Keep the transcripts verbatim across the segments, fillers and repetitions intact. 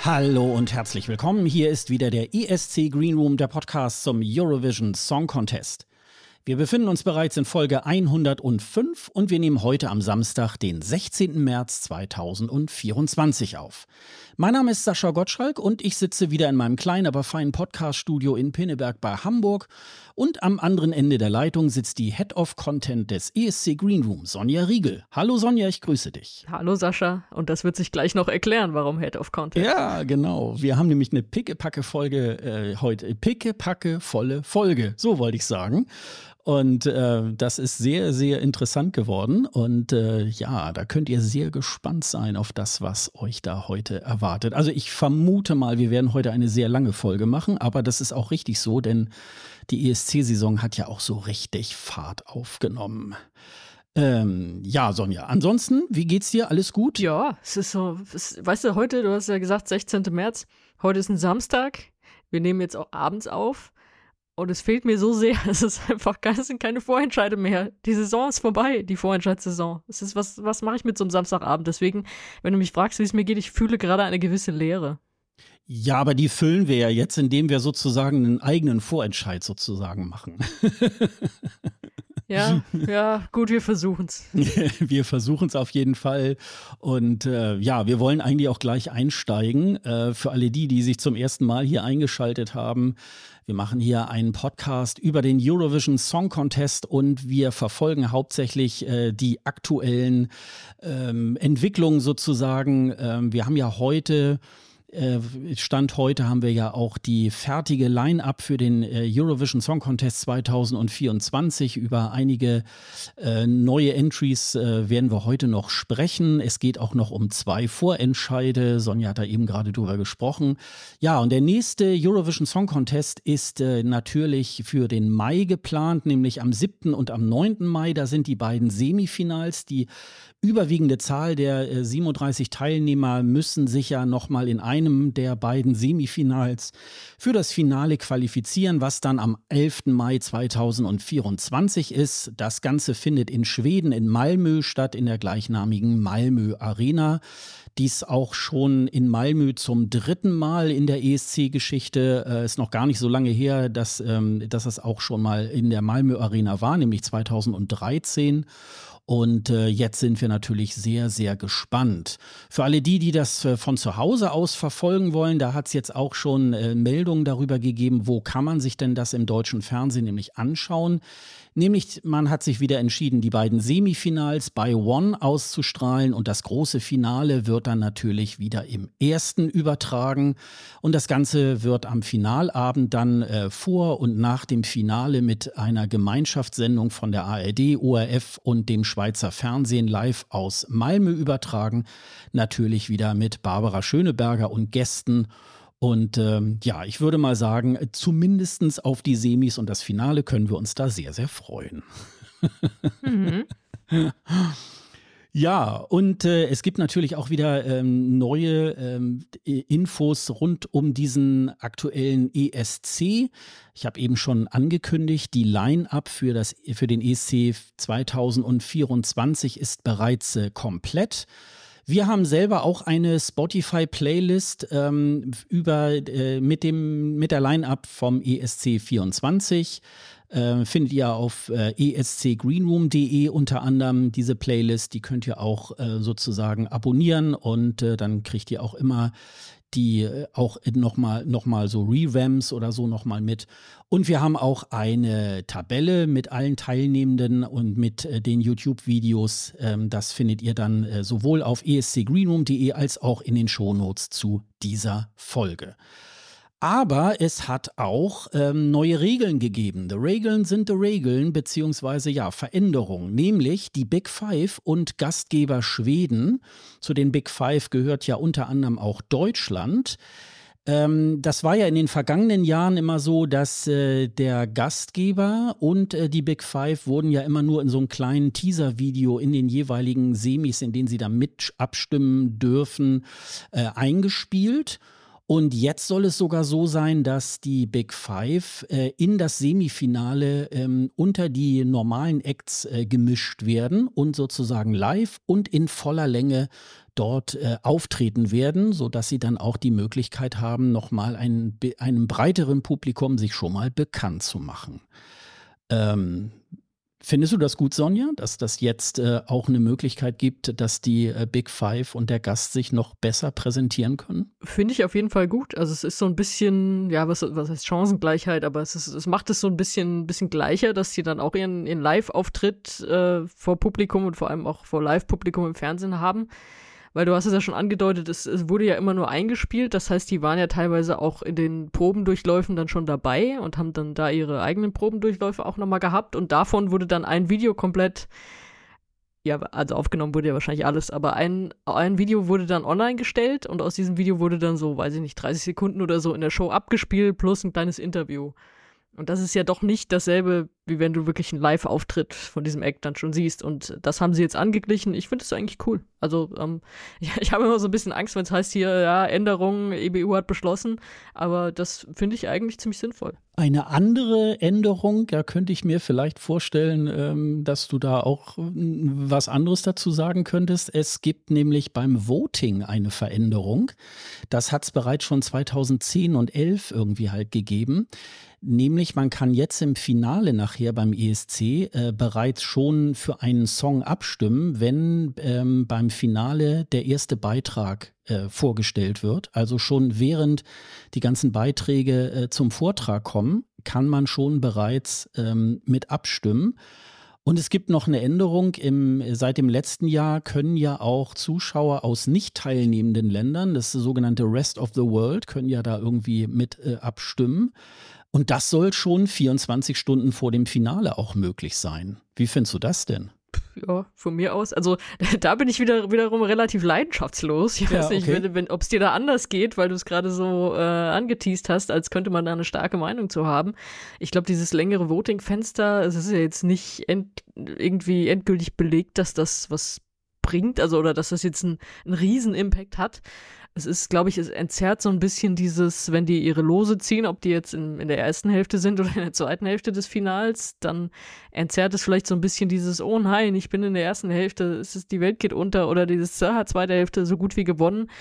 Hallo und herzlich willkommen. Hier ist wieder der E S C Green Room, der Podcast zum Eurovision Song Contest. Wir befinden uns bereits in Folge hundertfünf und wir nehmen heute am Samstag, den sechzehnten März zweitausendvierundzwanzig auf. Mein Name ist Sascha Gottschalk und ich sitze wieder in meinem kleinen, aber feinen Podcast-Studio in Pinneberg bei Hamburg. Und am anderen Ende der Leitung sitzt die Head of Content des E S C Green Room, Sonja Riegel. Hallo Sonja, ich grüße dich. Hallo Sascha, und das wird sich gleich noch erklären, warum Head of Content. Ja, genau. Wir haben nämlich eine pickepacke-Folge äh, heute. Pickepacke-volle Folge, so wollte ich sagen. Und äh, das ist sehr, sehr interessant geworden. Und äh, ja, da könnt ihr sehr gespannt sein auf das, was euch da heute erwartet. Also ich vermute mal, wir werden heute eine sehr lange Folge machen. Aber das ist auch richtig so, denn die E S C-Saison hat ja auch so richtig Fahrt aufgenommen. Ähm, ja, Sonja, ansonsten, wie geht's dir? Alles gut? Ja, es ist so, es, weißt du, heute, du hast ja gesagt, sechzehnten März, heute ist ein Samstag. Wir nehmen jetzt auch abends auf. Und es fehlt mir so sehr, es ist einfach gar, es sind keine Vorentscheide mehr. Die Saison ist vorbei, die Vorentscheidssaison. Es ist, was, was mache ich mit so einem Samstagabend? Deswegen, wenn du mich fragst, wie es mir geht, ich fühle gerade eine gewisse Leere. Ja, aber die füllen wir ja jetzt, indem wir sozusagen einen eigenen Vorentscheid sozusagen machen. Ja, ja, gut, wir versuchen's. Wir versuchen es auf jeden Fall. Und äh, ja, wir wollen eigentlich auch gleich einsteigen. Äh, für alle die, die sich zum ersten Mal hier eingeschaltet haben. Wir machen hier einen Podcast über den Eurovision Song Contest und wir verfolgen hauptsächlich äh, die aktuellen ähm, Entwicklungen sozusagen. Ähm, wir haben ja heute Stand heute haben wir ja auch die fertige Line-Up für den Eurovision Song Contest zweitausendvierundzwanzig. Über einige äh, neue Entries äh, werden wir heute noch sprechen. Es geht auch noch um zwei Vorentscheide. Sonja hat da eben gerade drüber gesprochen. Ja, und der nächste Eurovision Song Contest ist äh, natürlich für den Mai geplant, nämlich am siebten und am neunten Mai. Da sind die beiden Semifinals. Die überwiegende Zahl der äh, siebenunddreißig Teilnehmer müssen sich ja nochmal in einem der beiden Semifinals für das Finale qualifizieren, was dann am elften Mai zweitausendvierundzwanzig ist. Das Ganze findet in Schweden, in Malmö statt, in der gleichnamigen Malmö Arena. Dies auch schon in Malmö zum dritten Mal in der E S C-Geschichte. Äh, ist noch gar nicht so lange her, dass, ähm, dass es auch schon mal in der Malmö Arena war, nämlich zweitausenddreizehn. Und äh, jetzt sind wir natürlich sehr, sehr gespannt. Für alle die, die das äh, von zu Hause aus verfolgen wollen, da hat es jetzt auch schon äh, Meldungen darüber gegeben, wo kann man sich denn das im deutschen Fernsehen nämlich anschauen. Nämlich, man hat sich wieder entschieden, die beiden Semifinals bei One auszustrahlen und das große Finale wird dann natürlich wieder im ersten übertragen. Und das Ganze wird am Finalabend dann äh, vor und nach dem Finale mit einer Gemeinschaftssendung von der A R D, O R F und dem Schweizer Fernsehen live aus Malmö übertragen. Natürlich wieder mit Barbara Schöneberger und Gästen. Und ähm, ja, ich würde mal sagen, zumindest auf die Semis und das Finale können wir uns da sehr, sehr freuen. Mhm. Ja, und äh, es gibt natürlich auch wieder ähm, neue ähm, Infos rund um diesen aktuellen E S C. Ich habe eben schon angekündigt, die Line-Up für, das, für den E S C zweitausendvierundzwanzig ist bereits äh, komplett. Wir haben selber auch eine Spotify-Playlist ähm, über, äh, mit, dem, mit der Line-Up vom E S C vierundzwanzig. Äh, findet ihr auf äh, e s c greenroom punkt d e unter anderem diese Playlist. Die könnt ihr auch äh, sozusagen abonnieren und äh, dann kriegt ihr auch immer die äh, auch nochmal noch mal so Revamps oder so nochmal mit. Und wir haben auch eine Tabelle mit allen Teilnehmenden und mit äh, den YouTube-Videos. Ähm, das findet ihr dann äh, sowohl auf e s c greenroom punkt d e als auch in den Shownotes zu dieser Folge. Aber es hat auch ähm, neue Regeln gegeben. The Regeln sind the Regeln, beziehungsweise ja, Veränderungen. Nämlich die Big Five und Gastgeber Schweden. Zu den Big Five gehört ja unter anderem auch Deutschland. Ähm, das war ja in den vergangenen Jahren immer so, dass äh, der Gastgeber und äh, die Big Five wurden ja immer nur in so einem kleinen Teaser-Video in den jeweiligen Semis, in denen sie da mit abstimmen dürfen, äh, eingespielt. Und jetzt soll es sogar so sein, dass die Big Five äh, in das Semifinale ähm, unter die normalen Acts äh, gemischt werden und sozusagen live und in voller Länge dort äh, auftreten werden, sodass sie dann auch die Möglichkeit haben, nochmal ein, einem breiteren Publikum sich schon mal bekannt zu machen. Ähm, Findest du das gut, Sonja, dass das jetzt äh, auch eine Möglichkeit gibt, dass die äh, Big Five und der Gast sich noch besser präsentieren können? Finde ich auf jeden Fall gut. Also es ist so ein bisschen, ja, was, was heißt Chancengleichheit, aber es, ist, es macht es so ein bisschen, bisschen gleicher, dass sie dann auch ihren, ihren Live-Auftritt äh, vor Publikum und vor allem auch vor Live-Publikum im Fernsehen haben. Weil du hast es ja schon angedeutet, es, es wurde ja immer nur eingespielt, das heißt, die waren ja teilweise auch in den Probendurchläufen dann schon dabei und haben dann da ihre eigenen Probendurchläufe auch nochmal gehabt und davon wurde dann ein Video komplett, ja, also aufgenommen wurde ja wahrscheinlich alles, aber ein, ein Video wurde dann online gestellt und aus diesem Video wurde dann so, weiß ich nicht, dreißig Sekunden oder so in der Show abgespielt plus ein kleines Interview. Und das ist ja doch nicht dasselbe, wie wenn du wirklich einen Live-Auftritt von diesem Act dann schon siehst. Und das haben sie jetzt angeglichen. Ich finde es eigentlich cool. Also ähm, ich, ich habe immer so ein bisschen Angst, wenn es heißt hier, ja, Änderungen, E B U hat beschlossen. Aber das finde ich eigentlich ziemlich sinnvoll. Eine andere Änderung, da könnte ich mir vielleicht vorstellen, ähm, dass du da auch ähm, was anderes dazu sagen könntest. Es gibt nämlich beim Voting eine Veränderung. Das hat es bereits schon zweitausendzehn und elf irgendwie halt gegeben. Nämlich, man kann jetzt im Finale nachher beim E S C äh, bereits schon für einen Song abstimmen, wenn ähm, beim Finale der erste Beitrag äh, vorgestellt wird. Also schon während die ganzen Beiträge äh, zum Vortrag kommen, kann man schon bereits ähm, mit abstimmen. Und es gibt noch eine Änderung. Im, seit dem letzten Jahr können ja auch Zuschauer aus nicht teilnehmenden Ländern, das sogenannte Rest of the World, können ja da irgendwie mit äh, abstimmen. Und das soll schon vierundzwanzig Stunden vor dem Finale auch möglich sein. Wie findest du das denn? Ja, von mir aus. Also da bin ich wieder wiederum relativ leidenschaftslos. Ich weiß ja, okay. nicht, ob es dir da anders geht, weil du es gerade so äh, angeteast hast, als könnte man da eine starke Meinung zu haben. Ich glaube, dieses längere Voting-Fenster, es ist ja jetzt nicht end, irgendwie endgültig belegt, dass das was bringt, also oder dass das jetzt einen, einen Riesen-Impact hat. Es ist, glaube ich, es entzerrt so ein bisschen dieses, wenn die ihre Lose ziehen, ob die jetzt in, in der ersten Hälfte sind oder in der zweiten Hälfte des Finals, dann entzerrt es vielleicht so ein bisschen dieses, oh nein, ich bin in der ersten Hälfte, es ist, die Welt geht unter oder dieses, ah, zweite Hälfte so gut wie gewonnen.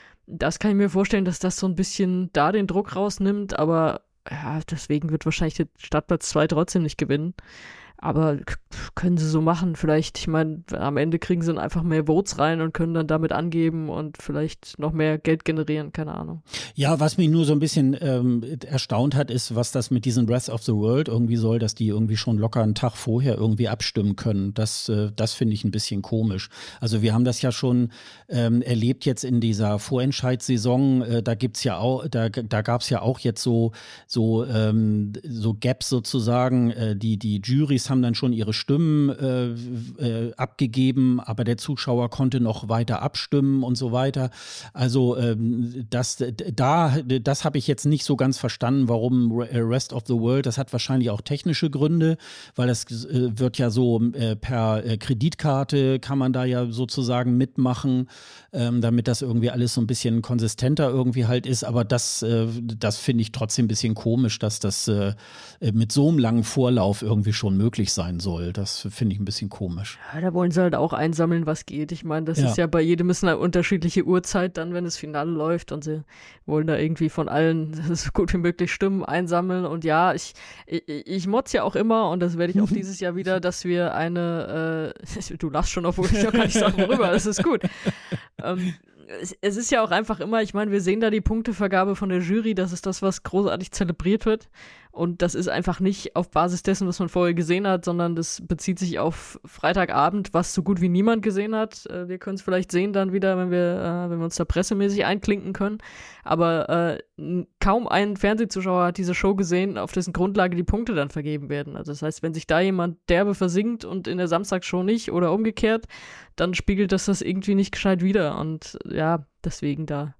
Das kann ich mir vorstellen, dass das so ein bisschen da den Druck rausnimmt, aber ja, deswegen wird wahrscheinlich der Startplatz zwei trotzdem nicht gewinnen. Aber können sie so machen, vielleicht, ich meine, am Ende kriegen sie dann einfach mehr Votes rein und können dann damit angeben und vielleicht noch mehr Geld generieren, keine Ahnung. Ja, was mich nur so ein bisschen ähm, erstaunt hat, ist, was das mit diesem Rest of the World irgendwie soll, dass die irgendwie schon locker einen Tag vorher irgendwie abstimmen können. Das, äh, das finde ich ein bisschen komisch. Also wir haben das ja schon ähm, erlebt jetzt in dieser Vorentscheidssaison, äh, da gibt's ja auch, da, da gab es ja auch jetzt so, so, ähm, so Gaps sozusagen, äh, die, die Jurys haben dann schon ihre Stimmen äh, äh, abgegeben, aber der Zuschauer konnte noch weiter abstimmen und so weiter. Also ähm, das, da, das habe ich jetzt nicht so ganz verstanden, warum Rest of the World, das hat wahrscheinlich auch technische Gründe, weil das äh, wird ja so äh, per äh, Kreditkarte kann man da ja sozusagen mitmachen, ähm, damit das irgendwie alles so ein bisschen konsistenter irgendwie halt ist, aber das, äh, das finde ich trotzdem ein bisschen komisch, dass das äh, mit so einem langen Vorlauf irgendwie schon möglich sein soll. Das finde ich ein bisschen komisch. Ja, da wollen sie halt auch einsammeln, was geht. Ich meine, das ja. ist ja bei jedem ist eine unterschiedliche Uhrzeit dann, wenn das Finale läuft und sie wollen da irgendwie von allen so gut wie möglich Stimmen einsammeln und ja, ich, ich, ich motz ja auch immer und das werde ich auch dieses Jahr wieder, dass wir eine, äh, du lachst schon, obwohl ich noch gar nicht sage, worüber, das ist gut. ähm, Es, es ist ja auch einfach immer, ich meine, wir sehen da die Punktevergabe von der Jury, das ist das, was großartig zelebriert wird und das ist einfach nicht auf Basis dessen, was man vorher gesehen hat, sondern das bezieht sich auf Freitagabend, was so gut wie niemand gesehen hat. Wir können es vielleicht sehen dann wieder, wenn wir, wenn wir uns da pressemäßig einklinken können, aber äh, kaum ein Fernsehzuschauer hat diese Show gesehen, auf dessen Grundlage die Punkte dann vergeben werden. Also das heißt, wenn sich da jemand derbe versinkt und in der Samstagsshow nicht oder umgekehrt, dann spiegelt das das irgendwie nicht gescheit wider und ja, deswegen da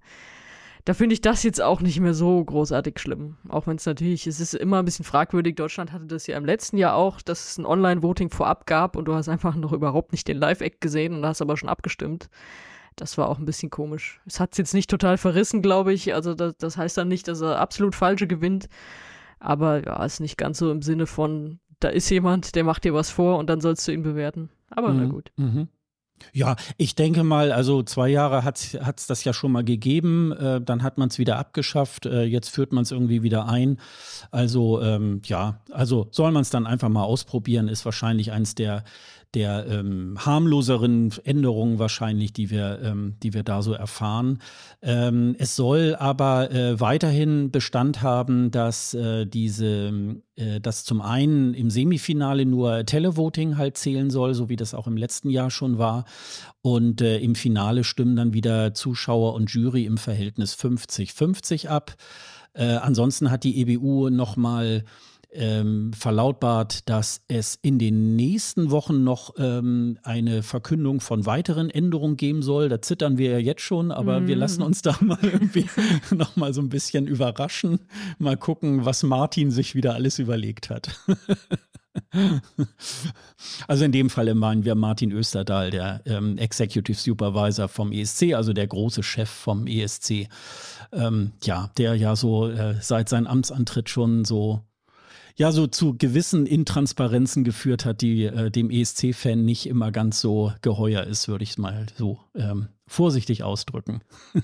da finde ich das jetzt auch nicht mehr so großartig schlimm. Auch wenn es natürlich, es ist immer ein bisschen fragwürdig. Deutschland hatte das ja im letzten Jahr auch, dass es ein Online-Voting vorab gab und du hast einfach noch überhaupt nicht den Live-Act gesehen und hast aber schon abgestimmt. das war auch ein bisschen komisch. Es hat es jetzt nicht total verrissen, glaube ich. Also das, das heißt dann nicht, dass er absolut falsche gewinnt. Aber ja, ist nicht ganz so im Sinne von, da ist jemand, der macht dir was vor und dann sollst du ihn bewerten. Aber mhm. na gut. Mhm. Ja, ich denke mal, also zwei Jahre hat es das ja schon mal gegeben, äh, dann hat man es wieder abgeschafft, äh, jetzt führt man es irgendwie wieder ein. Also ähm, ja, also soll man es dann einfach mal ausprobieren, ist wahrscheinlich eins der, der ähm, harmloseren Änderungen wahrscheinlich, die wir, ähm, die wir da so erfahren. Ähm, es soll aber äh, weiterhin Bestand haben, dass äh, diese, äh, dass zum einen im Semifinale nur Televoting halt zählen soll, so wie das auch im letzten Jahr schon war. Und äh, im Finale stimmen dann wieder Zuschauer und Jury im Verhältnis fünfzig fünfzig ab. Äh, ansonsten hat die E B U nochmal ähm, verlautbart, dass es in den nächsten Wochen noch ähm, eine Verkündung von weiteren Änderungen geben soll. Da zittern wir ja jetzt schon, aber mm. wir lassen uns da mal irgendwie nochmal so ein bisschen überraschen. Mal gucken, was Martin sich wieder alles überlegt hat. Also in dem Fall meinen wir Martin Österdahl, der ähm, Executive Supervisor vom E S C, also der große Chef vom E S C. Ähm, ja, der ja so äh, seit seinem Amtsantritt schon so ja so zu gewissen Intransparenzen geführt hat, die äh, dem E S C-Fan nicht immer ganz so geheuer ist, würde ich es mal so ähm, vorsichtig ausdrücken.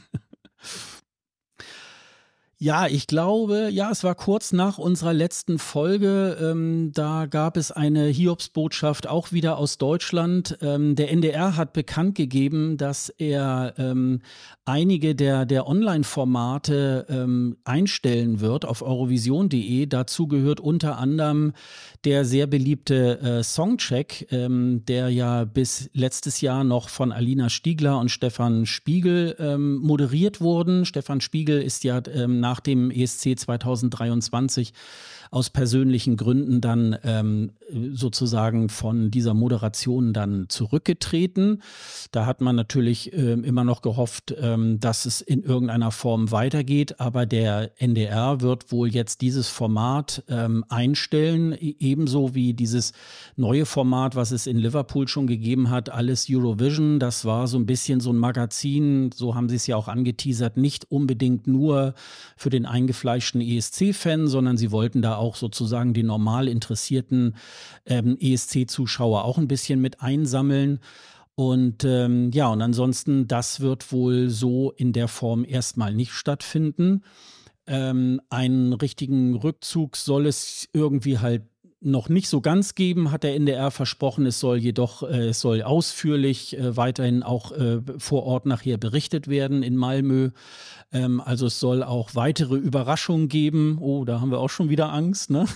Ja, ich glaube, ja, es war kurz nach unserer letzten Folge. Ähm, da gab es eine Hiobsbotschaft auch wieder aus Deutschland. Ähm, der N D R hat bekannt gegeben, dass er ähm, einige der, der Online-Formate ähm, einstellen wird auf eurovision punkt de. Dazu gehört unter anderem der sehr beliebte äh, Songcheck, ähm, der ja bis letztes Jahr noch von Alina Stiegler und Stefan Spiegel ähm, moderiert wurden. Stefan Spiegel ist ja ähm, nach dem E S C zwanzig dreiundzwanzig aus persönlichen Gründen dann ähm, sozusagen von dieser Moderation dann zurückgetreten. Da hat man natürlich ähm, immer noch gehofft, ähm, dass es in irgendeiner Form weitergeht, aber der N D R wird wohl jetzt dieses Format ähm, einstellen, e- ebenso wie dieses neue Format, was es in Liverpool schon gegeben hat, Alles Eurovision. Das war so ein bisschen so ein Magazin, so haben sie es ja auch angeteasert, nicht unbedingt nur für den eingefleischten E S C-Fan, sondern sie wollten da auch sozusagen die normal interessierten ähm, E S C-Zuschauer auch ein bisschen mit einsammeln. Und ähm, ja, und ansonsten, das wird wohl so in der Form erstmal nicht stattfinden. Ähm, einen richtigen Rückzug soll es irgendwie halt noch nicht so ganz geben, hat der N D R versprochen. Es soll jedoch, äh, es soll ausführlich äh, weiterhin auch äh, vor Ort nachher berichtet werden in Malmö. Ähm, also es soll auch weitere Überraschungen geben. Oh, da haben wir auch schon wieder Angst, ne?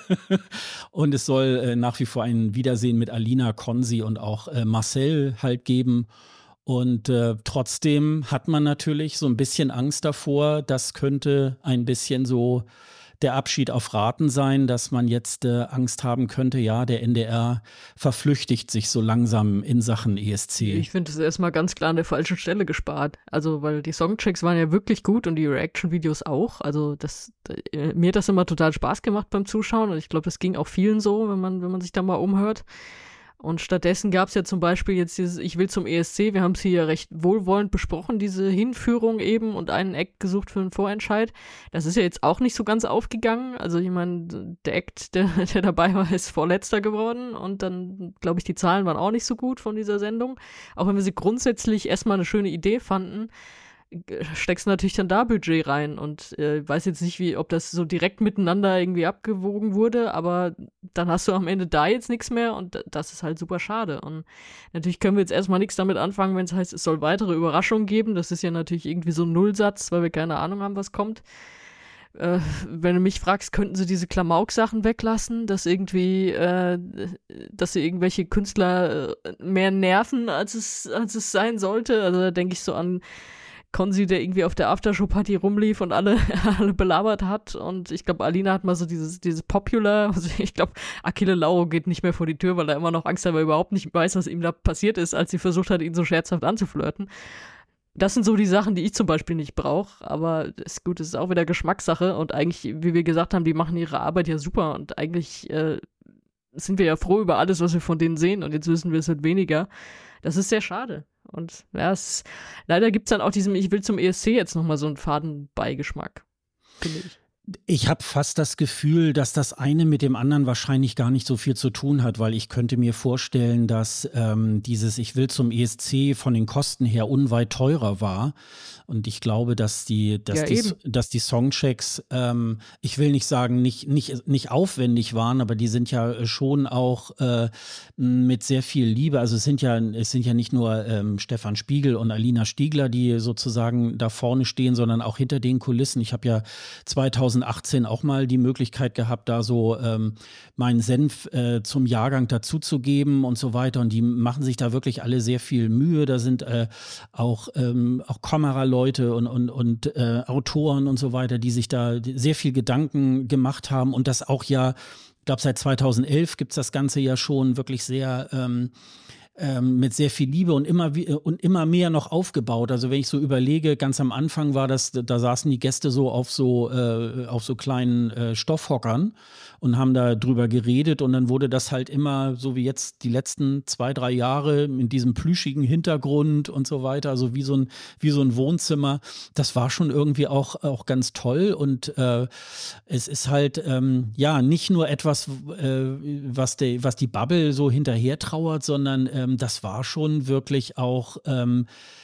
Und es soll äh, nach wie vor ein Wiedersehen mit Alina, Konzi und auch äh, Marcel halt geben. Und äh, trotzdem hat man natürlich so ein bisschen Angst davor, das könnte ein bisschen so der Abschied auf Raten sein, dass man jetzt äh, Angst haben könnte, ja, der N D R verflüchtigt sich so langsam in Sachen E S C. Ich finde es erstmal ganz klar an der falschen Stelle gespart. Also, weil die Songchecks waren ja wirklich gut und die Reaction-Videos auch. Also, das, äh, mir hat das immer total Spaß gemacht beim Zuschauen und ich glaube, das ging auch vielen so, wenn man, wenn man sich da mal umhört. Und stattdessen gab es ja zum Beispiel jetzt dieses Ich will zum E S C, wir haben es hier ja recht wohlwollend besprochen, diese Hinführung eben und einen Act gesucht für einen Vorentscheid. Das ist ja jetzt auch nicht so ganz aufgegangen. Also ich meine, der Act, der, der dabei war, ist Vorletzter geworden und dann, glaube ich, die Zahlen waren auch nicht so gut von dieser Sendung. Auch wenn wir sie grundsätzlich erstmal eine schöne Idee fanden, steckst du natürlich dann da Budget rein und äh, weiß jetzt nicht, wie, ob das so direkt miteinander irgendwie abgewogen wurde, aber dann hast du am Ende da jetzt nichts mehr und das ist halt super schade. Und natürlich können wir jetzt erstmal nichts damit anfangen, wenn es heißt, es soll weitere Überraschungen geben. Das ist ja natürlich irgendwie so ein Nullsatz, weil wir keine Ahnung haben, was kommt. Äh, wenn du mich fragst, könnten sie diese Klamauk-Sachen weglassen, dass irgendwie, äh, dass sie irgendwelche Künstler mehr nerven, als es, als es sein sollte. Also da denke ich so an Konzi, der irgendwie auf der Aftershow-Party rumlief und alle, alle belabert hat. Und ich glaube, Alina hat mal so dieses, dieses Popular, also ich glaube, Achille Lauro geht nicht mehr vor die Tür, weil er immer noch Angst hat, weil er überhaupt nicht weiß, was ihm da passiert ist, als sie versucht hat, ihn so scherzhaft anzuflirten. Das sind so die Sachen, die ich zum Beispiel nicht brauche, aber ist gut, es ist auch wieder Geschmackssache und eigentlich, wie wir gesagt haben, die machen ihre Arbeit ja super und eigentlich äh, sind wir ja froh über alles, was wir von denen sehen und jetzt wissen wir, es wird weniger. Das ist sehr schade. Und ja, es, leider gibt es dann auch diesem Ich will zum E S C jetzt nochmal so einen Fadenbeigeschmack, finde ich. Ich habe fast das Gefühl, dass das eine mit dem anderen wahrscheinlich gar nicht so viel zu tun hat, weil ich könnte mir vorstellen, dass ähm, dieses Ich will zum E S C von den Kosten her unweit teurer war. Und ich glaube, dass die, dass Ja, die, eben. dass die Songchecks, ähm, ich will nicht sagen, nicht, nicht, nicht aufwendig waren, aber die sind ja schon auch äh, mit sehr viel Liebe. Also es sind ja, es sind ja nicht nur ähm, Stefan Spiegel und Alina Stiegler, die sozusagen da vorne stehen, sondern auch hinter den Kulissen. Ich habe ja zweitausendachtzehn auch mal die Möglichkeit gehabt, da so ähm, meinen Senf äh, zum Jahrgang dazuzugeben und so weiter. Und die machen sich da wirklich alle sehr viel Mühe. Da sind äh, auch, ähm, auch Kameraleute und, und, und äh, Autoren und so weiter, die sich da sehr viel Gedanken gemacht haben und das auch ja, ich glaube seit zweitausendelf gibt es das Ganze ja schon wirklich sehr ähm, ähm, mit sehr viel Liebe und immer, wie- und immer mehr noch aufgebaut. Also wenn ich so überlege, ganz am Anfang war das, da saßen die Gäste so auf so, äh, auf so kleinen äh, Stoffhockern und haben da drüber geredet und dann wurde das halt immer, so wie jetzt die letzten zwei, drei Jahre in diesem plüschigen Hintergrund und so weiter, also wie so ein, wie so ein Wohnzimmer. Das war schon irgendwie auch, auch ganz toll und äh, es ist halt, ähm, ja, nicht nur etwas, äh, was, die, was die Bubble so hinterher trauert, sondern ähm, das war schon wirklich auch, ähm,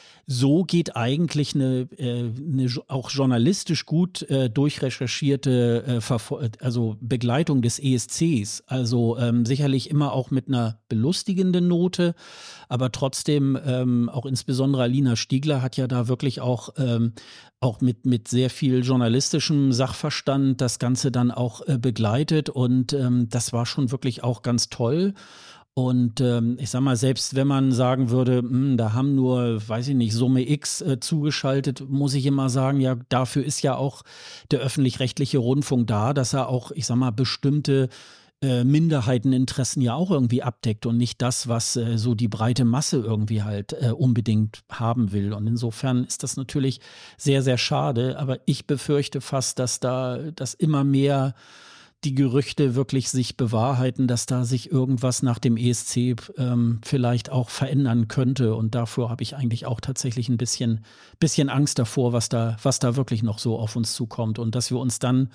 so geht eigentlich eine, äh, eine jo- auch journalistisch gut äh, durchrecherchierte äh, Verfol- also Begleitung des E S Cs. Also ähm, sicherlich immer auch mit einer belustigenden Note, aber trotzdem ähm, auch insbesondere Alina Stiegler hat ja da wirklich auch, ähm, auch mit, mit sehr viel journalistischem Sachverstand das Ganze dann auch äh, begleitet und ähm, das war schon wirklich auch ganz toll. Und ähm, ich sag mal, selbst wenn man sagen würde, hm, da haben nur, weiß ich nicht, Summe X äh, zugeschaltet, muss ich immer sagen, ja, dafür ist ja auch der öffentlich-rechtliche Rundfunk da, dass er auch, ich sag mal, bestimmte äh, Minderheiteninteressen ja auch irgendwie abdeckt und nicht das, was äh, so die breite Masse irgendwie halt äh, unbedingt haben will. Und insofern ist das natürlich sehr, sehr schade. Aber ich befürchte fast, dass da das immer mehr die Gerüchte wirklich sich bewahrheiten, dass da sich irgendwas nach dem E S C ähm, vielleicht auch verändern könnte. Und davor habe ich eigentlich auch tatsächlich ein bisschen, bisschen Angst davor, was da, was da wirklich noch so auf uns zukommt. Und dass wir uns dann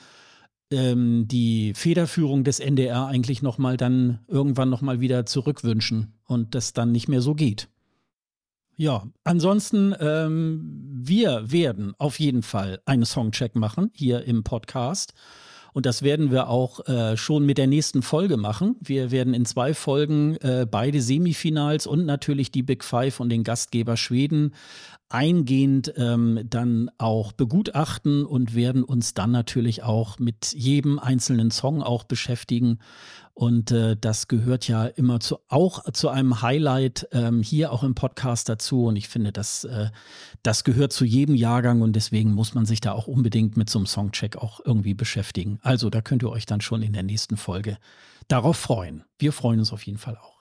ähm, die Federführung des N D R eigentlich noch mal dann irgendwann noch mal wieder zurückwünschen und das dann nicht mehr so geht. Ja, ansonsten, ähm, wir werden auf jeden Fall einen Songcheck machen hier im Podcast. Und das werden wir auch äh, schon mit der nächsten Folge machen. Wir werden in zwei Folgen äh, beide Semifinals und natürlich die Big Five und den Gastgeber Schweden eingehend ähm, dann auch begutachten und werden uns dann natürlich auch mit jedem einzelnen Song auch beschäftigen. Und äh, das gehört ja immer zu, auch zu einem Highlight ähm, hier auch im Podcast dazu. Und ich finde, das, äh, das gehört zu jedem Jahrgang und deswegen muss man sich da auch unbedingt mit so einem Songcheck auch irgendwie beschäftigen. Also da könnt ihr euch dann schon in der nächsten Folge darauf freuen. Wir freuen uns auf jeden Fall auch.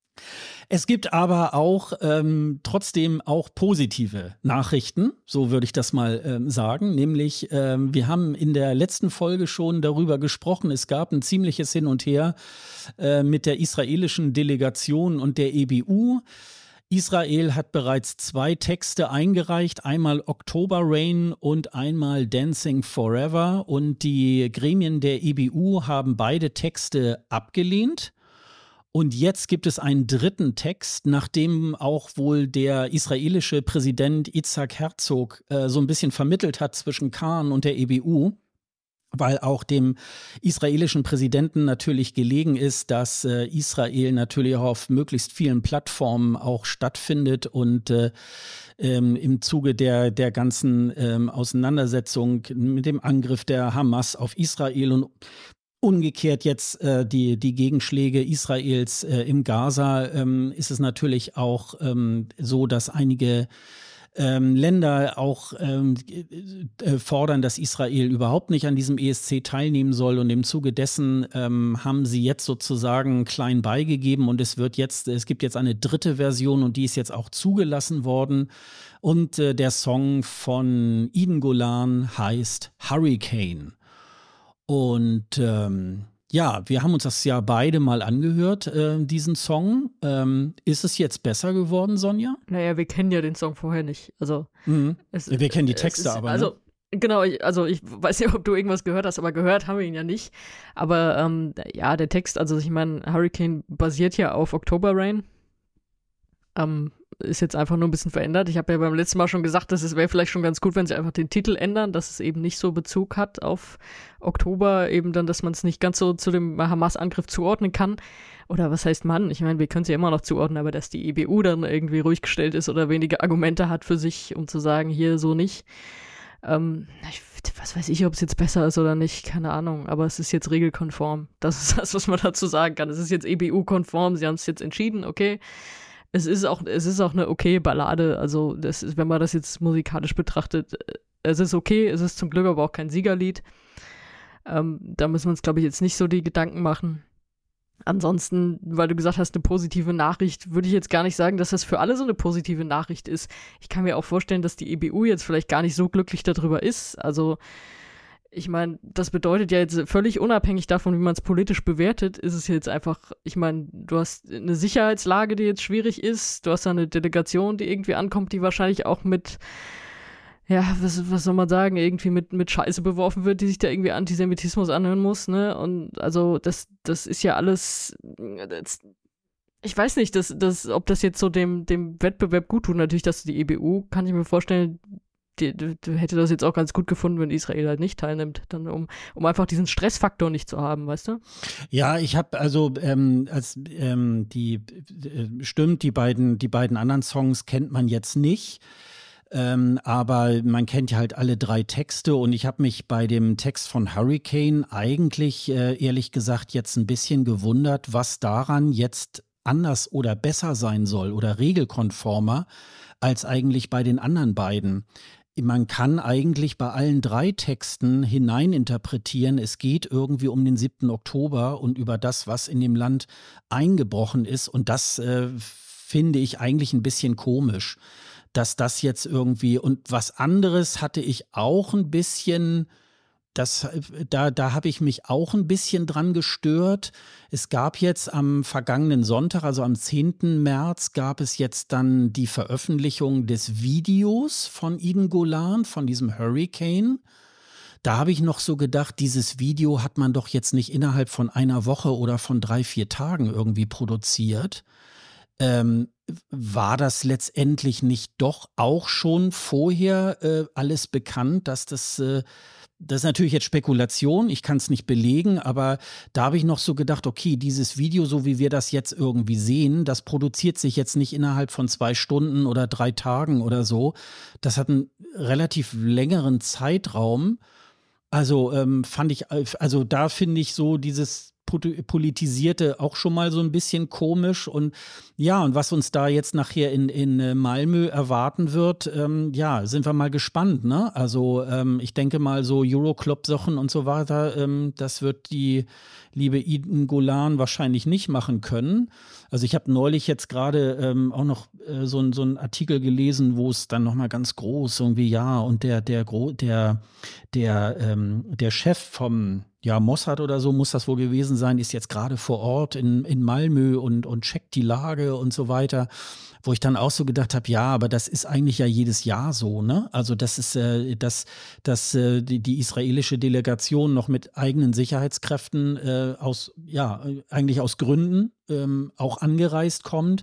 Es gibt aber auch ähm, trotzdem auch positive Nachrichten, so würde ich das mal ähm, sagen. Nämlich, ähm, wir haben in der letzten Folge schon darüber gesprochen, es gab ein ziemliches Hin und Her äh, mit der israelischen Delegation und der E B U. Israel hat bereits zwei Texte eingereicht, einmal October Rain und einmal Dancing Forever. Und die Gremien der E B U haben beide Texte abgelehnt. Und jetzt gibt es einen dritten Text, nachdem auch wohl der israelische Präsident Itzhak Herzog äh, so ein bisschen vermittelt hat zwischen Kahn und der E B U, weil auch dem israelischen Präsidenten natürlich gelegen ist, dass äh, Israel natürlich auch auf möglichst vielen Plattformen auch stattfindet und äh, ähm, im Zuge der, der ganzen ähm, Auseinandersetzung mit dem Angriff der Hamas auf Israel und umgekehrt jetzt äh, die, die Gegenschläge Israels äh, im Gaza ähm, ist es natürlich auch ähm, so, dass einige ähm, Länder auch ähm, äh, fordern, dass Israel überhaupt nicht an diesem E S C teilnehmen soll. Und im Zuge dessen ähm, haben sie jetzt sozusagen klein beigegeben und es wird jetzt, es gibt jetzt eine dritte Version und die ist jetzt auch zugelassen worden. Und äh, der Song von Eden Golan heißt Hurricane. Und ähm, Ja, wir haben uns das ja beide mal angehört, äh, diesen Song. Ähm, ist es jetzt besser geworden, Sonja? Naja, wir kennen ja den Song vorher nicht. Also Mhm. es, Wir kennen die Texte ist, aber, also, ne? Genau, ich, also ich weiß nicht, ob du irgendwas gehört hast, aber gehört haben wir ihn ja nicht. Aber ähm, ja, der Text, also ich meine, Hurricane basiert ja auf October Rain. Ähm, ist jetzt einfach nur ein bisschen verändert. Ich habe ja beim letzten Mal schon gesagt, dass es wäre vielleicht schon ganz gut, wenn sie einfach den Titel ändern, dass es eben nicht so Bezug hat auf Oktober, eben dann, dass man es nicht ganz so zu dem Hamas-Angriff zuordnen kann. Oder was heißt Mann? Ich meine, wir können es ja immer noch zuordnen, aber dass die E B U dann irgendwie ruhig gestellt ist oder wenige Argumente hat für sich, um zu sagen, hier so nicht. Ähm, ich, was weiß ich, ob es jetzt besser ist oder nicht, keine Ahnung, aber es ist jetzt regelkonform. Das ist das, was man dazu sagen kann. Es ist jetzt E B U-konform, sie haben es jetzt entschieden, okay. Es ist auch, es ist auch eine okay Ballade, also das ist, wenn man das jetzt musikalisch betrachtet, es ist okay, es ist zum Glück aber auch kein Siegerlied. Ähm, da müssen wir uns, glaube ich, jetzt nicht so die Gedanken machen. Ansonsten, weil du gesagt hast, eine positive Nachricht, würde ich jetzt gar nicht sagen, dass das für alle so eine positive Nachricht ist. Ich kann mir auch vorstellen, dass die E B U jetzt vielleicht gar nicht so glücklich darüber ist. Also ich meine, das bedeutet ja jetzt völlig unabhängig davon, wie man es politisch bewertet, ist es jetzt einfach, ich meine, du hast eine Sicherheitslage, die jetzt schwierig ist, du hast da eine Delegation, die irgendwie ankommt, die wahrscheinlich auch mit, ja, was, was soll man sagen, irgendwie mit, mit Scheiße beworfen wird, die sich da irgendwie Antisemitismus anhören muss, ne? Und also das, das ist ja alles, das, ich weiß nicht, dass, dass, ob das jetzt so dem, dem Wettbewerb gut tut. Natürlich, dass die E B U, kann ich mir vorstellen, Die, die, die hätte das jetzt auch ganz gut gefunden, wenn Israel halt nicht teilnimmt, dann um, um einfach diesen Stressfaktor nicht zu haben, weißt du? Ja, ich habe also ähm, als ähm, die äh, stimmt, die beiden die beiden anderen Songs kennt man jetzt nicht, ähm, aber man kennt ja halt alle drei Texte und ich habe mich bei dem Text von Hurricane eigentlich äh, ehrlich gesagt jetzt ein bisschen gewundert, was daran jetzt anders oder besser sein soll oder regelkonformer als eigentlich bei den anderen beiden. Man kann eigentlich bei allen drei Texten hineininterpretieren, es geht irgendwie um den siebten Oktober und über das, was in dem Land eingebrochen ist. Und das äh, finde ich eigentlich ein bisschen komisch, dass das jetzt irgendwie, und was anderes hatte ich auch ein bisschen. Das, da da habe ich mich auch ein bisschen dran gestört. Es gab jetzt am vergangenen Sonntag, also am zehnten März, gab es jetzt dann die Veröffentlichung des Videos von Eden Golan, von diesem Hurricane. Da habe ich noch so gedacht, dieses Video hat man doch jetzt nicht innerhalb von einer Woche oder von drei, vier Tagen irgendwie produziert. Ähm, war das letztendlich nicht doch auch schon vorher äh, alles bekannt, dass das äh, Das ist natürlich jetzt Spekulation, ich kann es nicht belegen, aber da habe ich noch so gedacht, okay, dieses Video, so wie wir das jetzt irgendwie sehen, das produziert sich jetzt nicht innerhalb von zwei Stunden oder drei Tagen oder so. Das hat einen relativ längeren Zeitraum. Also ähm, fand ich, also da finde ich so dieses Politisierte auch schon mal so ein bisschen komisch. Und ja, und was uns da jetzt nachher in, in Malmö erwarten wird, ähm, ja, sind wir mal gespannt, ne? Also ähm, ich denke mal so Euroclub-Sachen und so weiter, ähm, das wird die liebe Eden Golan wahrscheinlich nicht machen können. Also ich habe neulich jetzt gerade ähm, auch noch äh, so, so einen Artikel gelesen, wo es dann noch mal ganz groß irgendwie, ja, und der, der, der, der, ähm, der Chef vom Ja, Mossad oder so muss das wohl gewesen sein, ist jetzt gerade vor Ort in, in Malmö und, und checkt die Lage und so weiter, wo ich dann auch so gedacht habe, ja, aber das ist eigentlich ja jedes Jahr so, ne? Also das ist, äh, dass, dass äh, die, die israelische Delegation noch mit eigenen Sicherheitskräften äh, aus, ja, eigentlich aus Gründen ähm, auch angereist kommt.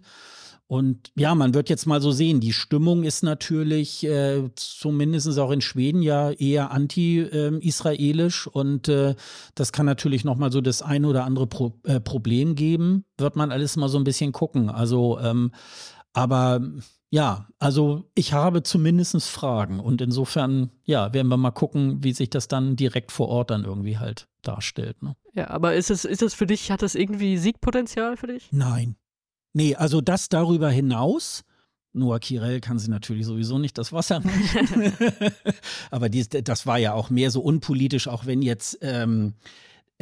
Und ja, man wird jetzt mal so sehen, die Stimmung ist natürlich äh, zumindest auch in Schweden ja eher anti-israelisch äh, und äh, das kann natürlich nochmal so das ein oder andere Pro äh, Problem geben, wird man alles mal so ein bisschen gucken. Also, ähm, aber ja, also ich habe zumindest Fragen und insofern, ja, werden wir mal gucken, wie sich das dann direkt vor Ort dann irgendwie halt darstellt. Ne? Ja, aber ist es, ist es für dich, hat das irgendwie Siegpotenzial für dich? Nein. Nee, also das darüber hinaus, Noah Kirel kann sie natürlich sowieso nicht das Wasser reichen. Aber dies, das war ja auch mehr so unpolitisch, auch wenn jetzt ähm,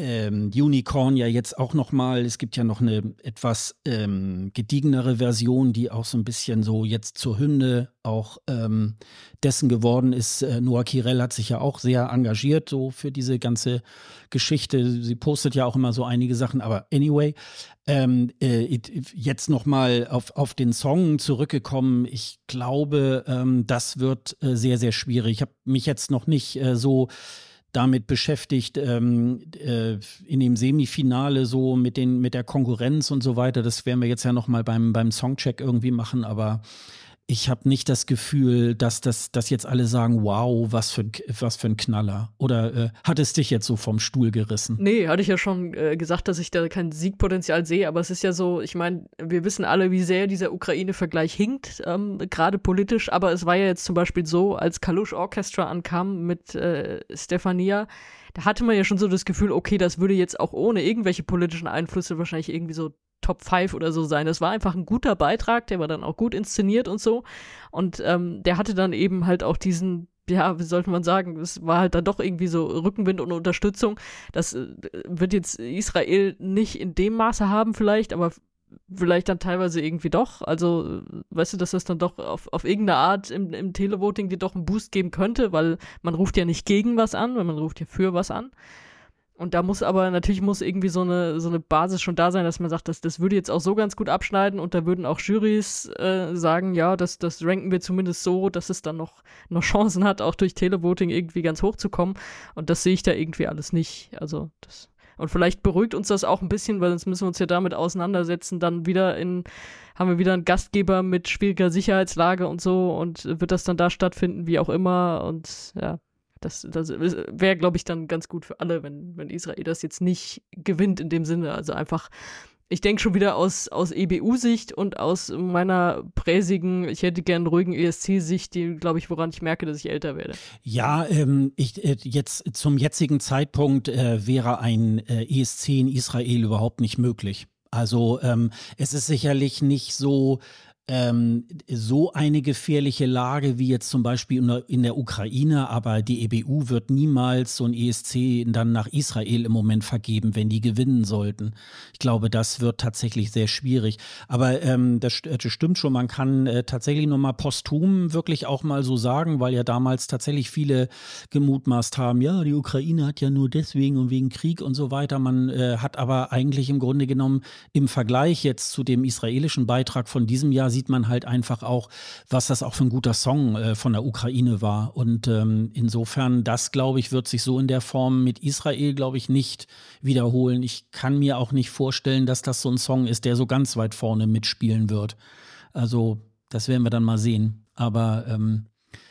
ähm, Unicorn ja jetzt auch noch mal, es gibt ja noch eine etwas ähm, gediegenere Version, die auch so ein bisschen so jetzt zur Hymne auch ähm, dessen geworden ist. Äh, Noah Kirel hat sich ja auch sehr engagiert so für diese ganze Geschichte. Sie postet ja auch immer so einige Sachen, aber anyway, ähm, äh, jetzt noch mal auf, auf den Song zurückgekommen. Ich glaube, ähm, das wird äh, sehr, sehr schwierig. Ich habe mich jetzt noch nicht äh, so damit beschäftigt, ähm, äh, in dem Semifinale so mit den mit der Konkurrenz und so weiter. Das werden wir jetzt ja noch mal beim beim Songcheck irgendwie machen, aber ich habe nicht das Gefühl, dass das dass jetzt alle sagen, wow, was für ein was für ein Knaller. Oder äh, hat es dich jetzt so vom Stuhl gerissen? Nee, hatte ich ja schon äh, gesagt, dass ich da kein Siegpotenzial sehe, aber es ist ja so, ich meine, wir wissen alle, wie sehr dieser Ukraine-Vergleich hinkt, ähm, gerade politisch, aber es war ja jetzt zum Beispiel so, als Kalush Orchestra ankam mit äh, Stefania, da hatte man ja schon so das Gefühl, okay, das würde jetzt auch ohne irgendwelche politischen Einflüsse wahrscheinlich irgendwie so Top fünf oder so sein. Das war einfach ein guter Beitrag, der war dann auch gut inszeniert und so. Und ähm, der hatte dann eben halt auch diesen, ja, wie sollte man sagen, es war halt dann doch irgendwie so Rückenwind und Unterstützung. Das äh, wird jetzt Israel nicht in dem Maße haben vielleicht, aber vielleicht dann teilweise irgendwie doch. Also, weißt du, dass das dann doch auf, auf irgendeine Art im, im Televoting dir doch einen Boost geben könnte, weil man ruft ja nicht gegen was an, weil man ruft ja für was an. Und da muss aber, natürlich muss irgendwie so eine, so eine Basis schon da sein, dass man sagt, das, das würde jetzt auch so ganz gut abschneiden und da würden auch Jurys äh, sagen, ja, das, das ranken wir zumindest so, dass es dann noch, noch Chancen hat, auch durch Televoting irgendwie ganz hoch zu kommen. Und das sehe ich da irgendwie alles nicht. Also das, und vielleicht beruhigt uns das auch ein bisschen, weil sonst müssen wir uns ja damit auseinandersetzen, dann wieder in, haben wir wieder einen Gastgeber mit schwieriger Sicherheitslage und so und wird das dann da stattfinden, wie auch immer und ja. Das, das wäre, glaube ich, dann ganz gut für alle, wenn, wenn Israel das jetzt nicht gewinnt in dem Sinne. Also einfach, ich denke schon wieder aus, aus E B U-Sicht und aus meiner präsigen, ich hätte gern ruhigen E S C-Sicht, die, glaube ich, woran ich merke, dass ich älter werde. Ja, ähm, ich, äh, jetzt zum jetzigen Zeitpunkt äh, wäre ein äh, E S C in Israel überhaupt nicht möglich. Also ähm, es ist sicherlich nicht so ähm, so eine gefährliche Lage wie jetzt zum Beispiel in der, in der Ukraine, aber die E B U wird niemals so ein E S C dann nach Israel im Moment vergeben, wenn die gewinnen sollten. Ich glaube, das wird tatsächlich sehr schwierig. Aber ähm, das, das stimmt schon, man kann äh, tatsächlich nochmal posthum wirklich auch mal so sagen, weil ja damals tatsächlich viele gemutmaßt haben, ja, die Ukraine hat ja nur deswegen und wegen Krieg und so weiter. Man äh, hat aber eigentlich im Grunde genommen im Vergleich jetzt zu dem israelischen Beitrag von diesem Jahr sieht man halt einfach auch, was das auch für ein guter Song äh, von der Ukraine war. Und ähm, insofern, das, glaube ich, wird sich so in der Form mit Israel, glaube ich, nicht wiederholen. Ich kann mir auch nicht vorstellen, dass das so ein Song ist, der so ganz weit vorne mitspielen wird. Also, das werden wir dann mal sehen. Aber ähm,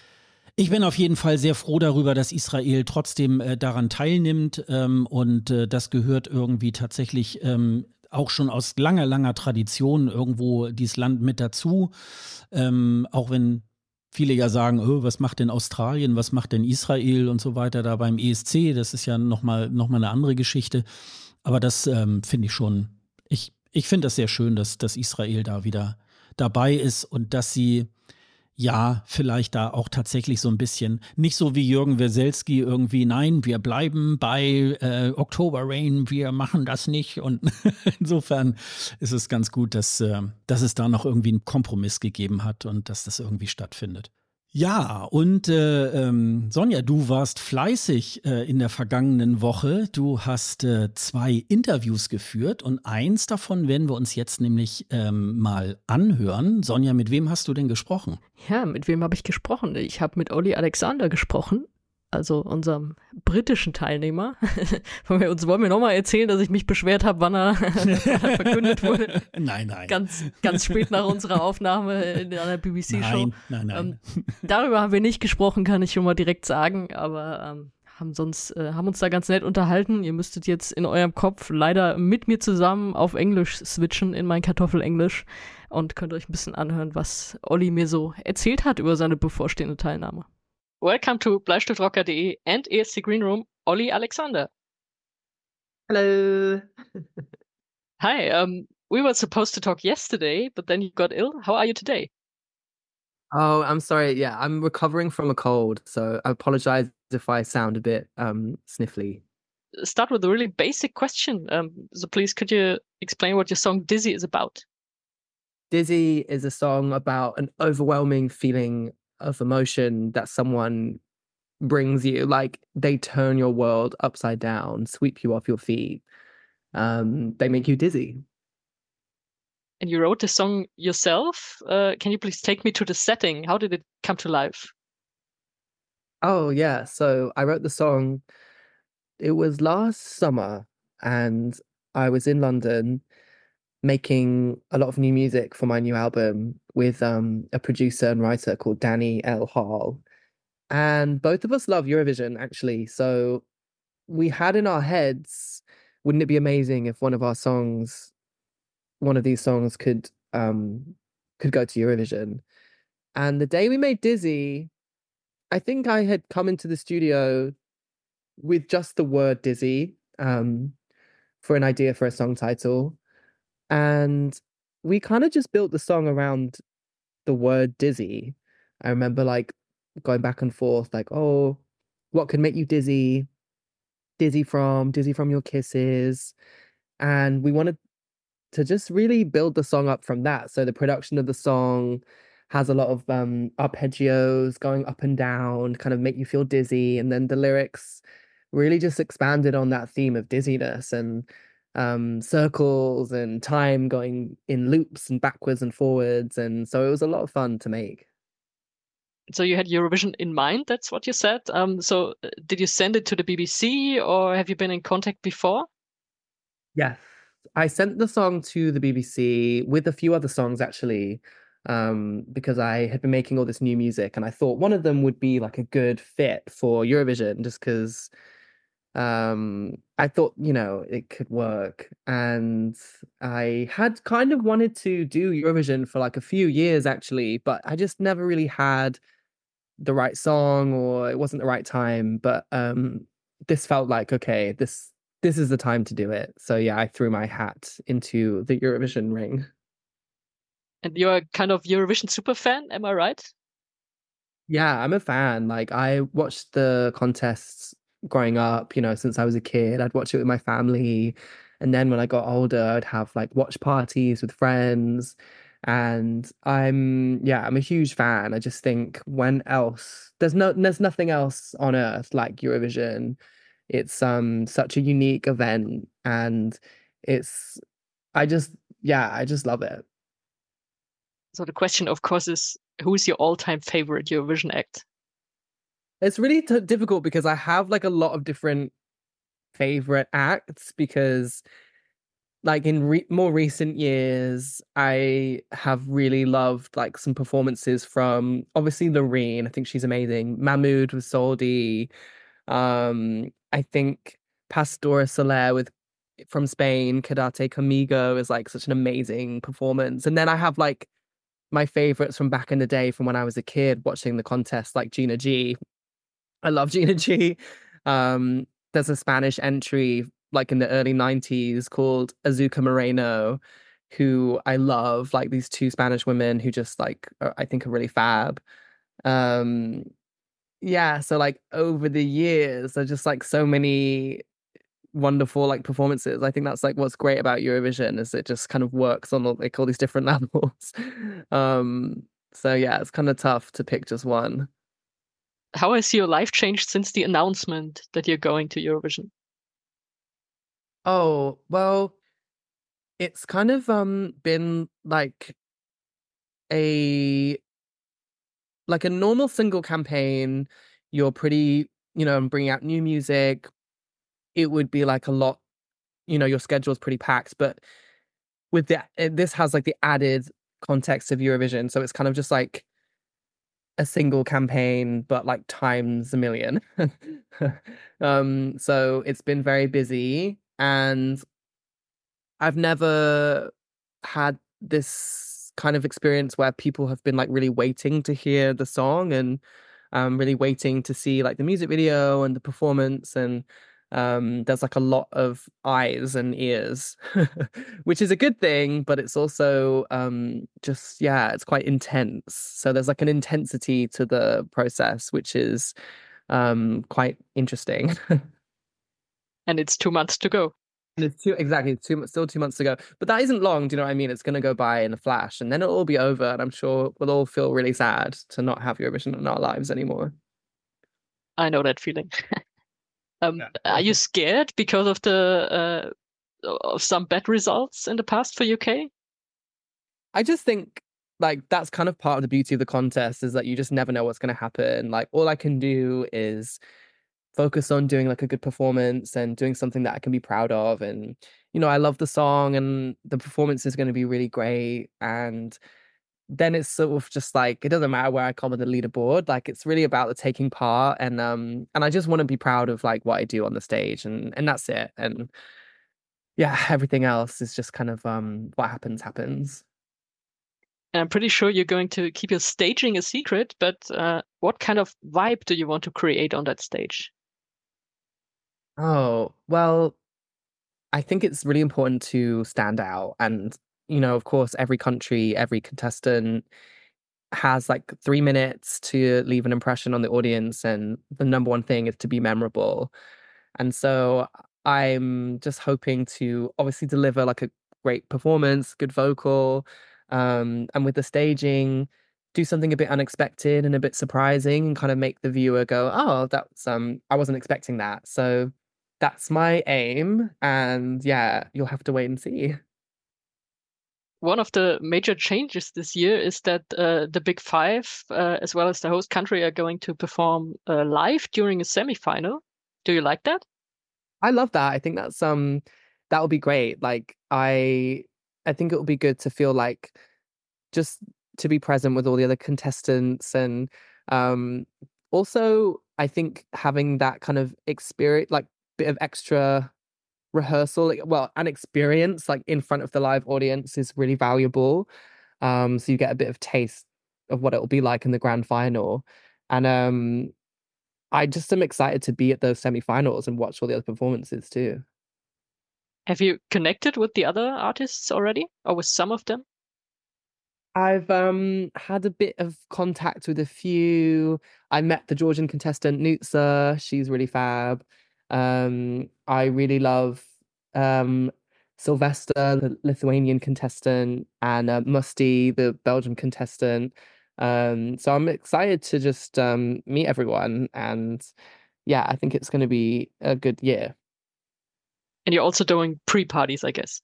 ich bin auf jeden Fall sehr froh darüber, dass Israel trotzdem äh, daran teilnimmt. Ähm, und äh, das gehört irgendwie tatsächlich ähm, auch schon aus langer, langer Tradition irgendwo dieses Land mit dazu. Ähm, auch wenn viele ja sagen, oh, was macht denn Australien, was macht denn Israel und so weiter da beim E S C. Das ist ja nochmal noch mal eine andere Geschichte. Aber das ähm, finde ich schon, ich, ich finde das sehr schön, dass, dass Israel da wieder dabei ist und dass sie ja, vielleicht da auch tatsächlich so ein bisschen, nicht so wie Jürgen Weselski irgendwie, nein, wir bleiben bei äh, October Rain, wir machen das nicht. Und insofern ist es ganz gut, dass, äh, dass es da noch irgendwie einen Kompromiss gegeben hat und dass das irgendwie stattfindet. Ja, und äh, ähm, Sonja, du warst fleißig äh, in der vergangenen Woche. Du hast äh, zwei Interviews geführt und eins davon werden wir uns jetzt nämlich ähm, mal anhören. Sonja, mit wem hast du denn gesprochen? Ja, mit wem habe ich gesprochen? Ich habe mit Olly Alexander gesprochen, also unserem britischen Teilnehmer. Von uns wollen wir nochmal erzählen, dass ich mich beschwert habe, wann er, wann er verkündet wurde. Nein, nein. Ganz, ganz spät nach unserer Aufnahme in einer B B C-Show. Nein, nein, nein. Ähm, darüber haben wir nicht gesprochen, kann ich schon mal direkt sagen, aber ähm, haben, sonst, äh, haben uns da ganz nett unterhalten. Ihr müsstet jetzt in eurem Kopf leider mit mir zusammen auf Englisch switchen, in mein Kartoffelenglisch, und könnt euch ein bisschen anhören, was Olli mir so erzählt hat über seine bevorstehende Teilnahme. Welcome to Bleistiftrocker dot de and E S C Green Room, Olly Alexander. Hello. Hi, um, we were supposed to talk yesterday, but then you got ill. How are you today? Oh, I'm sorry. Yeah, I'm recovering from a cold, so I apologize if I sound a bit um sniffly. start with a really basic question. Um, so please, could you explain what your song Dizzy is about? Dizzy is a song about an overwhelming feeling of emotion that someone brings you. Like they turn your world upside down, sweep you off your feet. Um, they make you dizzy. And you wrote the song yourself. Uh, can you please take me to the setting? How did it come to life? Oh yeah, so I wrote the song. It was last summer, and I was in London making a lot of new music for my new album with um a producer and writer called Danny L. Hall. And both of us love Eurovision, actually. So we had in our heads, wouldn't it be amazing if one of our songs, one of these songs could um could go to Eurovision? And the day we made Dizzy, I think I had come into the studio with just the word Dizzy um for an idea for a song title. And we kind of just built the song around the word dizzy. I remember like going back and forth, like, oh, what could make you dizzy? Dizzy from, dizzy from your kisses. And we wanted to just really build the song up from that. So the production of the song has a lot of um arpeggios going up and down, kind of make you feel dizzy. And then the lyrics really just expanded on that theme of dizziness and um circles and time going in loops and backwards and forwards. And so it was a lot of fun to make. So you had Eurovision in mind, that's what you said. Um, so uh, did you send it to the B B C or have you been in contact before? Yes. I sent the song to the B B C with a few other songs actually, um, because I had been making all this new music and I thought one of them would be like a good fit for Eurovision just because um I thought, you know, it could work. And I had kind of wanted to do Eurovision for like a few years actually, but I just never really had the right song or it wasn't the right time. But um this felt like okay, this this is the time to do it. So yeah, I threw my hat into the Eurovision ring. And you're kind of Eurovision super fan, am I right? Yeah, I'm a fan. Like I watched the contests growing up, you know, since I was a kid. I'd watch it with my family. And then when I got older, I'd have like watch parties with friends. And I'm yeah, I'm a huge fan. I just think when else there's no there's nothing else on earth like Eurovision. It's um such a unique event and it's I just yeah, I just love it. So the question, of course, is who's your all-time favorite Eurovision act? It's really t difficult because I have like a lot of different favorite acts because like in re more recent years I have really loved like some performances from obviously Loreen. I think she's amazing. Mahmood with Soldi. Um, I think Pastora Soler with from Spain, Quédate Conmigo is like such an amazing performance. And then I have like my favorites from back in the day from when I was a kid watching the contest, like Gina G. I love Gina G. Um, there's a Spanish entry like in the early nineties called Azuka Moreno, who I love, like these two Spanish women who just like are, I think are really fab. Um, yeah, so like over the years, there's just like so many wonderful like performances. I think that's like what's great about Eurovision is it just kind of works on all, like all these different levels. Um, so yeah, it's kind of tough to pick just one. How has your life changed since the announcement that you're going to Eurovision? Oh, well, it's kind of um been like a like a normal single campaign. You're pretty, you know, bringing out new music. It would be like a lot, you know, your schedule's pretty packed, but with the uh, this has like the added context of Eurovision, so it's kind of just like a single campaign, but like times a million. um, so it's been very busy, and I've never had this kind of experience where people have been like really waiting to hear the song and um really waiting to see like the music video and the performance and um there's like a lot of eyes and ears which is a good thing, but it's also um just yeah, it's quite intense. So there's like an intensity to the process which is um quite interesting. And it's two months to go. And it's two exactly two still two months to go. But that isn't long, do you know what I mean? It's gonna go by in a flash, and then it'll all be over, and I'm sure we'll all feel really sad to not have Eurovision in our lives anymore. I know that feeling. um, Yeah. Are you scared because of the uh, of some bad results in the past for U K? I just think like that's kind of part of the beauty of the contest is that you just never know what's going to happen. Like all I can do is focus on doing like a good performance and doing something that I can be proud of. And you know, I love the song and the performance is going to be really great. And then it's sort of just like it doesn't matter where I come on the leaderboard. Like it's really about the taking part, and um and I just want to be proud of like what I do on the stage, and and that's it. And yeah, everything else is just kind of um what happens happens. And I'm pretty sure you're going to keep your staging a secret, but uh, what kind of vibe do you want to create on that stage? Oh, well, I think it's really important to stand out. And, you know, of course, every country, every contestant has like three minutes to leave an impression on the audience. And the number one thing is to be memorable. And so I'm just hoping to obviously deliver like a great performance, good vocal, um, and with the staging, do something a bit unexpected and a bit surprising and kind of make the viewer go, oh, that's um I wasn't expecting that. So that's my aim. And yeah, you'll have to wait and see. One of the major changes this year is that uh, the Big Five, uh, as well as the host country, are going to perform uh, live during a semifinal. Do you like that? I love that. I think that's um that would be great. Like I I think it would be good to feel like just to be present with all the other contestants, and um also I think having that kind of experience, like bit of extra rehearsal, like, well, an experience like in front of the live audience is really valuable. Um so you get a bit of taste of what it will be like in the grand final. And um I just am excited to be at those semi-finals and watch all the other performances too. Have you connected with the other artists already, or with some of them? I've um had a bit of contact with a few. I met the Georgian contestant Nutsa. She's really fab. Um, I really love um Sylvester, the Lithuanian contestant, and uh, Musty, the Belgian contestant. Um, so I'm excited to just um meet everyone, and yeah, I think it's going to be a good year. And you're also doing pre-parties, I guess.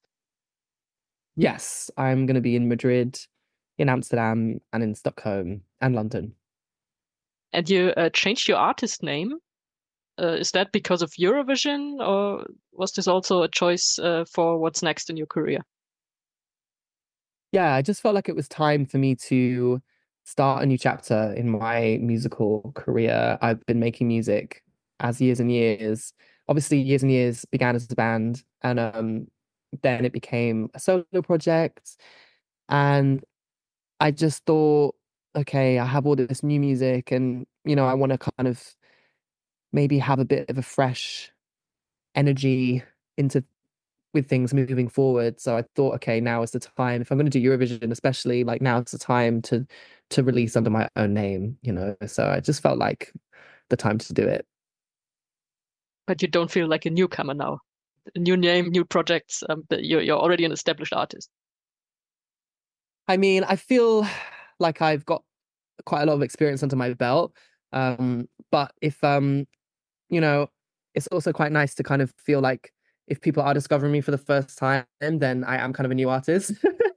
Yes, I'm going to be in Madrid, in Amsterdam, and in Stockholm and London. And you uh, changed your artist name. Uh, is that because of Eurovision, or was this also a choice uh, for what's next in your career? Yeah, I just felt like it was time for me to start a new chapter in my musical career. I've been making music as years and years. Obviously, years and years began as a band, and um, then it became a solo project. And I just thought, okay, I have all this new music, and you know, I want to kind of maybe have a bit of a fresh energy into with things moving forward. So I thought, okay, now is the time. If I'm going to do Eurovision, especially, like now is the time to to release under my own name, you know. So I just felt like the time to do it. But you don't feel like a newcomer now. A new name, new projects. Um, but you're you're already an established artist. I mean, I feel like I've got quite a lot of experience under my belt. Um, but if um, you know, it's also quite nice to kind of feel like if people are discovering me for the first time, then I am kind of a new artist.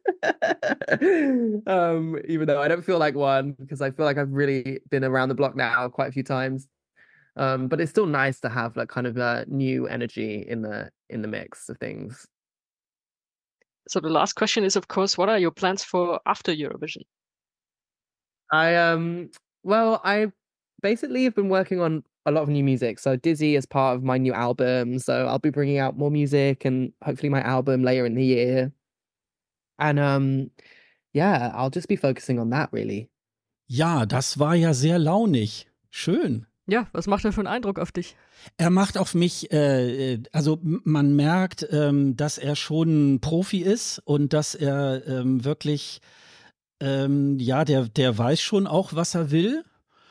um, even though I don't feel like one, because I feel like I've really been around the block now quite a few times. Um, but it's still nice to have like kind of a new energy in the in the mix of things. So the last question is, of course, what are your plans for after Eurovision? I um well, I basically have been working on a lot of new music. So Dizzy is part of my new album. So I'll be bringing out more music and hopefully my album later in the year. And um yeah, I'll just be focusing on that really. Ja, das war ja sehr launig. Schön. Ja, was macht er für einen Eindruck auf dich? Er macht auf mich, äh, also man merkt, ähm, dass er schon ein Profi ist und dass er ähm, wirklich, ähm, ja, der, der weiß schon auch, was er will.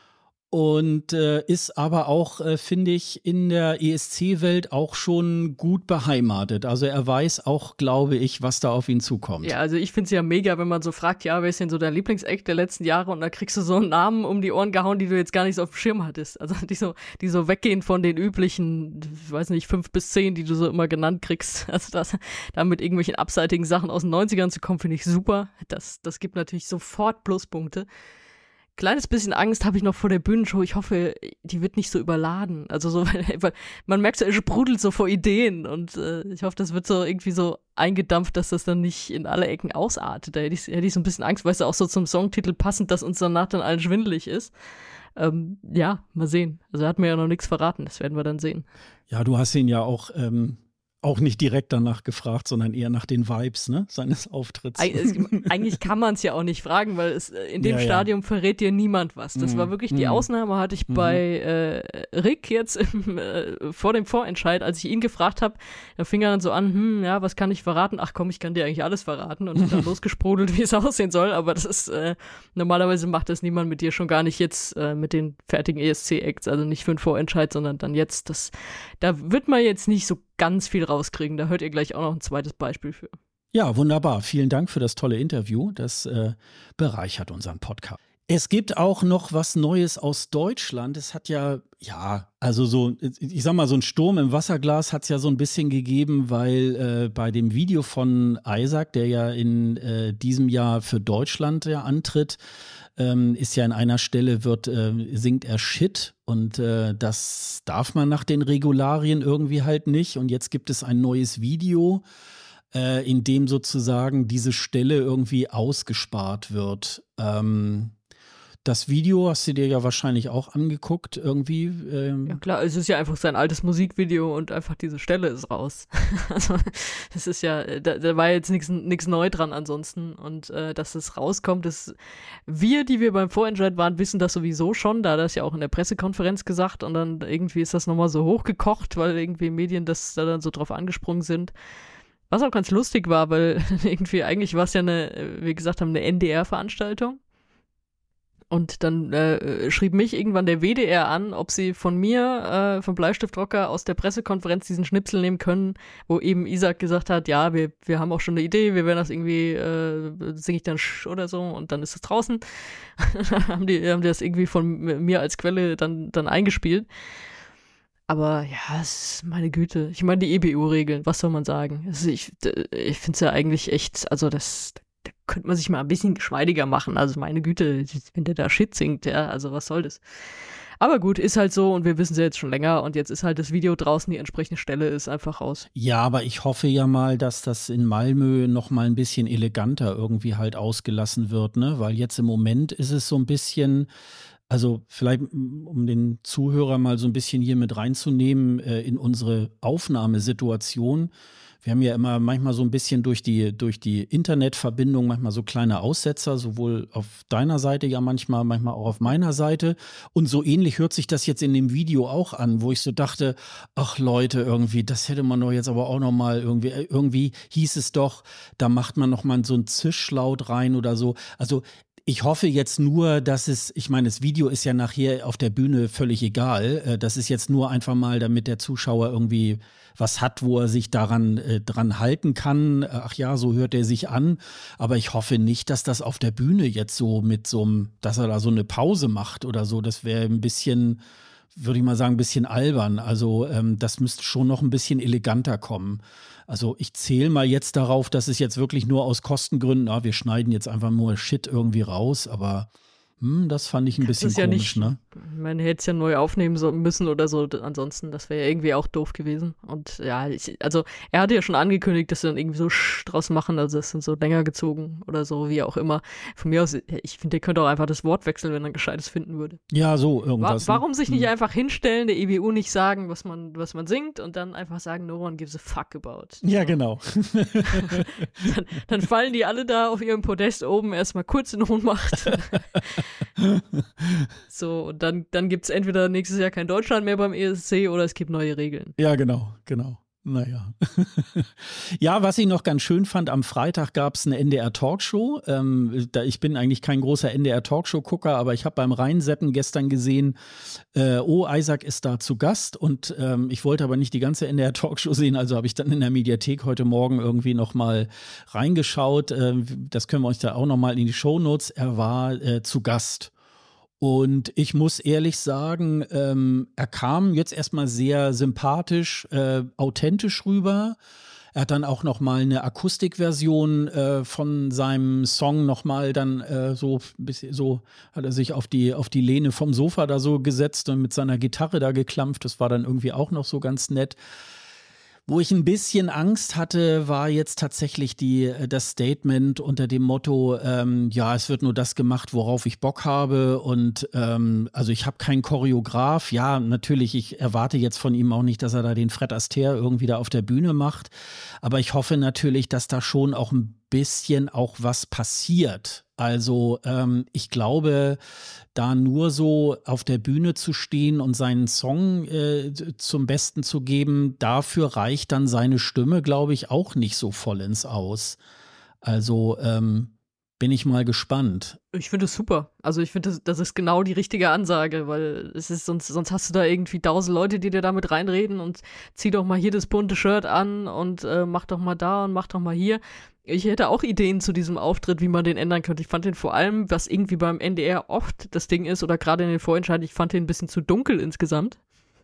und äh, ist aber auch, äh, finde ich, in der E S C-Welt auch schon gut beheimatet. Also er weiß auch, glaube ich, was da auf ihn zukommt. Ja, also ich finde es ja mega, wenn man so fragt, ja, wer ist denn so dein Lieblingseck der letzten Jahre? Und dann kriegst du so einen Namen um die Ohren gehauen, die du jetzt gar nicht so auf dem Schirm hattest. Also die so, die so weggehen von den üblichen, ich weiß nicht, fünf bis zehn, die du so immer genannt kriegst. Also das, da mit irgendwelchen abseitigen Sachen aus den neunzigern zu kommen, finde ich super. Das, das gibt natürlich sofort Pluspunkte. Kleines bisschen Angst habe ich noch vor der Bühnenshow. Ich hoffe, die wird nicht so überladen. Also so, weil man merkt so, er sprudelt so vor Ideen und äh, ich hoffe, das wird so irgendwie so eingedampft, dass das dann nicht in alle Ecken ausartet. Da hätte ich, hätte ich so ein bisschen Angst, weißt du, auch so zum Songtitel passend, dass uns danach dann allen schwindelig ist. Ähm, ja, mal sehen. Also er hat mir ja noch nichts verraten, das werden wir dann sehen. Ja, du hast ihn ja auch ähm auch nicht direkt danach gefragt, sondern eher nach den Vibes, ne, seines Auftritts. Eig es, eigentlich kann man es ja auch nicht fragen, weil es in dem ja, Stadium ja. verrät dir niemand was. Das Mhm. war wirklich die Mhm. Ausnahme, hatte ich Mhm. bei äh, Rick jetzt im, äh, vor dem Vorentscheid, als ich ihn gefragt habe, da fing er dann so an, hm, ja, was kann ich verraten? Ach komm, ich kann dir eigentlich alles verraten und hat dann losgesprudelt, wie es aussehen soll, aber das ist, äh, normalerweise macht das niemand mit dir, schon gar nicht jetzt äh, mit den fertigen E S C-Acts, also nicht für den Vorentscheid, sondern dann jetzt, das, da wird man jetzt nicht so ganz viel rauskriegen. Da hört ihr gleich auch noch ein zweites Beispiel für. Ja, wunderbar. Vielen Dank für das tolle Interview. Das äh, bereichert unseren Podcast. Es gibt auch noch was Neues aus Deutschland. Es hat ja, ja, also so, ich sag mal, so ein Sturm im Wasserglas hat es ja so ein bisschen gegeben, weil äh, bei dem Video von Isaac, der ja in äh, diesem Jahr für Deutschland ja antritt, ähm, ist ja an einer Stelle, wird, äh, singt er Shit und äh, das darf man nach den Regularien irgendwie halt nicht. Und jetzt gibt es ein neues Video, äh, in dem sozusagen diese Stelle irgendwie ausgespart wird. Ähm, Das Video hast du dir ja wahrscheinlich auch angeguckt, irgendwie. Ähm. Ja klar, es ist ja einfach sein altes Musikvideo und einfach diese Stelle ist raus. Also das ist ja, da, da war jetzt nichts neu dran ansonsten und äh, dass es rauskommt, ist, wir, die wir beim Vorentscheid waren, wissen das sowieso schon, da hat das ja auch in der Pressekonferenz gesagt und dann irgendwie ist das nochmal so hochgekocht, weil irgendwie Medien das da dann so drauf angesprungen sind. Was auch ganz lustig war, weil irgendwie eigentlich war es ja eine, wie gesagt haben, eine N D R-Veranstaltung. Und dann äh, schrieb mich irgendwann der W D R an, ob sie von mir, äh, vom Bleistiftrocker aus der Pressekonferenz diesen Schnipsel nehmen können, wo eben Isaac gesagt hat, ja, wir, wir haben auch schon eine Idee, wir werden das irgendwie, äh, singe ich dann Sch oder so und dann ist es draußen. Dann haben die, haben die das irgendwie von mir als Quelle dann, dann eingespielt. Aber ja, es ist meine Güte. Ich meine, die E B U-Regeln, was soll man sagen? Also ich ich finde es ja eigentlich echt, also das, da könnte man sich mal ein bisschen geschmeidiger machen. Also meine Güte, wenn der da Shit singt, ja, also was soll das? Aber gut, ist halt so und wir wissen es ja jetzt schon länger und jetzt ist halt das Video draußen, die entsprechende Stelle ist einfach raus. Ja, aber ich hoffe ja mal, dass das in Malmö noch mal ein bisschen eleganter irgendwie halt ausgelassen wird, ne? Weil jetzt im Moment ist es so ein bisschen, also vielleicht um den Zuhörer mal so ein bisschen hier mit reinzunehmen äh, in unsere Aufnahmesituation. Wir haben ja immer manchmal so ein bisschen durch die, durch die Internetverbindung manchmal so kleine Aussetzer, sowohl auf deiner Seite ja manchmal, manchmal auch auf meiner Seite. Und so ähnlich hört sich das jetzt in dem Video auch an, wo ich so dachte, ach Leute, irgendwie, das hätte man doch jetzt aber auch noch mal irgendwie, irgendwie hieß es doch, da macht man noch mal so ein Zischlaut rein oder so. Also ich hoffe jetzt nur, dass es, ich meine, das Video ist ja nachher auf der Bühne völlig egal. Das ist jetzt nur einfach mal, damit der Zuschauer irgendwie was hat, wo er sich daran äh, dran halten kann. Ach ja, so hört er sich an. Aber ich hoffe nicht, dass das auf der Bühne jetzt so mit so einem, dass er da so eine Pause macht oder so. Das wäre ein bisschen, würde ich mal sagen, ein bisschen albern. Also ähm, das müsste schon noch ein bisschen eleganter kommen. Also ich zähle mal jetzt darauf, dass es jetzt wirklich nur aus Kostengründen, ah, wir schneiden jetzt einfach nur Shit irgendwie raus, aber hm, das fand ich ein bisschen ja komisch, nicht, ne? Man hätte es ja neu aufnehmen so müssen oder so, ansonsten, das wäre ja irgendwie auch doof gewesen. Und ja, ich, also er hatte ja schon angekündigt, dass sie dann irgendwie so Sch draus machen, also das sind so länger gezogen oder so, wie auch immer. Von mir aus, ich finde, der könnte auch einfach das Wort wechseln, wenn er ein Gescheites finden würde. Ja, so irgendwas. Wa warum sich nicht hm. einfach hinstellen, der E B U nicht sagen, was man, was man singt und dann einfach sagen, no one gives a fuck about. Ja, genau. dann, dann fallen die alle da auf ihrem Podest oben erstmal kurz in Ohnmacht. So, und dann, dann gibt es entweder nächstes Jahr kein Deutschland mehr beim E S C oder es gibt neue Regeln. Ja, genau, genau. Naja. Ja, was ich noch ganz schön fand, am Freitag gab es eine N D R-Talkshow. Ähm, da, ich bin eigentlich kein großer N D R-Talkshow-Gucker, aber ich habe beim Reinseppen gestern gesehen, äh, oh, Isaac ist da zu Gast und ähm, ich wollte aber nicht die ganze N D R-Talkshow sehen, also habe ich dann in der Mediathek heute Morgen irgendwie noch mal reingeschaut. Äh, das können wir euch da auch noch mal in die Shownotes. Er war äh, zu Gast. Und ich muss ehrlich sagen, ähm, er kam jetzt erstmal sehr sympathisch, äh, authentisch rüber. Er hat dann auch noch mal eine Akustikversion äh, von seinem Song noch mal dann äh, so ein bisschen so hat er sich auf die auf die Lehne vom Sofa da so gesetzt und mit seiner Gitarre da geklampft. Das war dann irgendwie auch noch so ganz nett. Wo ich ein bisschen Angst hatte, war jetzt tatsächlich die, das Statement unter dem Motto, ähm, ja, es wird nur das gemacht, worauf ich Bock habe und ähm, also ich habe keinen Choreograf. Ja, natürlich, ich erwarte jetzt von ihm auch nicht, dass er da den Fred Astaire irgendwie da auf der Bühne macht, aber ich hoffe natürlich, dass da schon auch ein bisschen auch was passiert. Also ähm, ich glaube, da nur so auf der Bühne zu stehen und seinen Song äh, zum Besten zu geben, dafür reicht dann seine Stimme, glaube ich, auch nicht so vollends aus. Also ähm, bin ich mal gespannt. Ich finde es super. Also ich finde, das, das ist genau die richtige Ansage, weil es ist, sonst, sonst hast du da irgendwie tausend Leute, die dir damit reinreden und zieh doch mal hier das bunte Shirt an und äh, mach doch mal da und mach doch mal hier. Ich hätte auch Ideen zu diesem Auftritt, wie man den ändern könnte. Ich fand den vor allem, was irgendwie beim N D R oft das Ding ist, oder gerade in den Vorentscheiden, ich fand den ein bisschen zu dunkel insgesamt.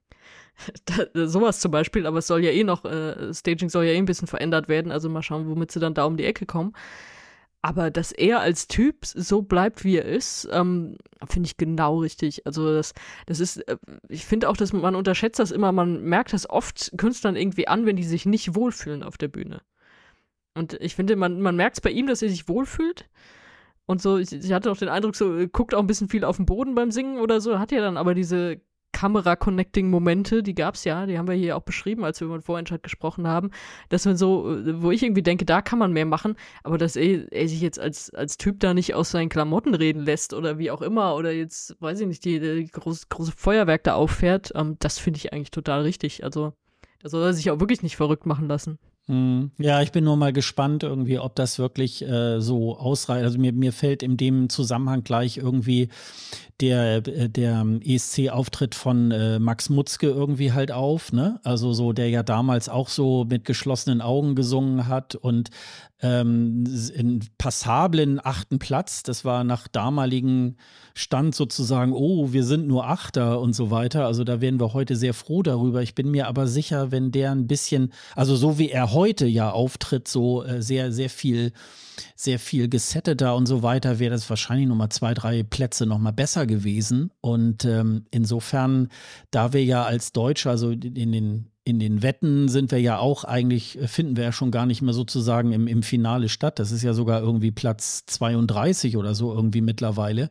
Da, sowas zum Beispiel, aber es soll ja eh noch, äh, Staging soll ja eh ein bisschen verändert werden, also mal schauen, womit sie dann da um die Ecke kommen. Aber dass er als Typ so bleibt, wie er ist, ähm, finde ich genau richtig. Also das, das ist, äh, ich finde auch, dass man unterschätzt das immer, man merkt das oft Künstlern irgendwie an, wenn die sich nicht wohlfühlen auf der Bühne. Und ich finde, man, man merkt es bei ihm, dass er sich wohlfühlt. Und so, ich, ich hatte auch den Eindruck, so, er guckt auch ein bisschen viel auf den Boden beim Singen oder so, hat ja dann aber diese Kamera-Connecting-Momente, die gab's ja, die haben wir hier auch beschrieben, als wir über den Vorentscheid gesprochen haben, dass man so, wo ich irgendwie denke, da kann man mehr machen, aber dass er, er sich jetzt als, als Typ da nicht aus seinen Klamotten reden lässt oder wie auch immer oder jetzt, weiß ich nicht, die, die große, große Feuerwerk da auffährt, ähm, das finde ich eigentlich total richtig. Also da soll er sich auch wirklich nicht verrückt machen lassen. Ja, ich bin nur mal gespannt irgendwie, ob das wirklich äh, so ausreicht. Also mir, mir fällt in dem Zusammenhang gleich irgendwie der, der E S C-Auftritt von äh, Max Mutzke irgendwie halt auf, ne? Also so, der ja damals auch so mit geschlossenen Augen gesungen hat und ähm, in passablen achten Platz, das war nach damaligen Stand sozusagen, oh, wir sind nur Achter und so weiter. Also da wären wir heute sehr froh darüber. Ich bin mir aber sicher, wenn der ein bisschen, also so wie er heute ja auftritt, so äh, sehr, sehr viel, sehr viel gesetteter und so weiter, wäre das wahrscheinlich nochmal zwei, drei Plätze nochmal besser gewesen. Und ähm, insofern, da wir ja als Deutsche, also in den In den Wetten sind wir ja auch eigentlich, finden wir ja schon gar nicht mehr sozusagen im, im Finale statt. Das ist ja sogar irgendwie Platz zweiunddreißig oder so irgendwie mittlerweile.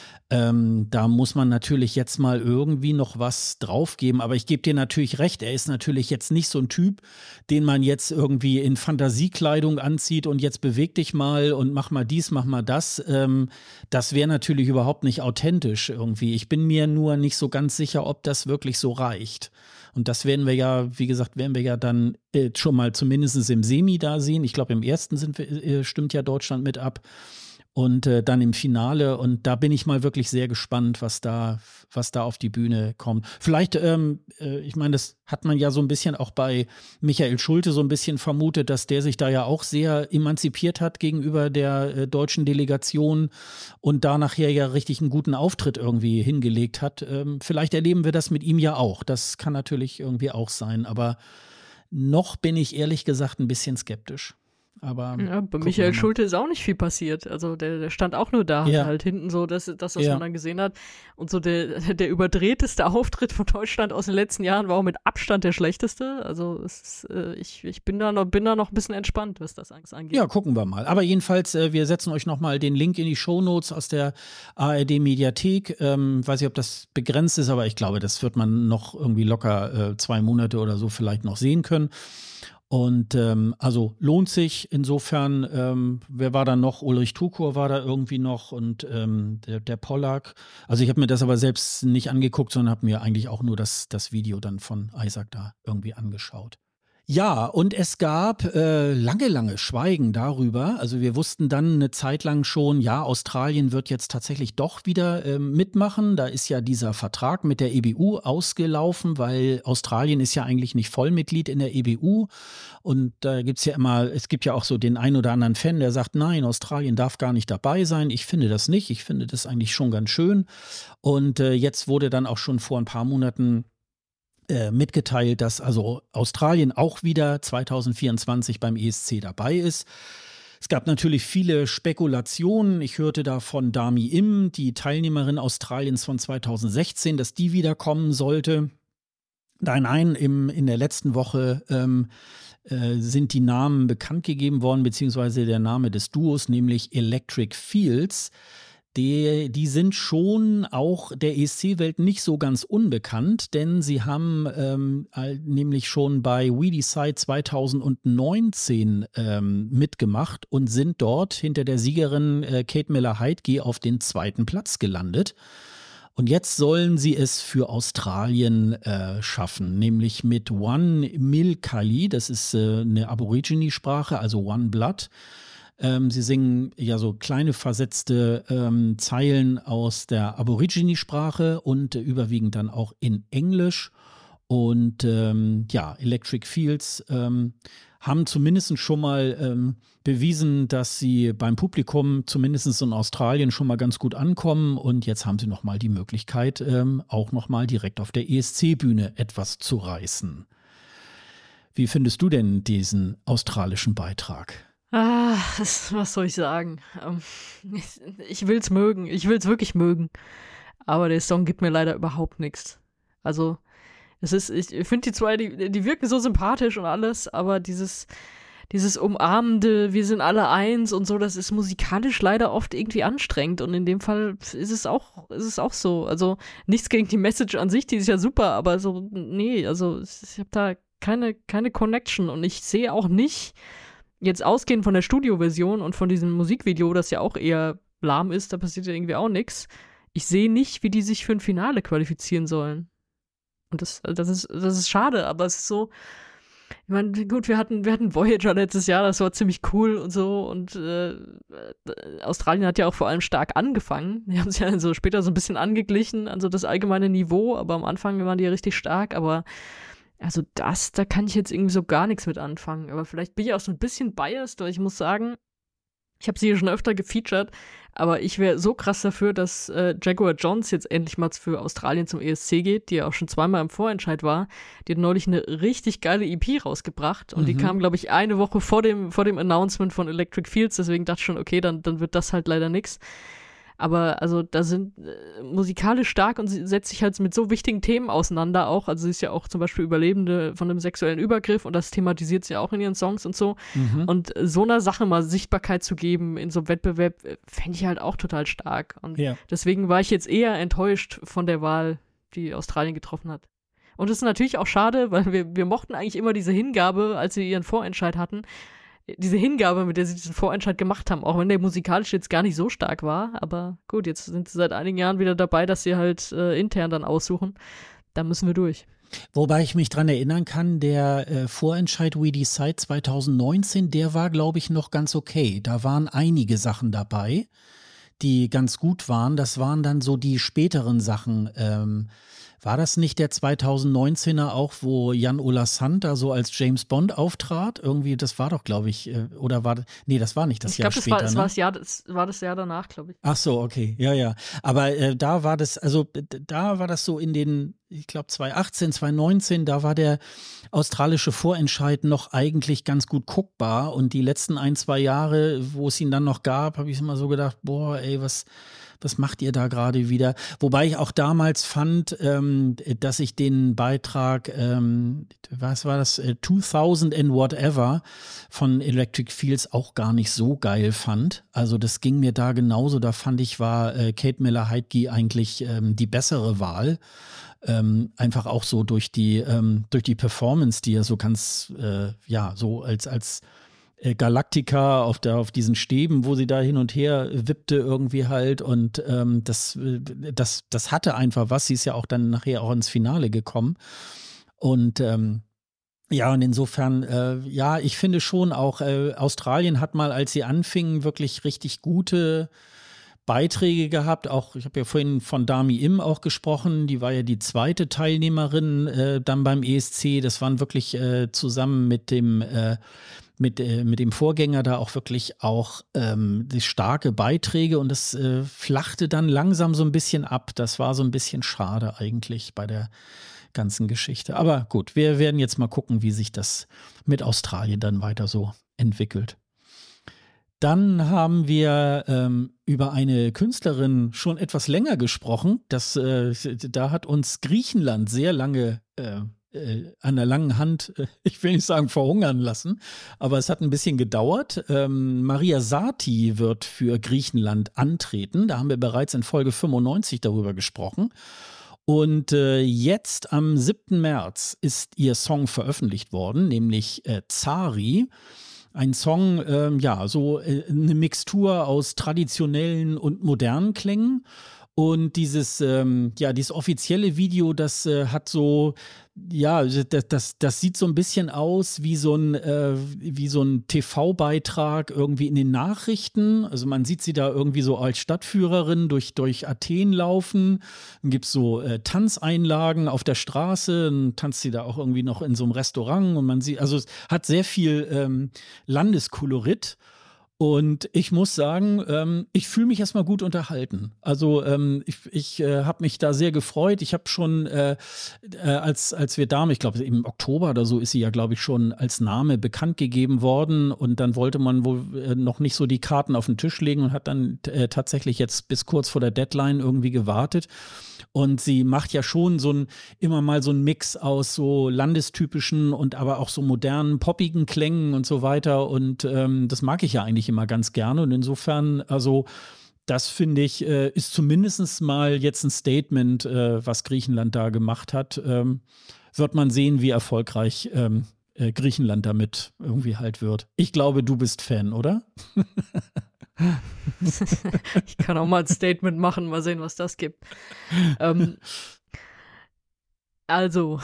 Ähm, da muss man natürlich jetzt mal irgendwie noch was draufgeben. Aber ich gebe dir natürlich recht, er ist natürlich jetzt nicht so ein Typ, den man jetzt irgendwie in Fantasiekleidung anzieht und jetzt beweg dich mal und mach mal dies, mach mal das. Ähm, das wäre natürlich überhaupt nicht authentisch irgendwie. Ich bin mir nur nicht so ganz sicher, ob das wirklich so reicht. Und das werden wir ja, wie gesagt, werden wir ja dann äh, schon mal zumindest im Semi da sehen. Ich glaube, im ersten sind wir, äh, stimmt ja Deutschland mit ab. Und äh, dann im Finale. Und da bin ich mal wirklich sehr gespannt, was da, was da auf die Bühne kommt. Vielleicht, ähm, äh, ich meine, das hat man ja so ein bisschen auch bei Michael Schulte so ein bisschen vermutet, dass der sich da ja auch sehr emanzipiert hat gegenüber der äh, deutschen Delegation und da nachher ja richtig einen guten Auftritt irgendwie hingelegt hat. Ähm, vielleicht erleben wir das mit ihm ja auch. Das kann natürlich irgendwie auch sein. Aber noch bin ich ehrlich gesagt ein bisschen skeptisch. Aber ja, bei Michael Schulte ist auch nicht viel passiert. Also der, der stand auch nur da, ja. halt hinten so, dass das, was ja. man dann gesehen hat. Und so der, der überdrehteste Auftritt von Deutschland aus den letzten Jahren war auch mit Abstand der schlechteste. Also es ist, äh, ich, ich bin da noch, bin da noch ein bisschen entspannt, was das angeht. Ja, gucken wir mal. Aber jedenfalls, äh, wir setzen euch nochmal den Link in die Shownotes aus der A R D-Mediathek. Ähm, weiß nicht, ob das begrenzt ist, aber ich glaube, das wird man noch irgendwie locker äh, zwei Monate oder so vielleicht noch sehen können. Und ähm, also lohnt sich insofern, ähm, wer war da noch? Ulrich Tukur war da irgendwie noch und ähm, der, der Pollack. Also ich habe mir das aber selbst nicht angeguckt, sondern habe mir eigentlich auch nur das, das Video dann von Isaac da irgendwie angeschaut. Ja, und es gab äh, lange, lange Schweigen darüber. Also wir wussten dann eine Zeit lang schon, ja, Australien wird jetzt tatsächlich doch wieder äh, mitmachen. Da ist ja dieser Vertrag mit der E B U ausgelaufen, weil Australien ist ja eigentlich nicht Vollmitglied in der E B U. Und da gibt's ja immer, es gibt ja auch so den einen oder anderen Fan, der sagt, nein, Australien darf gar nicht dabei sein. Ich finde das nicht. Ich finde das eigentlich schon ganz schön. Und äh, jetzt wurde dann auch schon vor ein paar Monaten Äh, mitgeteilt, dass also Australien auch wieder zwanzig vierundzwanzig beim E S C dabei ist. Es gab natürlich viele Spekulationen. Ich hörte da von Dami Im, die Teilnehmerin Australiens von zwanzig sechzehn, dass die wieder kommen sollte. Nein, nein, im, in der letzten Woche ähm, äh, sind die Namen bekannt gegeben worden, beziehungsweise der Name des Duos, nämlich Electric Fields. Die, die sind schon auch der E S C-Welt nicht so ganz unbekannt, denn sie haben ähm, nämlich schon bei We Decide zwanzig neunzehn ähm, mitgemacht und sind dort hinter der Siegerin äh, Kate Miller-Heidke auf den zweiten Platz gelandet. Und jetzt sollen sie es für Australien äh, schaffen, nämlich mit One Milkali, das ist äh, eine Aborigine-Sprache, also One Blood. Ähm, sie singen ja so kleine versetzte ähm, Zeilen aus der Aborigine-Sprache und äh, überwiegend dann auch in Englisch. Und ähm, ja, Electric Fields ähm, haben zumindest schon mal ähm, bewiesen, dass sie beim Publikum, zumindest in Australien, schon mal ganz gut ankommen. Und jetzt haben sie noch mal die Möglichkeit, ähm, auch noch mal direkt auf der E S C-Bühne etwas zu reißen. Wie findest du denn diesen australischen Beitrag? Ah, das, was soll ich sagen? Ähm, ich, ich will's mögen. Ich will's wirklich mögen. Aber der Song gibt mir leider überhaupt nichts. Also, es ist, ich finde die zwei, die, die wirken so sympathisch und alles, aber dieses, dieses umarmende, wir sind alle eins und so, das ist musikalisch leider oft irgendwie anstrengend. Und in dem Fall ist es auch, ist es auch so. Also, nichts gegen die Message an sich, die ist ja super, aber so, nee, also, ich habe da keine, keine Connection und ich sehe auch nicht, jetzt ausgehend von der Studioversion und von diesem Musikvideo, das ja auch eher lahm ist, da passiert ja irgendwie auch nichts. Ich sehe nicht, wie die sich für ein Finale qualifizieren sollen. Und das, das ist, das ist schade, aber es ist so, ich meine, gut, wir hatten, wir hatten Voyager letztes Jahr, das war ziemlich cool und so und äh, Australien hat ja auch vor allem stark angefangen. Die haben sich ja so später so ein bisschen angeglichen, also das allgemeine Niveau, aber am Anfang waren die ja richtig stark, aber also das, da kann ich jetzt irgendwie so gar nichts mit anfangen. Aber vielleicht bin ich auch so ein bisschen biased, weil ich muss sagen, ich habe sie hier schon öfter gefeatured, aber ich wäre so krass dafür, dass äh, Jaguar Johns jetzt endlich mal für Australien zum E S C geht, die ja auch schon zweimal im Vorentscheid war. Die hat neulich eine richtig geile E P rausgebracht und mhm. die kam, glaube ich, eine Woche vor dem, vor dem Announcement von Electric Fields, deswegen dachte ich schon, okay, dann, dann wird das halt leider nix. Aber also da sind äh, musikalisch stark und sie setzt sich halt mit so wichtigen Themen auseinander auch. Also sie ist ja auch zum Beispiel Überlebende von einem sexuellen Übergriff und das thematisiert sie ja auch in ihren Songs und so. Mhm. Und so einer Sache mal Sichtbarkeit zu geben in so einem Wettbewerb, fände ich halt auch total stark. Und ja. deswegen war ich jetzt eher enttäuscht von der Wahl, die Australien getroffen hat. Und das ist natürlich auch schade, weil wir, wir mochten eigentlich immer diese Hingabe, als sie ihren Vorentscheid hatten. Diese Hingabe, mit der sie diesen Vorentscheid gemacht haben, auch wenn der musikalisch jetzt gar nicht so stark war, aber gut, jetzt sind sie seit einigen Jahren wieder dabei, dass sie halt äh, intern dann aussuchen. Da müssen wir durch. Wobei ich mich dran erinnern kann, der äh, Vorentscheid We Decide zwanzig neunzehn, der war, glaube ich, noch ganz okay. Da waren einige Sachen dabei, die ganz gut waren. Das waren dann so die späteren Sachen. Ähm, War das nicht der zwanzig neunzehner auch, wo Jan-Ola Sand da so als James Bond auftrat? Irgendwie, das war doch, glaube ich, oder war das, nee, das war nicht das ich Jahr glaub, später, das ne? war, das, Jahr, das war das Jahr danach, glaube ich. Ach so, okay, ja, ja. Aber äh, da war das, also da war das so in den, ich glaube zwanzig achtzehn, zwanzig neunzehn, da war der australische Vorentscheid noch eigentlich ganz gut guckbar und die letzten ein, zwei Jahre, wo es ihn dann noch gab, habe ich immer so gedacht, boah, ey, was Was macht ihr da gerade wieder? Wobei ich auch damals fand, ähm, dass ich den Beitrag, ähm, was war das, äh, zweitausend and whatever von Electric Fields auch gar nicht so geil fand. Also das ging mir da genauso. Da fand ich, war äh, Kate Miller-Heidke eigentlich ähm, die bessere Wahl. Ähm, einfach auch so durch die, ähm, durch die Performance, die er so ganz, äh, ja, so als, als Galactica auf, der, auf diesen Stäben, wo sie da hin und her wippte irgendwie halt und ähm, das, das, das hatte einfach was. Sie ist ja auch dann nachher auch ins Finale gekommen und ähm, Ja, und insofern, äh, ja, ich finde schon auch, äh, Australien hat mal, als sie anfingen, wirklich richtig gute Beiträge gehabt. Auch, ich habe ja vorhin von Dami Im auch gesprochen, die war ja die zweite Teilnehmerin äh, dann beim E S C. Das waren wirklich äh, zusammen mit dem äh, mit, äh, mit dem Vorgänger da auch wirklich auch ähm, die starke Beiträge und das äh, flachte dann langsam so ein bisschen ab. Das war so ein bisschen schade eigentlich bei der ganzen Geschichte. Aber gut, wir werden jetzt mal gucken, wie sich das mit Australien dann weiter so entwickelt. Dann haben wir ähm, über eine Künstlerin schon etwas länger gesprochen. Das, äh, da hat uns Griechenland sehr lange äh, äh, an der langen Hand, äh, ich will nicht sagen verhungern lassen, aber es hat ein bisschen gedauert. Ähm, Maria Sathi wird für Griechenland antreten. Da haben wir bereits in Folge fünfundneunzig darüber gesprochen. Und äh, jetzt am siebten März ist ihr Song veröffentlicht worden, nämlich äh, Zari. Ein Song, ähm, ja, so äh, eine Mixtur aus traditionellen und modernen Klängen. Und dieses, ähm, ja, dieses offizielle Video, das äh, hat so, ja, das, das, das sieht so ein bisschen aus wie so ein, äh, wie so ein T V-Beitrag irgendwie in den Nachrichten. Also man sieht sie da irgendwie so als Stadtführerin durch, durch Athen laufen. Dann gibt es so äh, Tanzeinlagen auf der Straße. Dann tanzt sie da auch irgendwie noch in so einem Restaurant. Und man sieht, also es hat sehr viel ähm, Landeskolorit. Und ich muss sagen, ähm, ich fühle mich erstmal gut unterhalten. Also ähm, ich, ich äh, habe mich da sehr gefreut. Ich habe schon, äh, äh, als, als wir da, ich glaube im Oktober oder so ist sie ja, glaube ich, schon als Name bekannt gegeben worden. Und dann wollte man wohl äh, noch nicht so die Karten auf den Tisch legen und hat dann äh, tatsächlich jetzt bis kurz vor der Deadline irgendwie gewartet. Und sie macht ja schon so ein, immer mal so einen Mix aus so landestypischen und aber auch so modernen, poppigen Klängen und so weiter. Und ähm, das mag ich ja eigentlich immer ganz gerne. Und insofern, also das finde ich, äh, ist zumindest mal jetzt ein Statement, äh, was Griechenland da gemacht hat. Ähm, wird man sehen, wie erfolgreich ähm, äh, Griechenland damit irgendwie halt wird. Ich glaube, du bist Fan, oder? Ich kann auch mal ein Statement machen, mal sehen, was das gibt. Ähm, also,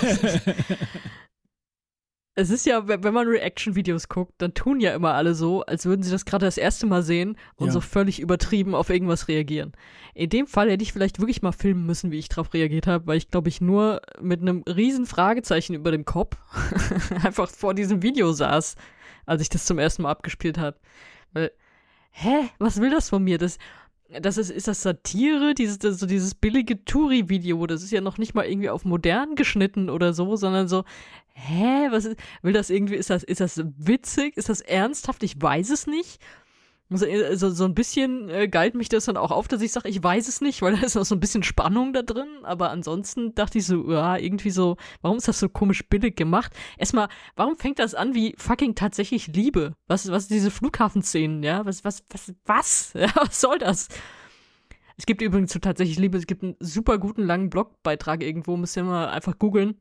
es ist ja, wenn man Reaction-Videos guckt, dann tun ja immer alle so, als würden sie das gerade das erste Mal sehen und ja. so völlig übertrieben auf irgendwas reagieren. In dem Fall hätte ich vielleicht wirklich mal filmen müssen, wie ich drauf reagiert habe, weil ich, glaube ich, nur mit einem riesen Fragezeichen über dem Kopf einfach vor diesem Video saß, als ich das zum ersten Mal abgespielt habe. Weil hä, was will das von mir? Das, das ist, ist das Satire? Dieses, das, so dieses billige Touri-Video, das ist ja noch nicht mal irgendwie auf modern geschnitten oder so, sondern so, hä, was ist, will das irgendwie, ist das, ist das witzig? Ist das ernsthaft? Ich weiß es nicht. Also, also so ein bisschen äh, geilt mich das dann auch auf, dass ich sage, ich weiß es nicht, weil da ist noch so ein bisschen Spannung da drin, aber ansonsten dachte ich so, ja, irgendwie so, warum ist das so komisch billig gemacht? Erstmal, warum fängt das an wie fucking tatsächlich Liebe? Was, was diese Flughafenszenen, ja? Was, was, was, was? Ja, was soll das? Es gibt übrigens zu tatsächlich Liebe, es gibt einen super guten langen Blogbeitrag irgendwo, müsst ihr mal einfach googeln.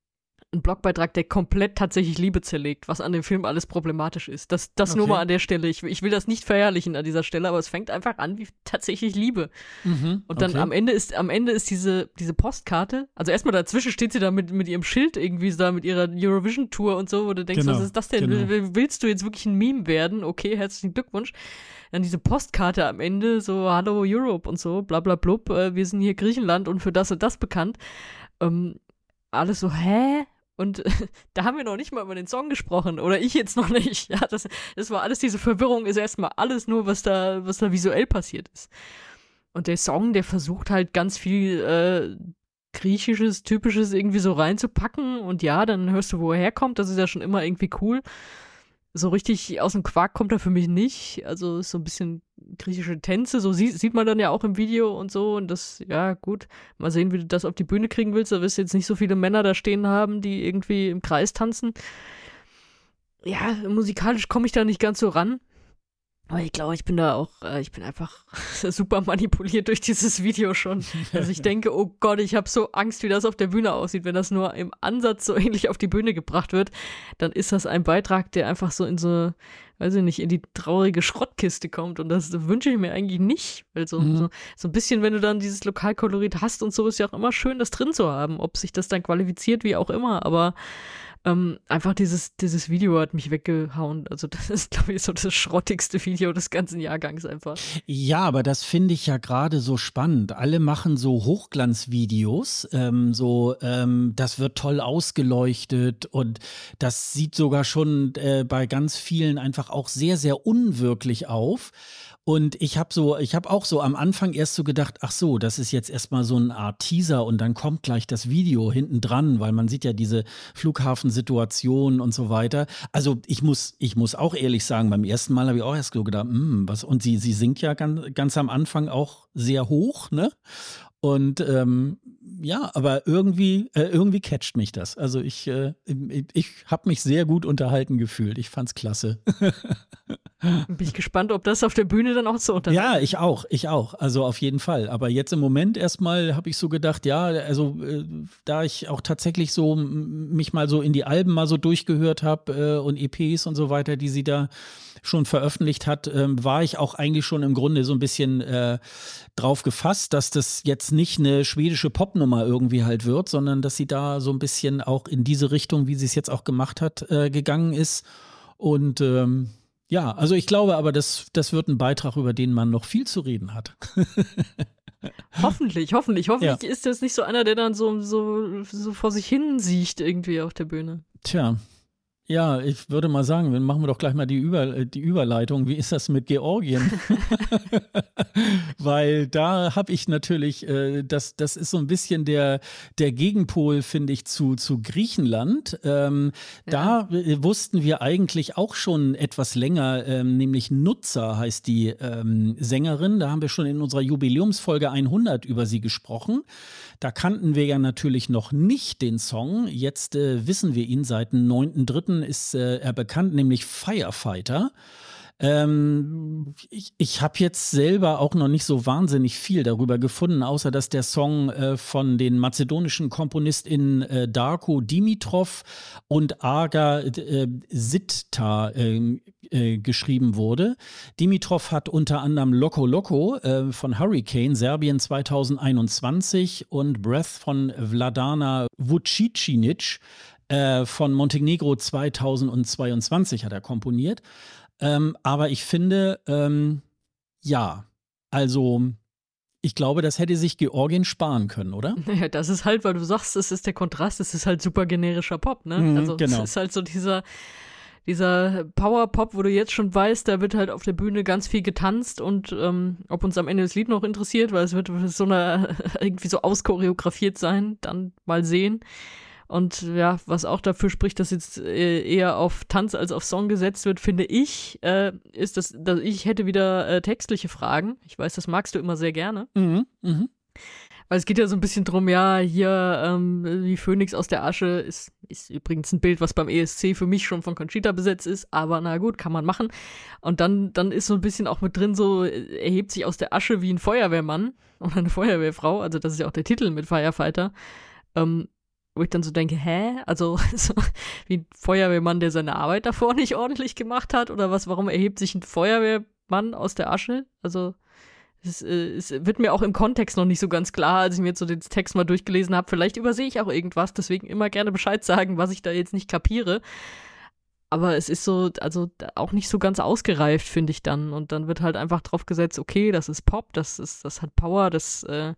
Ein Blogbeitrag, der komplett tatsächlich Liebe zerlegt, was an dem Film alles problematisch ist. Das, das okay. Nur mal an der Stelle. Ich, ich will das nicht verherrlichen an dieser Stelle, aber es fängt einfach an wie tatsächlich Liebe. Mhm, und dann okay. am Ende ist, am Ende ist diese, diese Postkarte, also erstmal dazwischen steht sie da mit, mit ihrem Schild irgendwie da, mit ihrer Eurovision-Tour und so, wo du denkst, genau, was ist das denn? Genau. Willst du jetzt wirklich ein Meme werden? Okay, herzlichen Glückwunsch. Dann diese Postkarte am Ende, so Hallo Europe und so, bla bla blub, äh, wir sind hier Griechenland und für das und das bekannt. Ähm, alles so, hä? Und äh, da haben wir noch nicht mal über den Song gesprochen. Oder ich jetzt noch nicht. Ja, das, das war alles, diese Verwirrung ist erstmal alles nur, was da, was da visuell passiert ist. Und der Song, der versucht halt ganz viel äh, Griechisches, Typisches irgendwie so reinzupacken. Und ja, dann hörst du, wo er herkommt. Das ist ja schon immer irgendwie cool. So richtig aus dem Quark kommt er für mich nicht. Also ist so ein bisschen griechische Tänze, so sie, sieht man dann ja auch im Video und so. Und das, ja gut, mal sehen, wie du das auf die Bühne kriegen willst. Da wirst du jetzt nicht so viele Männer da stehen haben, die irgendwie im Kreis tanzen. Ja, musikalisch komme ich da nicht ganz so ran. Aber ich glaube, ich bin da auch, äh, ich bin einfach super manipuliert durch dieses Video schon. Also ich denke, oh Gott, ich habe so Angst, wie das auf der Bühne aussieht. Wenn das nur im Ansatz so ähnlich auf die Bühne gebracht wird, dann ist das ein Beitrag, der einfach so in so weiß ich nicht, in die traurige Schrottkiste kommt. Und das wünsche ich mir eigentlich nicht. Weil so, mhm. so, so ein bisschen, wenn du dann dieses Lokalkolorit hast und so, ist ja auch immer schön, das drin zu haben. Ob sich das dann qualifiziert, wie auch immer. Aber ähm, einfach dieses, dieses Video hat mich weggehauen. Also das ist, glaube ich, so das schrottigste Video des ganzen Jahrgangs einfach. Ja, aber das finde ich ja gerade so spannend. Alle machen so Hochglanzvideos, ähm, so ähm, das wird toll ausgeleuchtet und das sieht sogar schon äh, bei ganz vielen einfach auch sehr, sehr unwirklich auf. Und ich habe so, ich habe auch so am Anfang erst so gedacht, ach so, das ist jetzt erstmal so eine Art Teaser und dann kommt gleich das Video hinten dran, weil man sieht ja diese Flughafensituation und so weiter. Also ich muss, ich muss auch ehrlich sagen, beim ersten Mal habe ich auch erst so gedacht, hm, was, und sie, sie singt ja ganz, ganz am Anfang auch sehr hoch, ne? Und ähm, ja, aber irgendwie, äh, irgendwie catcht mich das. Also ich, äh, ich, ich habe mich sehr gut unterhalten gefühlt. Ich fand's klasse. Bin ich gespannt, ob das auf der Bühne dann auch so unterhalten. Ja, ich auch, ich auch. Also auf jeden Fall. Aber jetzt im Moment erstmal habe ich so gedacht, ja, also äh, da ich auch tatsächlich so m- mich mal so in die Alben mal so durchgehört habe äh, und E Ps und so weiter, die sie da schon veröffentlicht hat, ähm, war ich auch eigentlich schon im Grunde so ein bisschen äh, drauf gefasst, dass das jetzt nicht eine schwedische Popnummer irgendwie halt wird, sondern dass sie da so ein bisschen auch in diese Richtung, wie sie es jetzt auch gemacht hat, äh, gegangen ist. Und ähm, ja, also ich glaube aber, das, das wird ein Beitrag, über den man noch viel zu reden hat. Hoffentlich, hoffentlich. Hoffentlich Ja. ist das nicht so einer, der dann so, so, so vor sich hin sieht irgendwie auf der Bühne. Tja. Ja, ich würde mal sagen, dann machen wir doch gleich mal die, Über, die Überleitung. Wie ist das mit Georgien? Weil da habe ich natürlich, äh, das, das ist so ein bisschen der, der Gegenpol, finde ich, zu, zu Griechenland. Ähm, Ja. Da äh, wussten wir eigentlich auch schon etwas länger, ähm, nämlich Nutzer heißt die ähm, Sängerin. Da haben wir schon in unserer Jubiläumsfolge hundert über sie gesprochen. Da kannten wir ja natürlich noch nicht den Song. Jetzt äh, wissen wir ihn. Seit dem neunten dritten ist äh, er bekannt, nämlich Firefighter. Ähm, ich ich habe jetzt selber auch noch nicht so wahnsinnig viel darüber gefunden, außer dass der Song äh, von den mazedonischen KomponistInnen äh, Darko Dimitrov und Aga äh, Sitta äh, äh, geschrieben wurde. Dimitrov hat unter anderem Loco Loco äh, von Hurricane, Serbien zweitausendeinundzwanzig und Breath von Vladana Vucicinic äh, von Montenegro zweitausendzweiundzwanzig hat er komponiert. Ähm, aber ich finde, ähm, ja, also ich glaube, das hätte sich Georgien sparen können, oder? Naja, das ist halt, weil du sagst, es ist der Kontrast, es ist halt super generischer Pop, ne? Mhm, also genau. es ist halt so dieser, dieser Power-Pop, wo du jetzt schon weißt, da wird halt auf der Bühne ganz viel getanzt und ähm, ob uns am Ende das Lied noch interessiert, weil es wird so eine irgendwie so auschoreografiert sein, dann mal sehen. Und ja, was auch dafür spricht, dass jetzt äh, eher auf Tanz als auf Song gesetzt wird, finde ich, äh, ist, dass, dass ich hätte wieder äh, textliche Fragen. Ich weiß, das magst du immer sehr gerne. Mhm, mhm. Weil es geht ja so ein bisschen drum, ja, hier ähm, wie Phönix aus der Asche ist, ist übrigens ein Bild, was beim E S C für mich schon von Conchita besetzt ist, aber na gut, kann man machen. Und dann, dann ist so ein bisschen auch mit drin so, er hebt sich aus der Asche wie ein Feuerwehrmann oder eine Feuerwehrfrau, also das ist ja auch der Titel mit Firefighter. Ähm, Wo ich dann so denke, hä? Also so, wie ein Feuerwehrmann, der seine Arbeit davor nicht ordentlich gemacht hat? Oder was, warum erhebt sich ein Feuerwehrmann aus der Asche? Also es, äh, es wird mir auch im Kontext noch nicht so ganz klar, als ich mir jetzt so den Text mal durchgelesen habe. Vielleicht übersehe ich auch irgendwas, deswegen immer gerne Bescheid sagen, was ich da jetzt nicht kapiere. Aber es ist so, also auch nicht so ganz ausgereift, finde ich dann. Und dann wird halt einfach drauf gesetzt, okay, das ist Pop, das ist, das hat Power, das äh,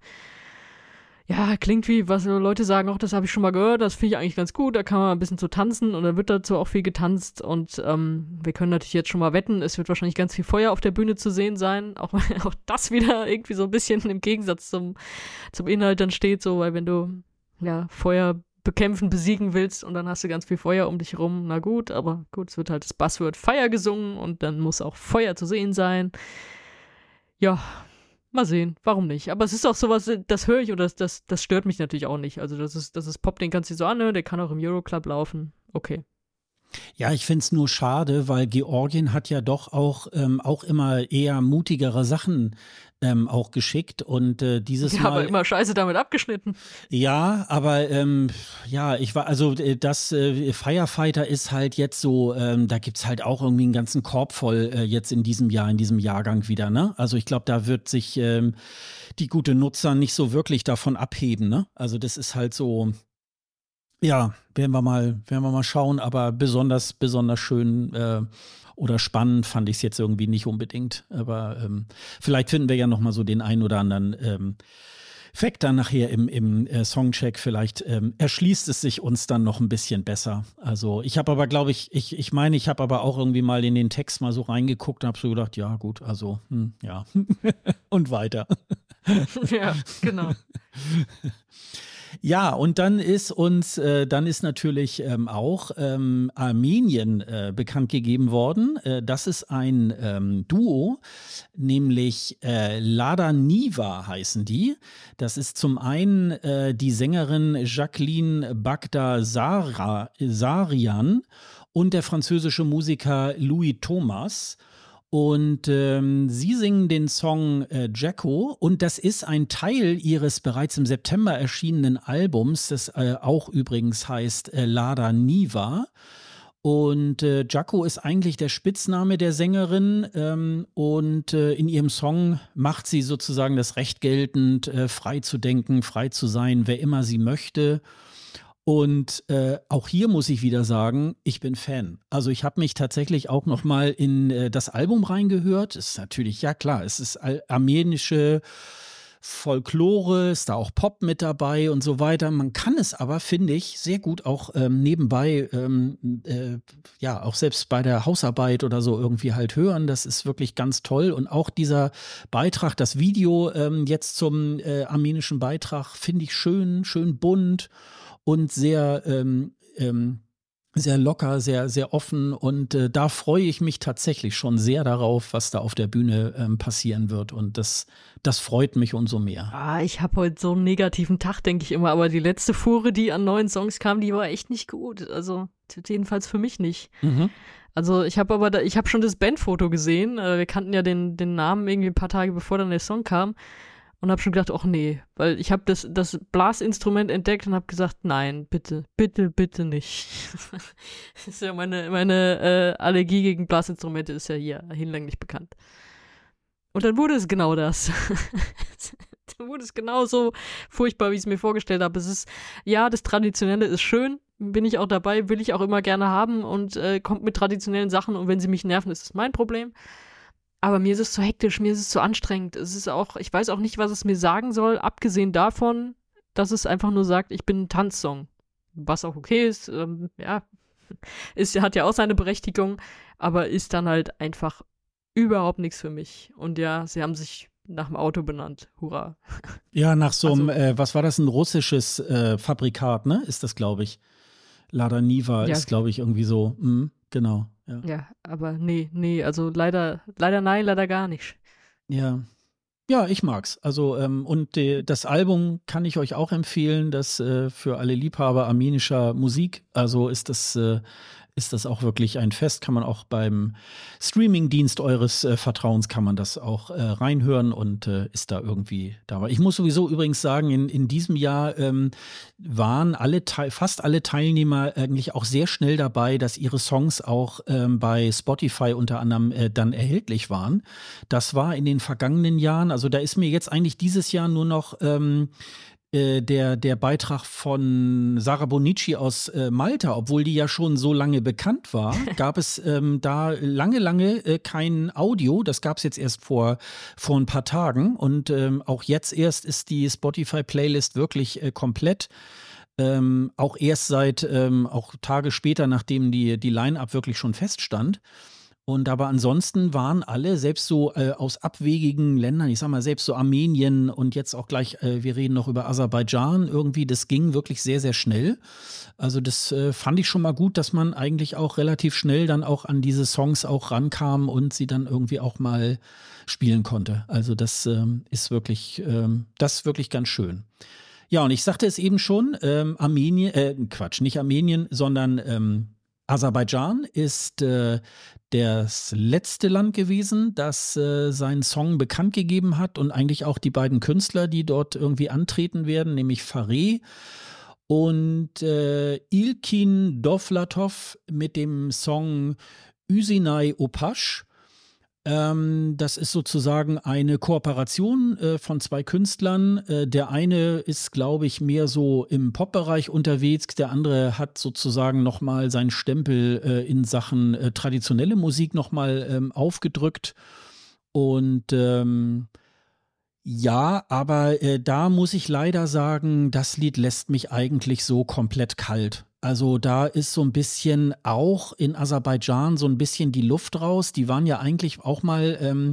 ja, klingt wie, was Leute sagen, auch das habe ich schon mal gehört, das finde ich eigentlich ganz gut, da kann man ein bisschen zu tanzen und dann wird dazu auch viel getanzt und ähm, wir können natürlich jetzt schon mal wetten, es wird wahrscheinlich ganz viel Feuer auf der Bühne zu sehen sein, auch, auch das wieder irgendwie so ein bisschen im Gegensatz zum, zum Inhalt dann steht, so, weil wenn du ja Feuer bekämpfen, besiegen willst und dann hast du ganz viel Feuer um dich rum, na gut, aber gut, es wird halt das Buzzword Fire gesungen und dann muss auch Feuer zu sehen sein. Ja, mal sehen, warum nicht. Aber es ist auch sowas, das höre ich und das, das, das stört mich natürlich auch nicht. Also das ist, das ist Pop, den kannst du so anhören, der kann auch im Euroclub laufen. Okay. Ja, ich finde es nur schade, weil Georgien hat ja doch auch, ähm, auch immer eher mutigere Sachen ähm, auch geschickt und äh, dieses Ja, Mal. aber immer scheiße damit abgeschnitten. Ja, aber ähm, ja, ich war, also äh, das äh, Firefighter ist halt jetzt so, ähm, da gibt's halt auch irgendwie einen ganzen Korb voll äh, jetzt in diesem Jahr, in diesem Jahrgang wieder, ne? Also ich glaube, da wird sich ähm, die gute Nutzer nicht so wirklich davon abheben, ne? Also das ist halt so. Ja, werden wir mal, werden wir mal schauen, aber besonders, besonders schön äh, oder spannend fand ich es jetzt irgendwie nicht unbedingt. Aber ähm, vielleicht finden wir ja noch mal so den einen oder anderen ähm, Fact dann nachher im, im äh, Songcheck. Vielleicht ähm, erschließt es sich uns dann noch ein bisschen besser. Also ich habe aber, glaube ich, ich, ich meine, ich habe aber auch irgendwie mal in den Text mal so reingeguckt und habe so gedacht, ja gut, also hm, ja und weiter. Ja, genau. Ja, und dann ist uns, äh, dann ist natürlich ähm, auch ähm, Armenien äh, bekannt gegeben worden. Äh, das ist ein ähm, Duo, nämlich äh, Lada Niva heißen die. Das ist zum einen äh, die Sängerin Jacqueline Bagdasarian und der französische Musiker Louis Thomas. Und ähm, sie singen den Song äh, Jacko und das ist ein Teil ihres bereits im September erschienenen Albums, das äh, auch übrigens heißt äh, Lada Niva. Und äh, Jacko ist eigentlich der Spitzname der Sängerin ähm, und äh, in ihrem Song macht sie sozusagen das Recht geltend, äh, frei zu denken, frei zu sein, wer immer sie möchte. Und äh, auch hier muss ich wieder sagen, ich bin Fan. Also ich habe mich tatsächlich auch noch mal in äh, das Album reingehört. Ist natürlich, ja klar, es ist armenische Folklore, ist da auch Pop mit dabei und so weiter. Man kann es aber, finde ich, sehr gut auch ähm, nebenbei, ähm, äh, ja, auch selbst bei der Hausarbeit oder so irgendwie halt hören. Das ist wirklich ganz toll. Und auch dieser Beitrag, das Video ähm, jetzt zum äh, armenischen Beitrag, finde ich schön, schön bunt. Und sehr, ähm, ähm, sehr locker, sehr, sehr offen. Und äh, da freue ich mich tatsächlich schon sehr darauf, was da auf der Bühne ähm, passieren wird. Und das, das freut mich umso mehr. Ah, ich habe heute so einen negativen Tag, denke ich immer. Aber die letzte Fuhre, die an neuen Songs kam, die war echt nicht gut. Also jedenfalls für mich nicht. Mhm. Also ich habe aber, da, ich habe schon das Bandfoto gesehen. Äh, wir kannten ja den, den Namen irgendwie ein paar Tage bevor dann der Song kam. Und habe schon gedacht, ach nee, weil ich habe das, das Blasinstrument entdeckt und habe gesagt, nein, bitte, bitte, bitte nicht. Das ist ja meine, meine äh, Allergie gegen Blasinstrumente ist ja hier hinlänglich bekannt. Und dann wurde es genau das. Dann wurde es genau so furchtbar, wie ich es mir vorgestellt habe. Es ist, ja, das Traditionelle ist schön, bin ich auch dabei, will ich auch immer gerne haben und äh, kommt mit traditionellen Sachen und wenn sie mich nerven, ist es mein Problem. Aber mir ist es zu hektisch, mir ist es zu anstrengend. Es ist auch, ich weiß auch nicht, was es mir sagen soll, abgesehen davon, dass es einfach nur sagt, ich bin ein Tanzsong. Was auch okay ist, ähm, ja, ist, hat ja auch seine Berechtigung, aber ist dann halt einfach überhaupt nichts für mich. Und ja, sie haben sich nach dem Auto benannt. Hurra. Ja, nach so einem, Also, äh, was war das, ein russisches äh, Fabrikat, ne? Ist das, glaube ich. Lada Niva ja, ist, glaube ich, irgendwie so. Mhm, genau, ja. ja, aber nee, nee, also leider, leider nein, leider gar nicht. Ja. Ja, ich mag's. Also, ähm, und die, das Album kann ich euch auch empfehlen, das äh, für alle Liebhaber armenischer Musik. Also ist das, äh, ist das auch wirklich ein Fest. Kann man auch beim Streamingdienst eures äh, Vertrauens kann man das auch äh, reinhören und äh, ist da irgendwie dabei. Ich muss sowieso übrigens sagen, in, in diesem Jahr ähm, waren alle Te- fast alle Teilnehmer eigentlich auch sehr schnell dabei, dass ihre Songs auch ähm, bei Spotify unter anderem äh, dann erhältlich waren. Das war in den vergangenen Jahren, also da ist mir jetzt eigentlich dieses Jahr nur noch ähm, äh, der, der Beitrag von Sarah Bonici aus äh, Malta, obwohl die ja schon so lange bekannt war, gab es ähm, da lange, lange äh, kein Audio. Das gab es jetzt erst vor, vor ein paar Tagen. Und ähm, auch jetzt erst ist die Spotify-Playlist wirklich äh, komplett. Ähm, auch erst seit, ähm, auch Tage später, nachdem die, die Line-Up wirklich schon feststand. Und aber ansonsten waren alle, selbst so äh, aus abwegigen Ländern, ich sag mal, selbst so Armenien und jetzt auch gleich, äh, wir reden noch über Aserbaidschan, irgendwie, das ging wirklich sehr, sehr schnell. Also das äh, fand ich schon mal gut, dass man eigentlich auch relativ schnell dann auch an diese Songs auch rankam und sie dann irgendwie auch mal spielen konnte. Also das ähm, ist wirklich, ähm, das ist wirklich ganz schön. Ja, und ich sagte es eben schon, ähm, Armenien, äh, Quatsch, nicht Armenien, sondern ähm, Aserbaidschan ist äh, das letzte Land gewesen, das äh, seinen Song bekannt gegeben hat und eigentlich auch die beiden Künstler, die dort irgendwie antreten werden, nämlich Fareh und äh, Ilkin Dovlatov mit dem Song Üsinay Opasch. Ähm, das ist sozusagen eine Kooperation äh, von zwei Künstlern. Äh, der eine ist, glaube ich, mehr so im Pop-Bereich unterwegs. Der andere hat sozusagen nochmal seinen Stempel äh, in Sachen äh, traditionelle Musik nochmal ähm, aufgedrückt. Und ähm, ja, aber äh, da muss ich leider sagen, das Lied lässt mich eigentlich so komplett kalt. Also da ist so ein bisschen auch in Aserbaidschan so ein bisschen die Luft raus. Die waren ja eigentlich auch mal ähm,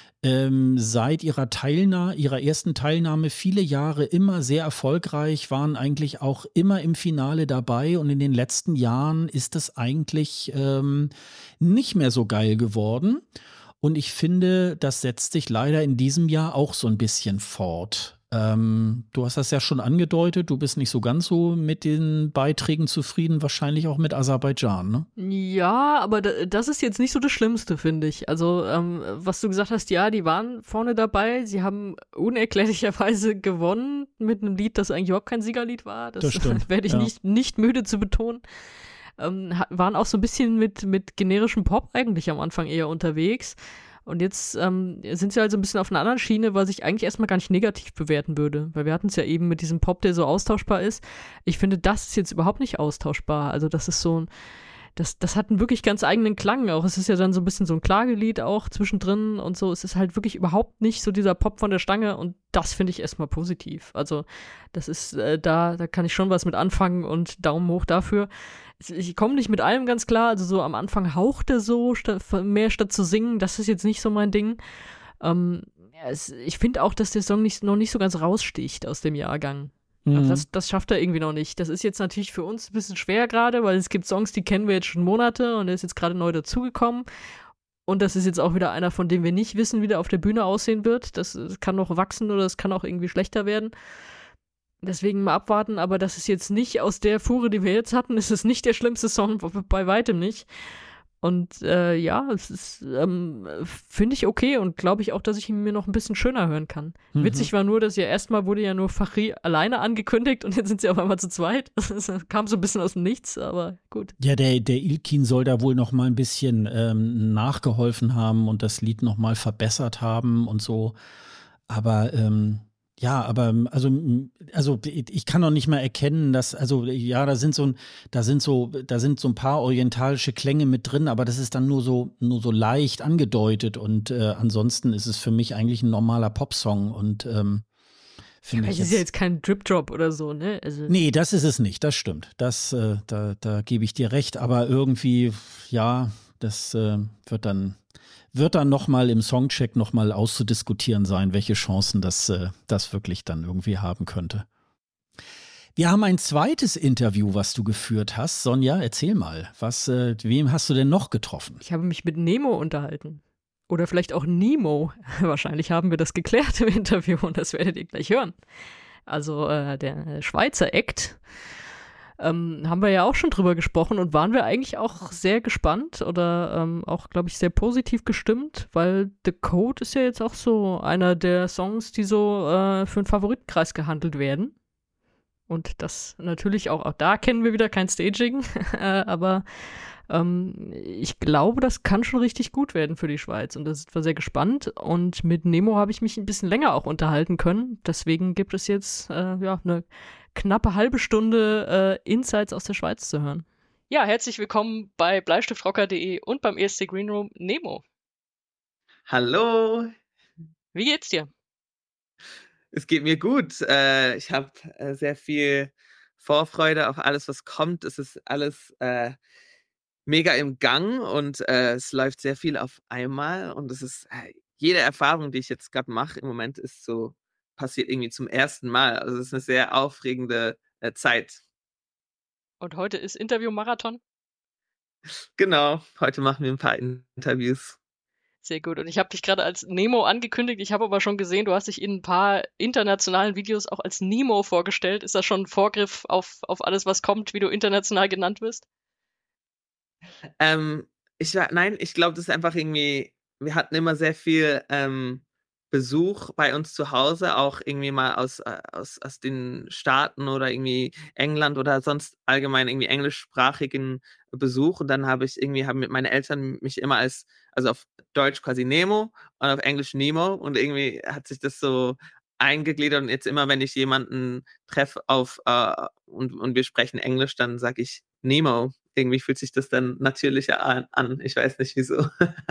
ähm, seit ihrer Teilnahme, ihrer ersten Teilnahme viele Jahre immer sehr erfolgreich, waren eigentlich auch immer im Finale dabei und in den letzten Jahren ist es eigentlich ähm, nicht mehr so geil geworden. Und ich finde, das setzt sich leider in diesem Jahr auch so ein bisschen fort. Ähm, du hast das ja schon angedeutet, du bist nicht so ganz so mit den Beiträgen zufrieden, wahrscheinlich auch mit Aserbaidschan, ne? Ja, aber da, das ist jetzt nicht so das Schlimmste, finde ich. Also, ähm, was du gesagt hast, ja, die waren vorne dabei. Sie haben unerklärlicherweise gewonnen mit einem Lied, das eigentlich überhaupt kein Siegerlied war. Das, Das stimmt, werde ich ja. nicht, nicht müde zu betonen. Ähm, ha- waren auch so ein bisschen mit, mit generischem Pop eigentlich am Anfang eher unterwegs. Und jetzt ähm, sind sie halt so ein bisschen auf einer anderen Schiene, was ich eigentlich erstmal gar nicht negativ bewerten würde. Weil wir hatten es ja eben mit diesem Pop, der so austauschbar ist. Ich finde, das ist jetzt überhaupt nicht austauschbar. Also das ist so ein, das, das hat einen wirklich ganz eigenen Klang auch. Es ist ja dann so ein bisschen so ein Klagelied auch zwischendrin und so. Es ist halt wirklich überhaupt nicht so dieser Pop von der Stange und das finde ich erstmal positiv. Also das ist, äh, da, da kann ich schon was mit anfangen und Daumen hoch dafür. Ich komme nicht mit allem ganz klar, also so am Anfang haucht er so, statt, mehr statt zu singen, das ist jetzt nicht so mein Ding. Ähm, ja, es, ich finde auch, dass der Song nicht, noch nicht so ganz raussticht aus dem Jahrgang. Mhm. Also das, das schafft er irgendwie noch nicht. Das ist jetzt natürlich für uns ein bisschen schwer gerade, weil es gibt Songs, die kennen wir jetzt schon Monate und er ist jetzt gerade neu dazugekommen. Und das ist jetzt auch wieder einer, von dem wir nicht wissen, wie der auf der Bühne aussehen wird. Das, das kann noch wachsen oder es kann auch irgendwie schlechter werden. Deswegen mal abwarten, aber das ist jetzt nicht aus der Fuhre, die wir jetzt hatten, ist es nicht der schlimmste Song, bei weitem nicht. Und äh, ja, es ist, ähm, finde ich okay und glaube ich auch, dass ich ihn mir noch ein bisschen schöner hören kann. Mhm. Witzig war nur, dass ja erstmal wurde ja nur Fachri alleine angekündigt und jetzt sind sie auf einmal zu zweit. Das kam so ein bisschen aus dem Nichts, aber gut. Ja, der, der Ilkin soll da wohl noch mal ein bisschen ähm, nachgeholfen haben und das Lied noch mal verbessert haben und so. Aber ähm, ja, aber also, also ich kann noch nicht mal erkennen, dass, also ja, da sind so ein, da sind so, da sind so ein paar orientalische Klänge mit drin, aber das ist dann nur so, nur so leicht angedeutet und äh, ansonsten ist es für mich eigentlich ein normaler Popsong und ähm, finde Ja, ich das ist ja jetzt kein Drip-Drop oder so, ne? Also, Nee, das ist es nicht, das stimmt. Das, äh, da, da gebe ich dir recht, aber irgendwie, ja, das äh, wird dann, wird dann nochmal im Songcheck nochmal auszudiskutieren sein, welche Chancen das, äh, das wirklich dann irgendwie haben könnte. Wir haben ein zweites Interview, was du geführt hast. Sonja, erzähl mal, was, äh, wem hast du denn noch getroffen? ich habe mich mit Nemo unterhalten. Oder vielleicht auch Nemo. Wahrscheinlich haben wir das geklärt im Interview und das werdet ihr gleich hören. Also äh, der Schweizer Act. Ähm, haben wir ja auch schon drüber gesprochen und waren wir eigentlich auch sehr gespannt oder ähm, auch, glaube ich, sehr positiv gestimmt, weil The Code ist ja jetzt auch so einer der Songs, die so äh, für einen Favoritenkreis gehandelt werden. Und das natürlich auch, auch da kennen wir wieder kein Staging, äh, aber ähm, ich glaube, das kann schon richtig gut werden für die Schweiz und das war sehr gespannt und mit Nemo habe ich mich ein bisschen länger auch unterhalten können, deswegen gibt es jetzt äh, ja, eine knappe halbe Stunde äh, Insights aus der Schweiz zu hören. Ja, herzlich willkommen bei bleistiftrocker punkt de und beim E S C Green Room Nemo. Hallo, Wie geht's dir? es geht mir gut. Äh, ich habe äh, sehr viel Vorfreude auf alles, was kommt. Es ist alles äh, mega im Gang und äh, es läuft sehr viel auf einmal. Und es ist äh, jede Erfahrung, die ich jetzt gerade mache im Moment, ist so passiert irgendwie zum ersten Mal. Also es ist eine sehr aufregende äh, Zeit. Und heute ist Interview-Marathon. Genau, heute machen wir ein paar Interviews. Sehr gut. Und ich habe dich gerade als Nemo angekündigt. Ich habe aber schon gesehen, du hast dich in ein paar internationalen Videos auch als Nemo vorgestellt. Ist das schon ein Vorgriff auf, auf alles, was kommt, wie du international genannt wirst? Ähm, ich war, nein, ich glaube, das ist einfach irgendwie, wir hatten immer sehr viel ähm, Besuch bei uns zu Hause, auch irgendwie mal aus, äh, aus, aus den Staaten oder irgendwie England oder sonst allgemein irgendwie englischsprachigen Besuch. Und dann habe ich irgendwie, haben mit meinen Eltern mich immer als, also auf Deutsch quasi Nemo und auf Englisch Nemo. Und irgendwie hat sich das so eingegliedert. Und jetzt immer, wenn ich jemanden treffe auf äh, und, und wir sprechen Englisch, dann sage ich Nemo. Irgendwie fühlt sich das dann natürlicher an. an. Ich weiß nicht wieso.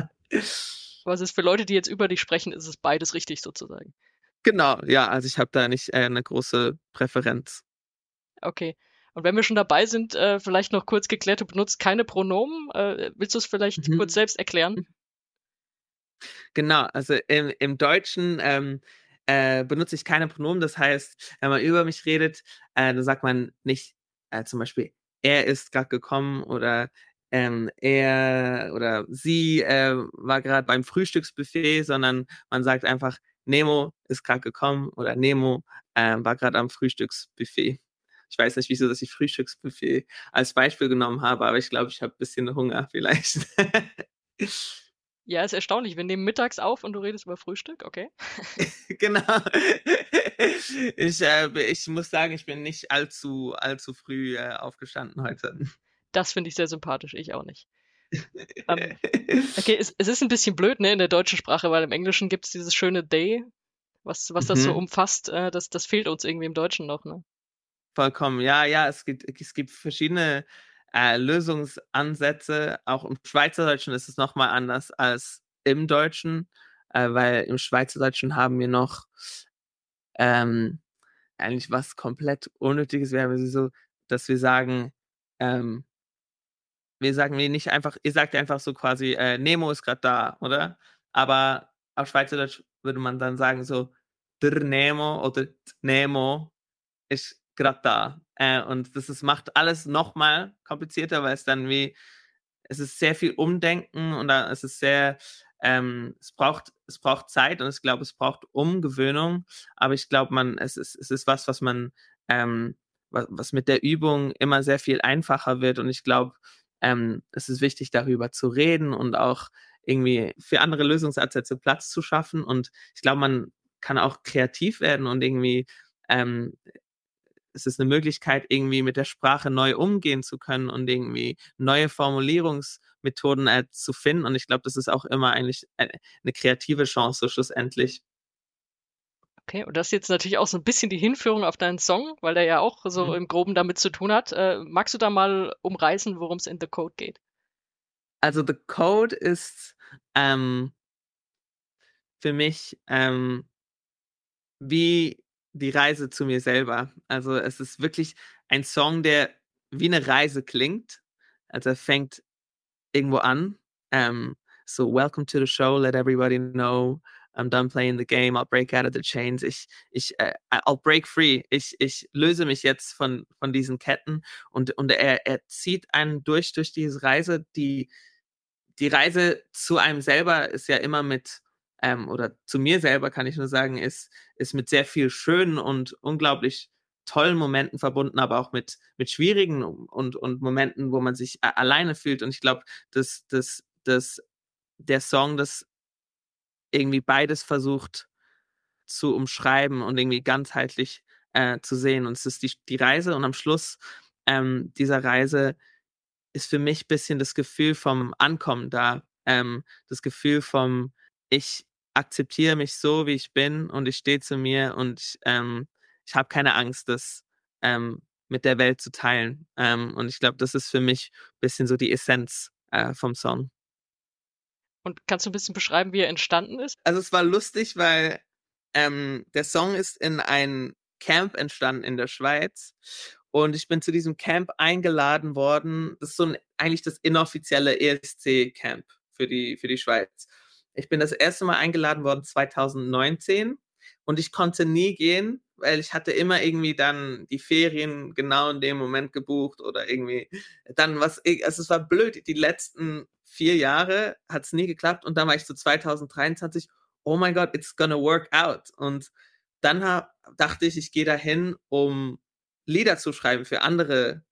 Was ist für Leute, die jetzt über dich sprechen, ist es beides richtig sozusagen. Genau, ja, also ich habe da nicht äh, eine große Präferenz. Okay. Und wenn wir schon dabei sind, äh, vielleicht noch kurz geklärt, du benutzt keine Pronomen. Äh, willst du es vielleicht Mhm. kurz selbst erklären? Genau, also im, im Deutschen ähm, äh, benutze ich keine Pronomen. Das heißt, wenn man über mich redet, äh, dann sagt man nicht äh, zum Beispiel, er ist gerade gekommen oder ähm, er oder sie äh, war gerade beim Frühstücksbuffet, sondern man sagt einfach, Nemo ist gerade gekommen oder Nemo äh, war gerade am Frühstücksbuffet. Ich weiß nicht, wieso, dass ich Frühstücksbuffet als Beispiel genommen habe, aber ich glaube, ich habe ein bisschen Hunger vielleicht. Ja, ist erstaunlich. Wir nehmen mittags auf und du redest über Frühstück, okay? Genau. Ich, äh, ich muss sagen, ich bin nicht allzu, allzu früh äh, aufgestanden heute. Das finde ich sehr sympathisch, ich auch nicht. Ähm, okay, es, es ist ein bisschen blöd, ne, in der deutschen Sprache, weil im Englischen gibt es dieses schöne They, was, was das so Mhm. umfasst, äh, das, das fehlt uns irgendwie im Deutschen noch, ne? Vollkommen. Ja, ja, es gibt, es gibt verschiedene äh, Lösungsansätze. Auch im Schweizerdeutschen ist es nochmal anders als im Deutschen, äh, weil im Schweizerdeutschen haben wir noch ähm, eigentlich was komplett Unnötiges wäre, so, dass wir sagen, ähm, wir sagen mir nicht einfach, ihr sagt einfach so quasi, äh, Nemo ist gerade da, oder? Aber auf Schweizerdeutsch würde man dann sagen so, der Nemo oder d Nemo ist gerade da. Äh, und das ist, macht alles nochmal komplizierter, weil es dann wie, es ist sehr viel Umdenken und dann ist es sehr, ähm, es braucht, es braucht Zeit und ich glaube, es braucht Umgewöhnung, aber ich glaube, man, es ist, es ist was, was man, ähm, was, was mit der Übung immer sehr viel einfacher wird und ich glaube, ähm, es ist wichtig, darüber zu reden und auch irgendwie für andere Lösungsansätze Platz zu schaffen und ich glaube, man kann auch kreativ werden und irgendwie ähm, es ist eine Möglichkeit, irgendwie mit der Sprache neu umgehen zu können und irgendwie neue Formulierungsmethoden äh, zu finden. Und ich glaube, das ist auch immer eigentlich eine, eine kreative Chance, so schlussendlich. Okay, und das ist jetzt natürlich auch so ein bisschen die Hinführung auf deinen Song, weil der ja auch so Mhm. im Groben damit zu tun hat. Äh, magst du da mal umreißen, worum es in The Code geht? Also The Code ist ähm, für mich ähm, wie die Reise zu mir selber. Also es ist wirklich ein Song, der wie eine Reise klingt. Also er fängt irgendwo an. Um, so welcome to the show, let everybody know I'm done playing the game, I'll break out of the chains. Ich, ich, äh, I'll break free. Ich, ich löse mich jetzt von, von diesen Ketten und, und er, er zieht einen durch, durch diese Reise. Die, die Reise zu einem selber ist ja immer mit, ähm, oder zu mir selber kann ich nur sagen, ist, ist mit sehr viel schönen und unglaublich tollen Momenten verbunden, aber auch mit, mit schwierigen und, und Momenten, wo man sich a- alleine fühlt. Und ich glaube, dass, dass, dass der Song das irgendwie beides versucht zu umschreiben und irgendwie ganzheitlich äh, zu sehen. Und es ist die, die Reise und am Schluss ähm, dieser Reise ist für mich ein bisschen das Gefühl vom Ankommen da. Ähm, das Gefühl vom, ich akzeptiere mich so, wie ich bin und ich stehe zu mir und ähm, ich habe keine Angst, das ähm, mit der Welt zu teilen. Ähm, und ich glaube, das ist für mich ein bisschen so die Essenz äh, vom Song. Und kannst du ein bisschen beschreiben, wie er entstanden ist? Also es war lustig, weil ähm, der Song ist in ein Camp entstanden in der Schweiz und ich bin zu diesem Camp eingeladen worden. Das ist so ein, eigentlich das inoffizielle E S C-Camp für die, für die Schweiz. Ich bin das erste Mal eingeladen worden zwanzig neunzehn und ich konnte nie gehen, weil ich hatte immer irgendwie dann die Ferien genau in dem Moment gebucht oder irgendwie dann was, also es war blöd, die letzten vier Jahre hat es nie geklappt und dann war ich so zwanzig dreiundzwanzig, oh my God, it's gonna work out. Und dann hab, dachte ich, ich gehe dahin, um Lieder zu schreiben für andere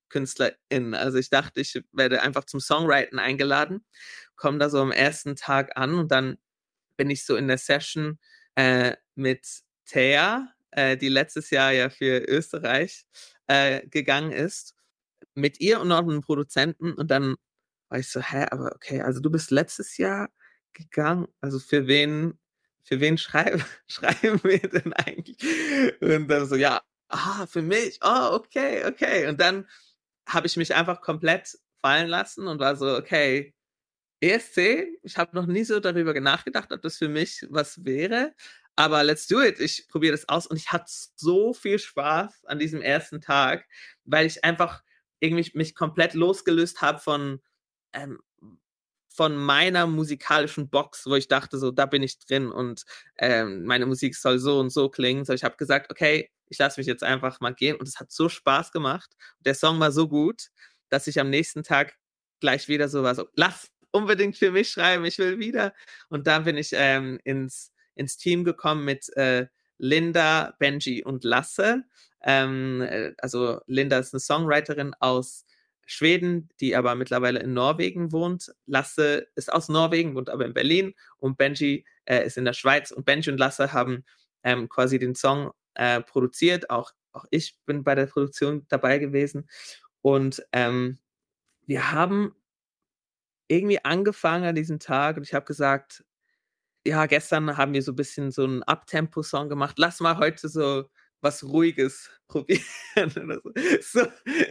Künstlerin. Also ich dachte, ich werde einfach zum Songwriten eingeladen, komme da so am ersten Tag an und dann bin ich so in der Session äh, mit Thea, äh, die letztes Jahr ja für Österreich äh, gegangen ist, mit ihr und noch einem Produzenten und dann war ich so, hä, aber okay, also du bist letztes Jahr gegangen, also für wen, für wen schreiben, schreiben wir denn eigentlich? Und dann so, ja, ah, für mich, oh, okay, okay. Und dann habe ich mich einfach komplett fallen lassen und war so, okay, E S C, ich habe noch nie so darüber nachgedacht, ob das für mich was wäre, aber let's do it. Ich probiere das aus und ich hatte so viel Spaß an diesem ersten Tag, weil ich einfach irgendwie mich komplett losgelöst habe von ähm, von meiner musikalischen Box, wo ich dachte, so, da bin ich drin und ähm, meine Musik soll so und so klingen. So, ich habe gesagt, okay, ich lasse mich jetzt einfach mal gehen und es hat so Spaß gemacht. Der Song war so gut, dass ich am nächsten Tag gleich wieder so war, so, lass unbedingt für mich schreiben, ich will wieder. Und dann bin ich ähm, ins, ins Team gekommen mit äh, Linda, Benji und Lasse. Ähm, äh, also Linda ist eine Songwriterin aus Schweden, die aber mittlerweile in Norwegen wohnt. Lasse ist aus Norwegen, wohnt aber in Berlin und Benji äh, ist in der Schweiz. Und Benji und Lasse haben ähm, quasi den Song äh, produziert. Auch, auch ich bin bei der Produktion dabei gewesen. Und ähm, wir haben irgendwie angefangen an diesem Tag und ich habe gesagt, ja, gestern haben wir so ein bisschen so einen Uptempo-Song gemacht. Lass mal heute so was Ruhiges probieren oder so. So,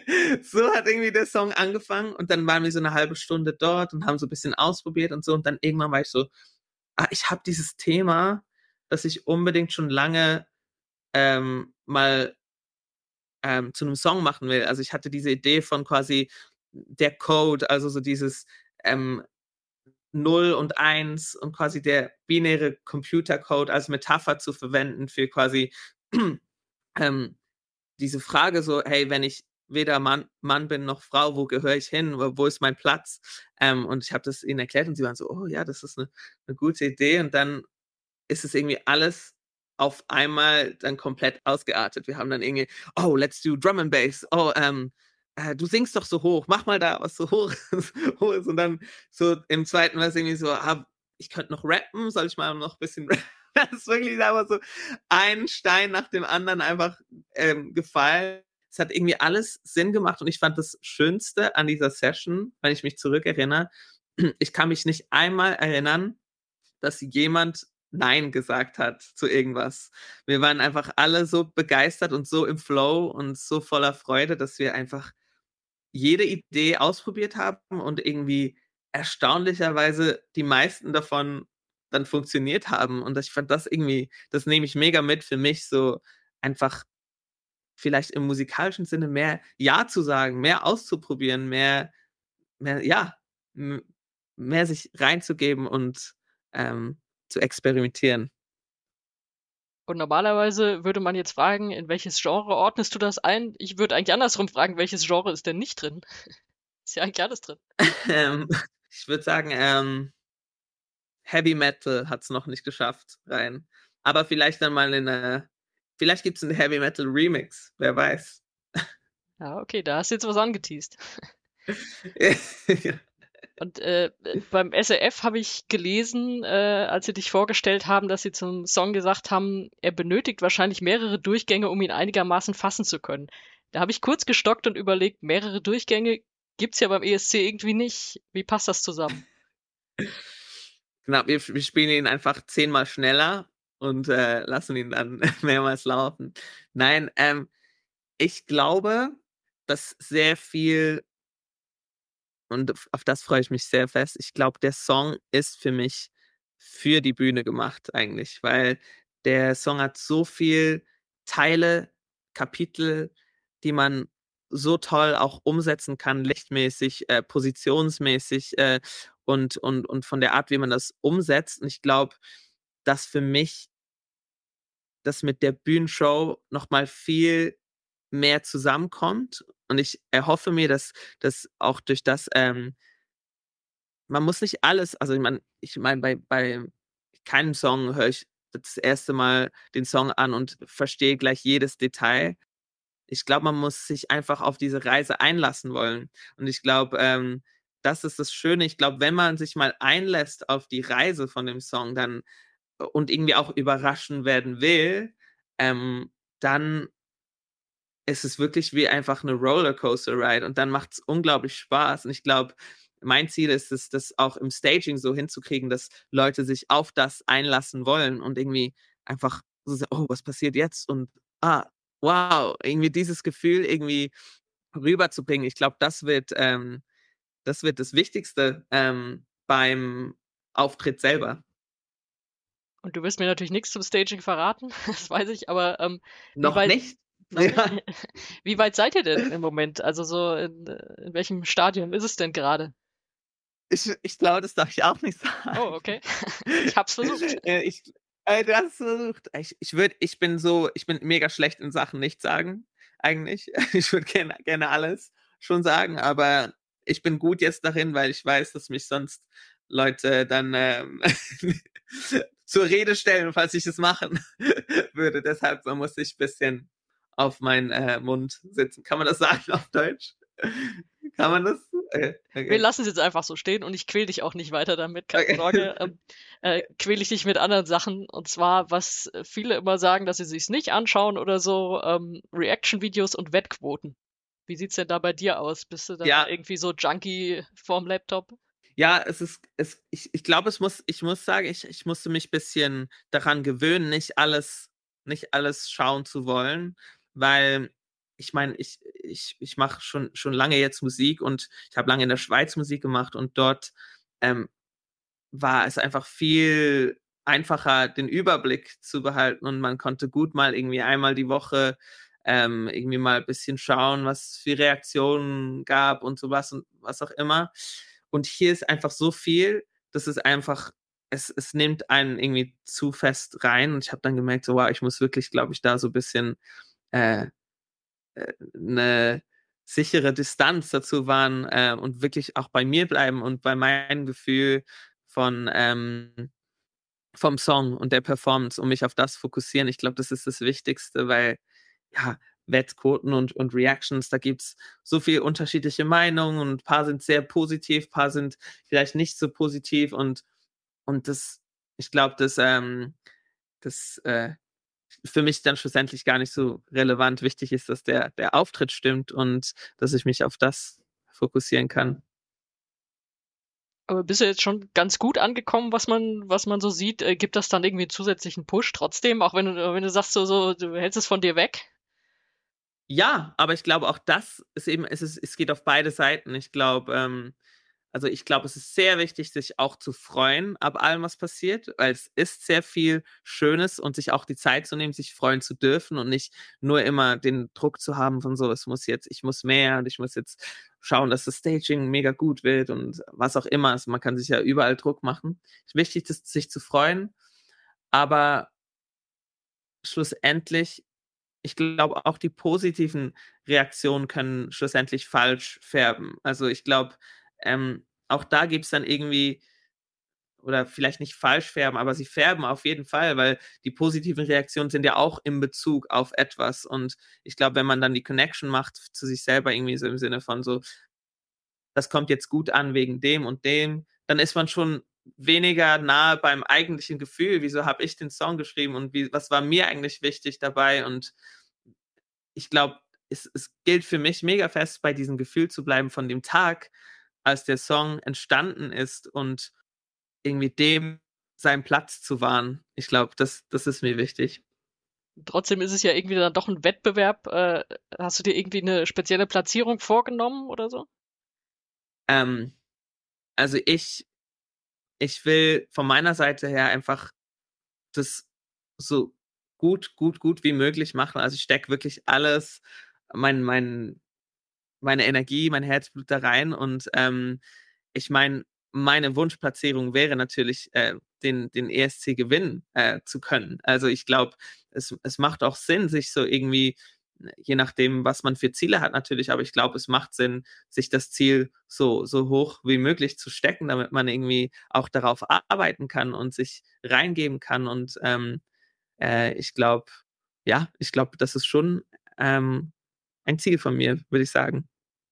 so hat irgendwie der Song angefangen und dann waren wir so eine halbe Stunde dort und haben so ein bisschen ausprobiert und so und dann irgendwann war ich so, ah, ich habe dieses Thema, das ich unbedingt schon lange ähm, mal ähm, zu einem Song machen will. Also ich hatte diese Idee von quasi der Code, also so dieses ähm, null und eins und quasi der binäre Computercode als Metapher zu verwenden für quasi ähm, diese Frage so, hey, wenn ich weder Mann, Mann bin noch Frau, wo gehöre ich hin, wo ist mein Platz? Ähm, und ich habe das ihnen erklärt und sie waren so, oh ja, das ist eine, eine gute Idee. Und dann ist es irgendwie alles auf einmal dann komplett ausgeartet. Wir haben dann irgendwie, oh, let's do Drum and Bass. Oh, ähm, äh, du singst doch so hoch, mach mal da was so hoch ist. Und dann so im zweiten war es irgendwie so, ah, ich könnte noch rappen, soll ich mal noch ein bisschen rappen? Das ist wirklich einfach so ein Stein nach dem anderen einfach ähm, gefallen. Es hat irgendwie alles Sinn gemacht und ich fand das Schönste an dieser Session, wenn ich mich zurückerinnere, ich kann mich nicht einmal erinnern, dass jemand Nein gesagt hat zu irgendwas. Wir waren einfach alle so begeistert und so im Flow und so voller Freude, dass wir einfach jede Idee ausprobiert haben und irgendwie erstaunlicherweise die meisten davon dann funktioniert haben. Und ich fand das irgendwie, das nehme ich mega mit für mich, so einfach vielleicht im musikalischen Sinne mehr Ja zu sagen, mehr auszuprobieren, mehr, mehr ja, m- mehr sich reinzugeben und ähm, zu experimentieren. Und normalerweise würde man jetzt fragen, in welches Genre ordnest du das ein? Ich würde eigentlich andersrum fragen, welches Genre ist denn nicht drin? Ist ja eigentlich alles drin. ähm, ich würde sagen, ähm, Heavy Metal hat es noch nicht geschafft rein. Aber vielleicht dann mal in eine, vielleicht gibt es einen Heavy Metal Remix, wer weiß. Ja, okay, da hast du jetzt was angeteased. Ja. Und äh, beim S R F habe ich gelesen, äh, als sie dich vorgestellt haben, dass sie zum Song gesagt haben, er benötigt wahrscheinlich mehrere Durchgänge, um ihn einigermaßen fassen zu können. Da habe ich kurz gestockt und überlegt, mehrere Durchgänge gibt's ja beim E S C irgendwie nicht. Wie passt das zusammen? Genau, wir, wir spielen ihn einfach zehnmal schneller und äh, lassen ihn dann mehrmals laufen. Nein, ähm, ich glaube, dass sehr viel, und auf das freue ich mich sehr fest, ich glaube, der Song ist für mich für die Bühne gemacht eigentlich, weil der Song hat so viel Teile, Kapitel, die man so toll auch umsetzen kann, lichtmäßig, äh, positionsmäßig äh, und, und, und von der Art, wie man das umsetzt. Und ich glaube, dass für mich das mit der Bühnenshow nochmal viel mehr zusammenkommt. Und ich erhoffe mir, dass dass auch durch das, ähm man muss nicht alles, also ich meine ich meine, bei bei keinem Song höre ich das erste Mal den Song an und verstehe gleich jedes Detail. ich glaube, man muss sich einfach auf diese Reise einlassen wollen. Und ich glaube, ähm, das ist das Schöne. Ich glaube, wenn man sich mal einlässt auf die Reise von dem Song, dann und irgendwie auch überraschen werden will, ähm, dann ist es wirklich wie einfach eine Rollercoaster-Ride und dann macht es unglaublich Spaß. Und ich glaube, mein Ziel ist es, das auch im Staging so hinzukriegen, dass Leute sich auf das einlassen wollen und irgendwie einfach so, so, oh, was passiert jetzt? Und ah, wow, irgendwie dieses Gefühl irgendwie rüberzubringen. Ich glaube, das wird, ähm, das wird das Wichtigste ähm, beim Auftritt selber. Und du wirst mir natürlich nichts zum Staging verraten, das weiß ich, aber ähm, wie Noch weit, nicht? noch Ja. nicht? Wie weit seid ihr denn im Moment? Also so in, in welchem Stadium ist es denn gerade? Ich, ich glaube, das darf ich auch nicht sagen. Oh, okay. Ich hab's versucht. Äh, ich, äh, du hast es versucht. Ich, ich würde, ich bin so, ich bin mega schlecht in Sachen nicht sagen, eigentlich. Ich würde gerne, gerne alles schon sagen, aber ich bin gut jetzt darin, weil ich weiß, dass mich sonst Leute dann ähm, zur Rede stellen, falls ich es machen würde. Deshalb muss ich ein bisschen auf meinen äh, Mund sitzen. Kann man das sagen auf Deutsch? Kann man das? Okay. Okay. Wir lassen es jetzt einfach so stehen und ich quäl dich auch nicht weiter damit, keine Okay. Sorge. Ähm, äh, quäl ich dich mit anderen Sachen. Und zwar, was viele immer sagen, dass sie sich's nicht anschauen oder so, ähm, Reaction-Videos und Wettquoten. Wie sieht's denn da bei dir aus? Bist du dann Ja. irgendwie so Junkie vorm Laptop? Ja, es ist, es, ich, ich glaube, es muss, ich muss sagen, ich, ich musste mich ein bisschen daran gewöhnen, nicht alles, nicht alles schauen zu wollen, weil ich meine, ich, ich, ich mache schon, schon lange jetzt Musik und ich habe lange in der Schweiz Musik gemacht und dort ähm, war es einfach viel einfacher, den Überblick zu behalten und man konnte gut mal irgendwie einmal die Woche ähm, irgendwie mal ein bisschen schauen, was es für Reaktionen gab und sowas und was auch immer. Und hier ist einfach so viel, dass es einfach, es, es nimmt einen irgendwie zu fest rein. Und ich habe dann gemerkt, so, wow, ich muss wirklich, glaube ich, da so ein bisschen äh, äh, eine sichere Distanz dazu wahren äh, und wirklich auch bei mir bleiben und bei meinem Gefühl von ähm, vom Song und der Performance und mich auf das fokussieren. Ich glaube, das ist das Wichtigste, weil ja, Wettquoten und, und Reactions, da gibt es so viele unterschiedliche Meinungen und ein paar sind sehr positiv, ein paar sind vielleicht nicht so positiv und, und das, ich glaube, dass ähm, das äh, für mich dann schlussendlich gar nicht so relevant. Wichtig ist, dass der, der Auftritt stimmt und dass ich mich auf das fokussieren kann. Aber bist du jetzt schon ganz gut angekommen, was man, was man so sieht? Äh, gibt das dann irgendwie einen zusätzlichen Push trotzdem, auch wenn du, wenn du sagst, so, so, du hältst es von dir weg? Ja, aber ich glaube, auch das ist eben, es, ist, es geht auf beide Seiten. Ich glaube, ähm, also ich glaube, es ist sehr wichtig, sich auch zu freuen ab allem, was passiert, weil es ist sehr viel Schönes und sich auch die Zeit zu nehmen, sich freuen zu dürfen und nicht nur immer den Druck zu haben von so, es muss jetzt, ich muss mehr und ich muss jetzt schauen, dass das Staging mega gut wird und was auch immer. Also man kann sich ja überall Druck machen. Es ist wichtig, das, sich zu freuen, aber schlussendlich, ich glaube, auch die positiven Reaktionen können schlussendlich falsch färben. Also ich glaube, ähm, auch da gibt es dann irgendwie, oder vielleicht nicht falsch färben, aber sie färben auf jeden Fall, weil die positiven Reaktionen sind ja auch in Bezug auf etwas. Und ich glaube, wenn man dann die Connection macht zu sich selber irgendwie so im Sinne von so, das kommt jetzt gut an wegen dem und dem, dann ist man schon weniger nahe beim eigentlichen Gefühl. Wieso habe ich den Song geschrieben und wie, was war mir eigentlich wichtig dabei? Und ich glaube, es, es gilt für mich mega fest, bei diesem Gefühl zu bleiben von dem Tag, als der Song entstanden ist und irgendwie dem seinen Platz zu wahren. Ich glaube, das, das ist mir wichtig. Trotzdem ist es ja irgendwie dann doch ein Wettbewerb. Äh, hast du dir irgendwie eine spezielle Platzierung vorgenommen oder so? Ähm, also ich, ich will von meiner Seite her einfach das so gut, gut, gut wie möglich machen. Also ich stecke wirklich alles, mein, mein, meine Energie, mein Herzblut da rein. Und ähm, ich meine, meine Wunschplatzierung wäre natürlich, äh, den, den E S C gewinnen äh, zu können. Also ich glaube, es, es macht auch Sinn, sich so irgendwie, je nachdem, was man für Ziele hat natürlich, aber ich glaube, es macht Sinn, sich das Ziel so, so hoch wie möglich zu stecken, damit man irgendwie auch darauf arbeiten kann und sich reingeben kann. Und ähm, äh, ich glaube, ja, ich glaube, das ist schon ähm, ein Ziel von mir, würde ich sagen.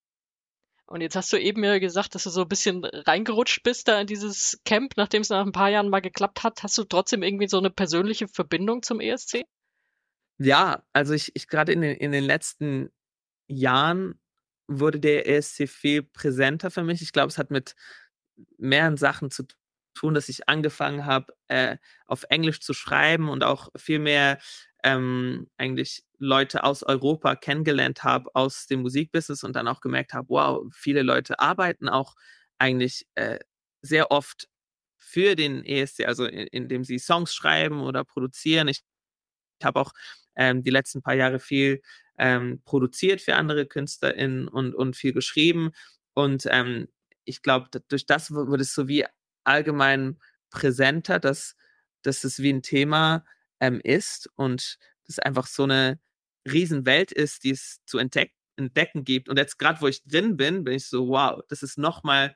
Und jetzt hast du eben ja gesagt, dass du so ein bisschen reingerutscht bist da in dieses Camp, nachdem es nach ein paar Jahren mal geklappt hat. Hast du trotzdem irgendwie so eine persönliche Verbindung zum E S C? Ja, also ich, ich gerade in den, in den letzten Jahren wurde der E S C viel präsenter für mich. Ich glaube, es hat mit mehreren Sachen zu tun, dass ich angefangen habe, äh, auf Englisch zu schreiben und auch viel mehr ähm, eigentlich Leute aus Europa kennengelernt habe aus dem Musikbusiness und dann auch gemerkt habe, wow, viele Leute arbeiten auch eigentlich äh, sehr oft für den E S C, also in, indem sie Songs schreiben oder produzieren. Ich, ich habe auch ähm, die letzten paar Jahre viel ähm, produziert für andere KünstlerInnen und, und viel geschrieben. Und ähm, ich glaube, durch das wird es so wie allgemein präsenter, dass, dass es wie ein Thema ähm, ist und das einfach so eine Riesenwelt ist, die es zu entdeck entdecken gibt. Und jetzt gerade, wo ich drin bin, bin ich so, wow, das ist nochmal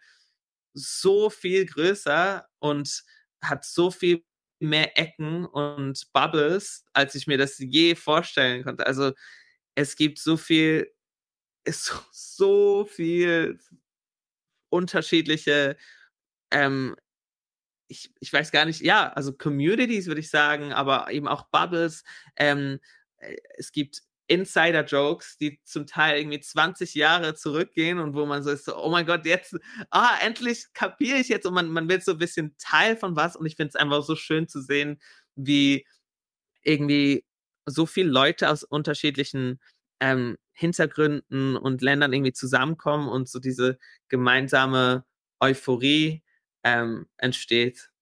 so viel größer und hat so viel mehr Ecken und Bubbles, als ich mir das je vorstellen konnte. Also es gibt so viel, ist so, so viel unterschiedliche, ähm, ich, ich weiß gar nicht, ja, also Communities würde ich sagen, aber eben auch Bubbles. Ähm, äh, es gibt Insider-Jokes, die zum Teil irgendwie zwanzig Jahre zurückgehen und wo man so ist, so, oh mein Gott, jetzt, ah, endlich kapiere ich jetzt und man, man wird so ein bisschen Teil von was und ich finde es einfach so schön zu sehen, wie irgendwie so viele Leute aus unterschiedlichen ähm, Hintergründen und Ländern irgendwie zusammenkommen und so diese gemeinsame Euphorie ähm, entsteht.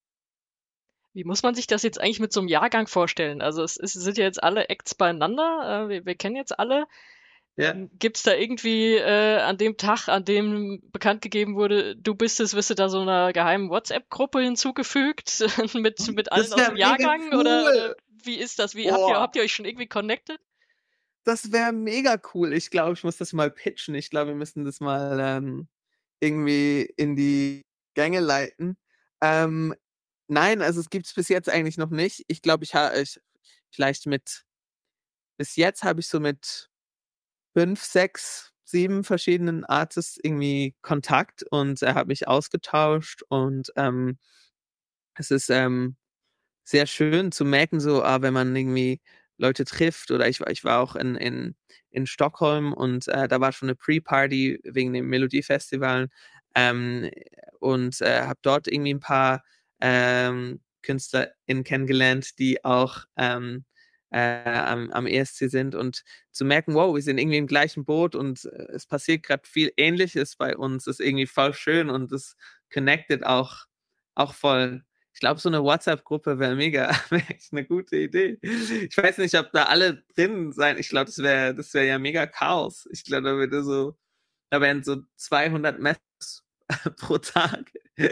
Wie muss man sich das jetzt eigentlich mit so einem Jahrgang vorstellen? Also es, es sind ja jetzt alle Acts beieinander, äh, wir, wir kennen jetzt alle. Ja. Ähm, gibt's da irgendwie äh, an dem Tag, an dem bekannt gegeben wurde, du bist es, wirst du da so einer geheimen WhatsApp-Gruppe hinzugefügt mit, mit allen Das aus wäre dem mega Jahrgang? Oder, oder cool. wie ist das? Wie habt ihr, Boah, habt ihr euch schon irgendwie connected? das wäre mega cool. Ich glaube, ich muss das mal pitchen. Ich glaube, wir müssen das mal ähm, irgendwie in die Gänge leiten. Ähm, nein, also es gibt es bis jetzt eigentlich noch nicht. Ich glaube, ich habe ich, vielleicht mit, bis jetzt habe ich so mit fünf, sechs, sieben verschiedenen Artists irgendwie Kontakt und er hat mich ausgetauscht und ähm, es ist ähm, sehr schön zu merken, so, ah, wenn man irgendwie Leute trifft oder ich war, ich war auch in, in, in Stockholm und äh, da war schon eine Pre-Party wegen dem Melodiefestival ähm, und äh, habe dort irgendwie ein paar ähm, KünstlerInnen kennengelernt, die auch ähm, äh, am, am E S C sind und zu merken, wow, wir sind irgendwie im gleichen Boot und äh, es passiert gerade viel Ähnliches bei uns, ist irgendwie voll schön und es connected auch, auch voll. Ich glaube, so eine WhatsApp-Gruppe wäre mega, wäre echt eine gute Idee. Ich weiß nicht, ob da alle drin sein. Ich glaube, das wäre, das wäre ja mega Chaos. Ich glaube, da würde so, da wären so zweihundert Messages pro Tag.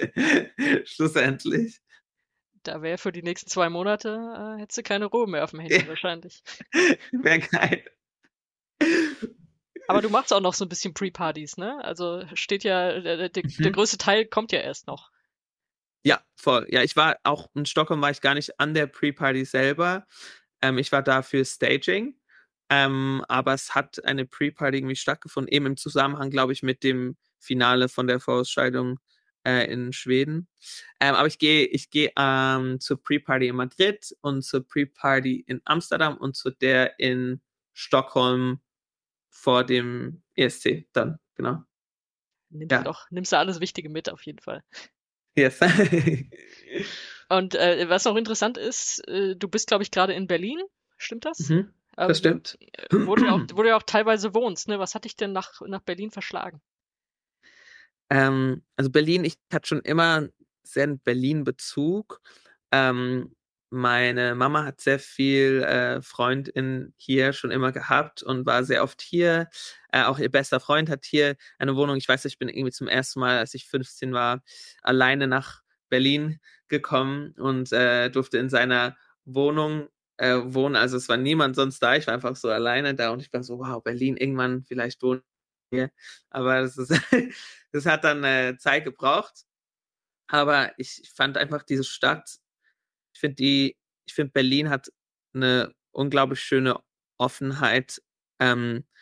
Schlussendlich. Da wäre für die nächsten zwei Monate, äh, hättest du keine Ruhe mehr auf dem Handy Ja, wahrscheinlich. wäre geil. Aber du machst auch noch so ein bisschen Pre-Partys, ne? Also steht ja, der, der, der Mhm. größte Teil kommt ja erst noch. Ja, voll. Ja, ich war auch in Stockholm, war ich gar nicht an der Pre-Party selber. Ähm, ich war da für Staging. Ähm, aber es hat eine Pre-Party irgendwie stattgefunden, eben im Zusammenhang, glaube ich, mit dem Finale von der Vorausscheidung äh, in Schweden. Ähm, aber ich gehe ich gehe ähm, zur Pre-Party in Madrid und zur Pre-Party in Amsterdam und zu der in Stockholm vor dem E S C dann, genau. Nimmst Ja, doch, nimmst du alles Wichtige mit auf jeden Fall. yes. Und äh, was noch interessant ist, äh, du bist, glaube ich, gerade in Berlin, stimmt das? Mhm, das Ähm, stimmt. wo du ja auch, wo du ja auch teilweise wohnst, ne? Was hat dich denn nach, nach Berlin verschlagen? Ähm, also Berlin, ich hatte schon immer sehr einen Berlin-Bezug. Ähm, meine Mama hat sehr viel äh, Freundin hier schon immer gehabt und war sehr oft hier. Äh, auch ihr bester Freund hat hier eine Wohnung. Ich weiß, ich bin irgendwie zum ersten Mal, als ich fünfzehn war, alleine nach Berlin gekommen und äh, durfte in seiner Wohnung äh, wohnen. Also es war niemand sonst da. Ich war einfach so alleine da und ich war so, wow, Berlin, irgendwann vielleicht wohnen wir. Aber das ist das hat dann äh, Zeit gebraucht. Aber ich fand einfach diese Stadt, ich finde die, ich finde Berlin hat eine unglaublich schöne Offenheit. Ähm,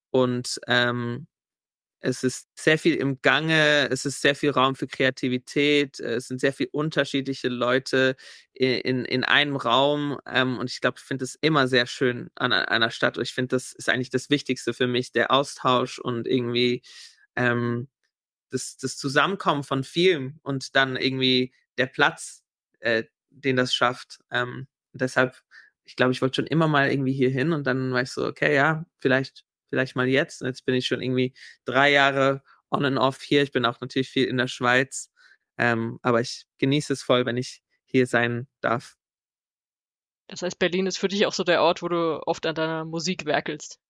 und ähm, es ist sehr viel im Gange, es ist sehr viel Raum für Kreativität, es sind sehr viele unterschiedliche Leute in, in, in einem Raum ähm, und ich glaube, ich finde es immer sehr schön an einer Stadt. Und ich finde, das ist eigentlich das Wichtigste für mich, der Austausch und irgendwie ähm, das, das Zusammenkommen von vielen und dann irgendwie der Platz, äh, den das schafft. Ähm, deshalb, ich glaube, ich wollte schon immer mal irgendwie hier hin und dann war ich so, okay, ja, vielleicht, vielleicht mal jetzt. Und jetzt bin ich schon irgendwie drei Jahre on and off hier. Ich bin auch natürlich viel in der Schweiz, ähm, aber ich genieße es voll, wenn ich hier sein darf. Das heißt, Berlin ist für dich auch so der Ort, wo du oft an deiner Musik werkelst.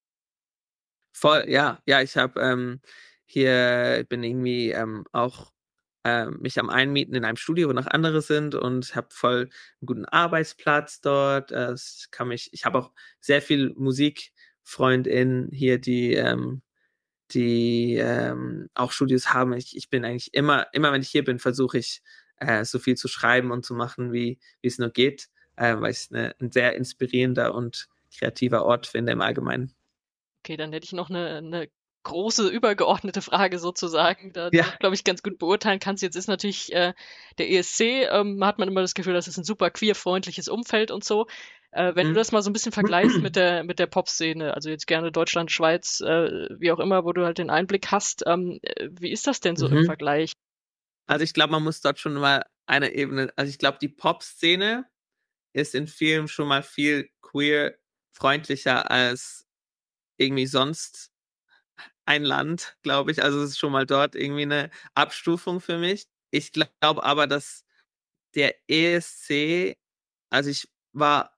Voll, ja, ja, ich habe ähm, hier, bin irgendwie ähm, auch ähm, mich am Einmieten in einem Studio, wo noch andere sind und habe voll einen guten Arbeitsplatz dort. Äh, Es kann mich, ich habe auch sehr viel Musikfreundinnen hier, die, ähm, die ähm, auch Studios haben. Ich, ich bin eigentlich immer, immer wenn ich hier bin, versuche ich äh, so viel zu schreiben und zu machen, wie, wie es nur geht, äh, weil ich es eine, ein sehr inspirierender und kreativer Ort finde im Allgemeinen. Okay, dann hätte ich noch eine, eine große übergeordnete Frage sozusagen, da du Ja. das, glaube ich, ganz gut beurteilen kannst. Jetzt ist natürlich äh, der E S C, ähm, hat man immer das Gefühl, das ist ein super queer-freundliches Umfeld und so. Äh, wenn du Hm. das mal so ein bisschen vergleichst mit der mit der Pop-Szene, also jetzt gerne Deutschland, Schweiz, äh, wie auch immer, wo du halt den Einblick hast, ähm, äh, wie ist das denn so im Mhm. Vergleich? Also ich glaube, man muss dort schon mal eine Ebene, also ich glaube, die Pop-Szene ist in vielen schon mal viel queer-freundlicher als irgendwie sonst ein Land, glaube ich. Also es ist schon mal dort irgendwie eine Abstufung für mich. Ich glaube aber, dass der E S C, also ich war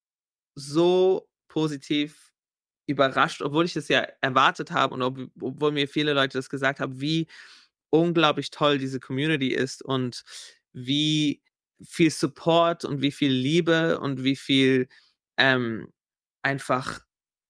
so positiv überrascht, obwohl ich das ja erwartet habe und ob, obwohl mir viele Leute das gesagt haben, wie unglaublich toll diese Community ist und wie viel Support und wie viel Liebe und wie viel ähm, einfach,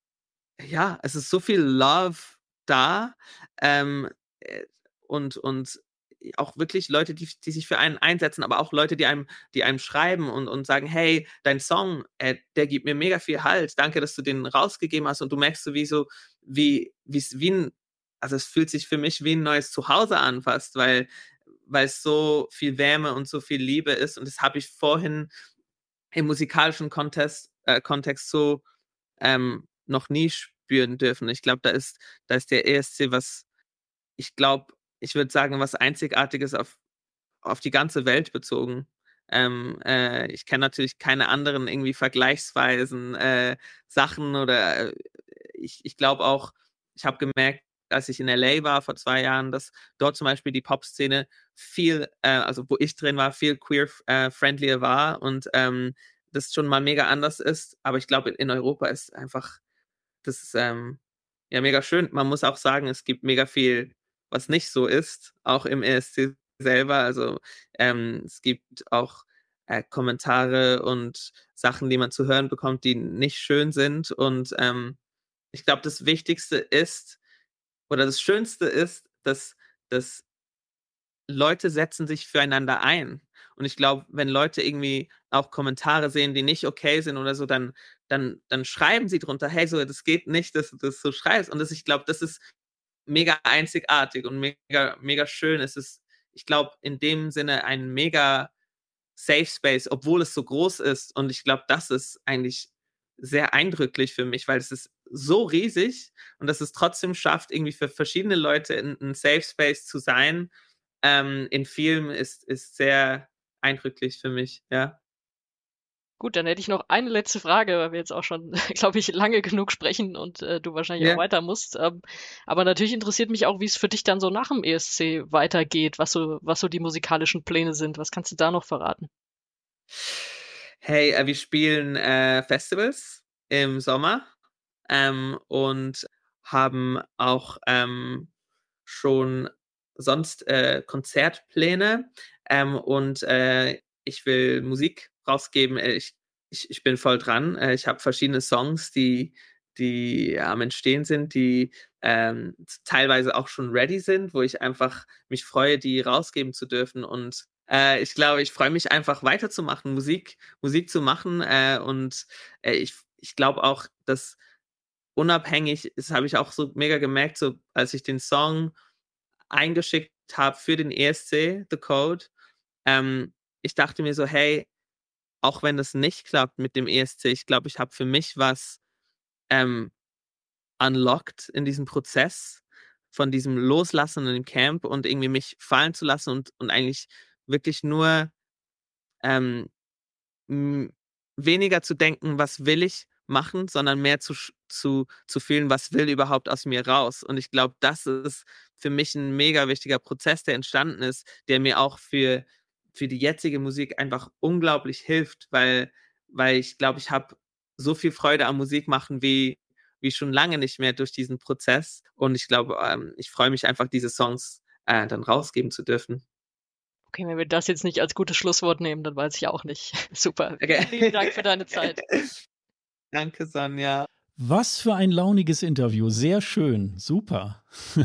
ja, es ist so viel Love da ähm, äh, und, und auch wirklich Leute, die, die sich für einen einsetzen, aber auch Leute, die einem, die einem schreiben und, und sagen, hey, dein Song, äh, der gibt mir mega viel Halt, danke, dass du den rausgegeben hast und du merkst so wie so, wie, wie es wie ein, also es fühlt sich für mich wie ein neues Zuhause an fast, weil, weil es so viel Wärme und so viel Liebe ist und das habe ich vorhin im musikalischen Kontext, äh, Kontext so ähm, noch nie spüren dürfen. Ich glaube, da ist, da ist der E S C was, ich glaube, ich würde sagen, was Einzigartiges auf, auf die ganze Welt bezogen. Ähm, äh, ich kenne natürlich keine anderen irgendwie vergleichsweisen äh, Sachen oder äh, ich, ich glaube auch, ich habe gemerkt, als ich in L A war vor zwei Jahren, dass dort zum Beispiel die Pop-Szene viel, äh, also wo ich drin war, viel queer-friendlier äh, war und ähm, das schon mal mega anders ist. Aber ich glaube, in Europa ist einfach, das ist ähm, ja mega schön. Man muss auch sagen, es gibt mega viel, was nicht so ist, auch im E S C selber. Also ähm, es gibt auch äh, Kommentare und Sachen, die man zu hören bekommt, die nicht schön sind. Und ähm, ich glaube, das Wichtigste ist, oder das Schönste ist, dass, dass Leute setzen sich füreinander ein. Und ich glaube, wenn Leute irgendwie auch Kommentare sehen, die nicht okay sind oder so, dann, dann, dann schreiben sie drunter, hey, so, das geht nicht, dass du das so schreibst. Und das, ich glaube, das ist mega einzigartig und mega, mega schön. Es ist, ich glaube, in dem Sinne ein mega Safe Space, obwohl es so groß ist. Und ich glaube, das ist eigentlich sehr eindrücklich für mich, weil es ist so riesig und dass es trotzdem schafft, irgendwie für verschiedene Leute ein Safe Space zu sein, ähm, in Filmen ist, ist sehr eindrücklich für mich, ja. Gut, dann hätte ich noch eine letzte Frage, weil wir jetzt auch schon, glaube ich, lange genug sprechen und äh, du wahrscheinlich auch Ja. weiter musst. Ähm, aber natürlich interessiert mich auch, wie es für dich dann so nach dem E S C weitergeht, was so, was so die musikalischen Pläne sind. Was kannst du da noch verraten? Hey, äh, wir spielen äh, Festivals im Sommer ähm, und haben auch ähm, schon sonst äh, Konzertpläne ähm, und äh, ich will Musik rausgeben. Äh, Ich, ich, ich bin voll dran. Äh, ich habe verschiedene Songs, die, die am Entstehen sind, die ähm, teilweise auch schon ready sind, wo ich einfach mich freue, die rausgeben zu dürfen. Und äh, ich glaube, ich freue mich einfach weiterzumachen, Musik, Musik zu machen. Äh, und äh, ich, ich glaube auch, dass unabhängig, das habe ich auch so mega gemerkt, so als ich den Song eingeschickt habe für den E S C, The Code, ähm, ich dachte mir so, hey, auch wenn das nicht klappt mit dem E S C, ich glaube, ich habe für mich was ähm, unlocked in diesem Prozess von diesem Loslassen in dem Camp und irgendwie mich fallen zu lassen und, und eigentlich wirklich nur ähm, m- weniger zu denken, was will ich machen, sondern mehr zu, sch- zu, zu fühlen, was will überhaupt aus mir raus. Und ich glaube, das ist für mich ein mega wichtiger Prozess, der entstanden ist, der mir auch für, für die jetzige Musik einfach unglaublich hilft, weil, weil ich glaube, ich habe so viel Freude am Musik machen wie, wie schon lange nicht mehr durch diesen Prozess. Und ich glaube, ähm, ich freue mich einfach, diese Songs äh, dann rausgeben zu dürfen. Okay, wenn wir das jetzt nicht als gutes Schlusswort nehmen, dann weiß ich auch nicht. Super. Okay. Vielen lieben Dank für deine Zeit. Danke, Sonja. Was für ein launiges Interview, sehr schön, super.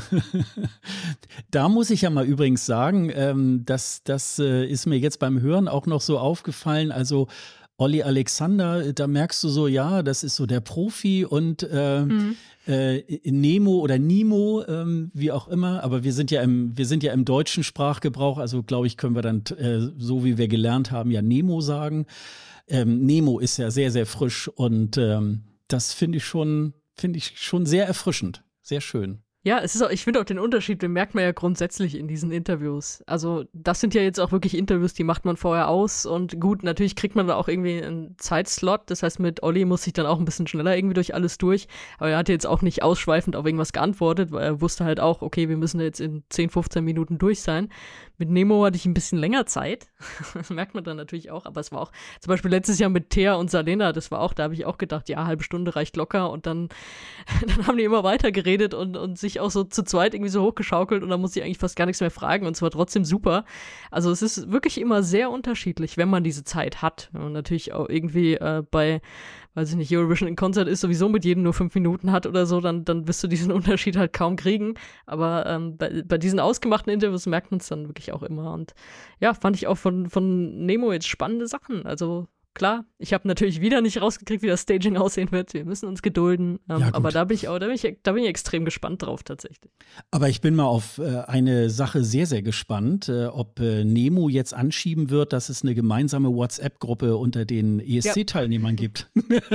Da muss ich ja mal übrigens sagen, ähm, das, das äh, ist mir jetzt beim Hören auch noch so aufgefallen, also Olli Alexander, da merkst du so, ja, das ist so der Profi und äh, Mhm. äh, Nemo oder Nimo, ähm, wie auch immer, aber wir sind ja im, wir sind ja im deutschen Sprachgebrauch, also glaube ich, können wir dann, äh, so wie wir gelernt haben, ja Nemo sagen. Ähm, Nemo ist ja sehr, sehr frisch und ähm, das finde ich schon, finde ich schon sehr erfrischend, sehr schön. Ja, es ist auch, ich finde auch den Unterschied, den merkt man ja grundsätzlich in diesen Interviews. Also, das sind ja jetzt auch wirklich Interviews, die macht man vorher aus und gut, natürlich kriegt man da auch irgendwie einen Zeitslot. Das heißt, mit Olli muss ich dann auch ein bisschen schneller irgendwie durch alles durch. Aber er hat jetzt auch nicht ausschweifend auf irgendwas geantwortet, weil er wusste halt auch, okay, wir müssen jetzt in zehn, fünfzehn Minuten durch sein. Mit Nemo hatte ich ein bisschen länger Zeit. Das merkt man dann natürlich auch. Aber es war auch, zum Beispiel letztes Jahr mit Thea und Salena, das war auch, da habe ich auch gedacht, ja, halbe Stunde reicht locker und dann, dann haben die immer weiter geredet und, und sich auch so zu zweit irgendwie so hochgeschaukelt und dann musste ich eigentlich fast gar nichts mehr fragen und es war trotzdem super. Also es ist wirklich immer sehr unterschiedlich, wenn man diese Zeit hat. Und natürlich auch irgendwie äh, bei, weiß ich nicht, Eurovision in Concert ist sowieso mit jedem nur fünf Minuten hat oder so, dann, dann wirst du diesen Unterschied halt kaum kriegen. Aber ähm, bei, bei diesen ausgemachten Interviews merkt man es dann wirklich auch immer. Und ja, fand ich auch von, von Nemo jetzt spannende Sachen. Also klar, ich habe natürlich wieder nicht rausgekriegt, wie das Staging aussehen wird. Wir müssen uns gedulden. Ähm, Ja, aber gut. da bin ich auch, da bin ich, da bin ich extrem gespannt drauf tatsächlich. Aber ich bin mal auf äh, eine Sache sehr, sehr gespannt, äh, ob äh, Nemo jetzt anschieben wird, dass es eine gemeinsame WhatsApp-Gruppe unter den E S C-Teilnehmern gibt.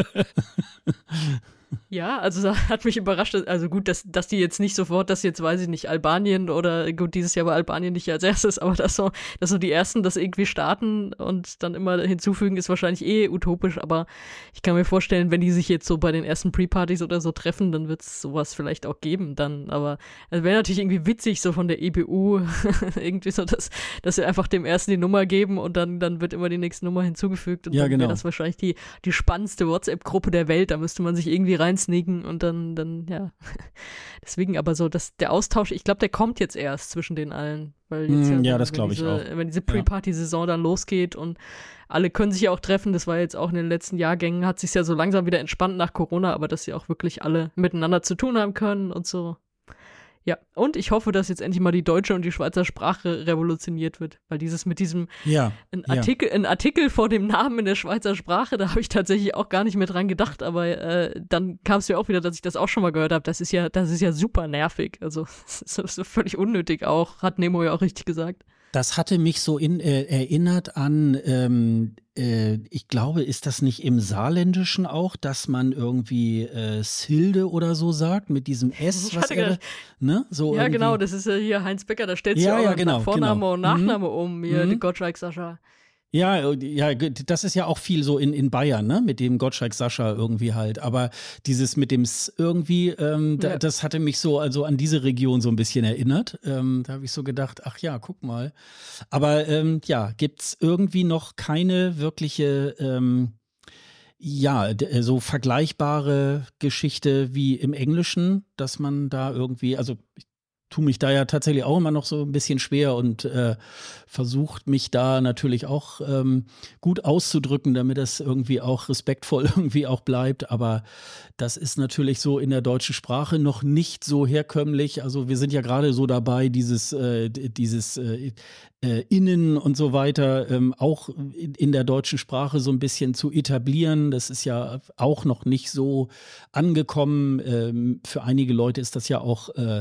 Ja, also das hat mich überrascht. Also gut, dass, dass die jetzt nicht sofort, dass jetzt, weiß ich nicht, Albanien oder gut, dieses Jahr war Albanien nicht als erstes, aber dass so, dass so die Ersten das irgendwie starten und dann immer hinzufügen, ist wahrscheinlich eh utopisch, aber ich kann mir vorstellen, wenn die sich jetzt so bei den ersten Pre-Partys oder so treffen, dann wird es sowas vielleicht auch geben dann, aber es wäre natürlich irgendwie witzig, so von der E B U, irgendwie so, dass, dass sie einfach dem Ersten die Nummer geben und dann, dann wird immer die nächste Nummer hinzugefügt und Ja, dann genau. wäre das wahrscheinlich die, die spannendste WhatsApp-Gruppe der Welt, da müsste man sich irgendwie reinsneaken und dann, dann, ja. Deswegen aber so, dass der Austausch, ich glaube, der kommt jetzt erst zwischen den allen. Weil jetzt Mm, ja, wenn- das wenn glaub ich diese- auch. Wenn diese Pre-Party-Saison dann losgeht und alle können sich ja auch treffen, das war jetzt auch in den letzten Jahrgängen, hat sich ja so langsam wieder entspannt nach Corona, aber dass sie auch wirklich alle miteinander zu tun haben können und so. Ja, und ich hoffe, dass jetzt endlich mal die deutsche und die Schweizer Sprache revolutioniert wird, weil dieses mit diesem Ja, ein ja. Artikel, ein Artikel vor dem Namen in der Schweizer Sprache, da habe ich tatsächlich auch gar nicht mehr dran gedacht, aber äh, dann kam es mir auch wieder, dass ich das auch schon mal gehört habe. Das ist ja, das ist ja super nervig. Also das ist, das ist völlig unnötig auch, hat Nemo ja auch richtig gesagt. Das hatte mich so in, äh, erinnert an, ähm, äh, ich glaube, ist das nicht im Saarländischen auch, dass man irgendwie äh, Silde oder so sagt, mit diesem S, Ich was hatte er, gedacht- ne? So ja, irgendwie. genau, das ist ja hier Heinz Becker, da stellt sich Ja, auch ja, nach genau, Vorname genau. und Nachname um, hier, Mhm. die Gottschalk Sascha. Ja, ja, das ist ja auch viel so in, in Bayern, ne? Mit dem Gottschalk Sascha irgendwie halt. Aber dieses mit dem S irgendwie, ähm, da, Ja. das hatte mich so also an diese Region so ein bisschen erinnert. Ähm, da habe ich so gedacht, ach ja, guck mal. Aber ähm, ja, gibt's irgendwie noch keine wirkliche, ähm, ja, d- so vergleichbare Geschichte wie im Englischen, dass man da irgendwie, also tue mich da ja tatsächlich auch immer noch so ein bisschen schwer und äh, versucht mich da natürlich auch ähm, gut auszudrücken, damit das irgendwie auch respektvoll irgendwie auch bleibt. Aber das ist natürlich so in der deutschen Sprache noch nicht so herkömmlich. Also wir sind ja gerade so dabei, dieses, äh, dieses äh, äh, Innen und so weiter ähm, auch in, in der deutschen Sprache so ein bisschen zu etablieren. Das ist ja auch noch nicht so angekommen. Ähm, für einige Leute ist das ja auch äh,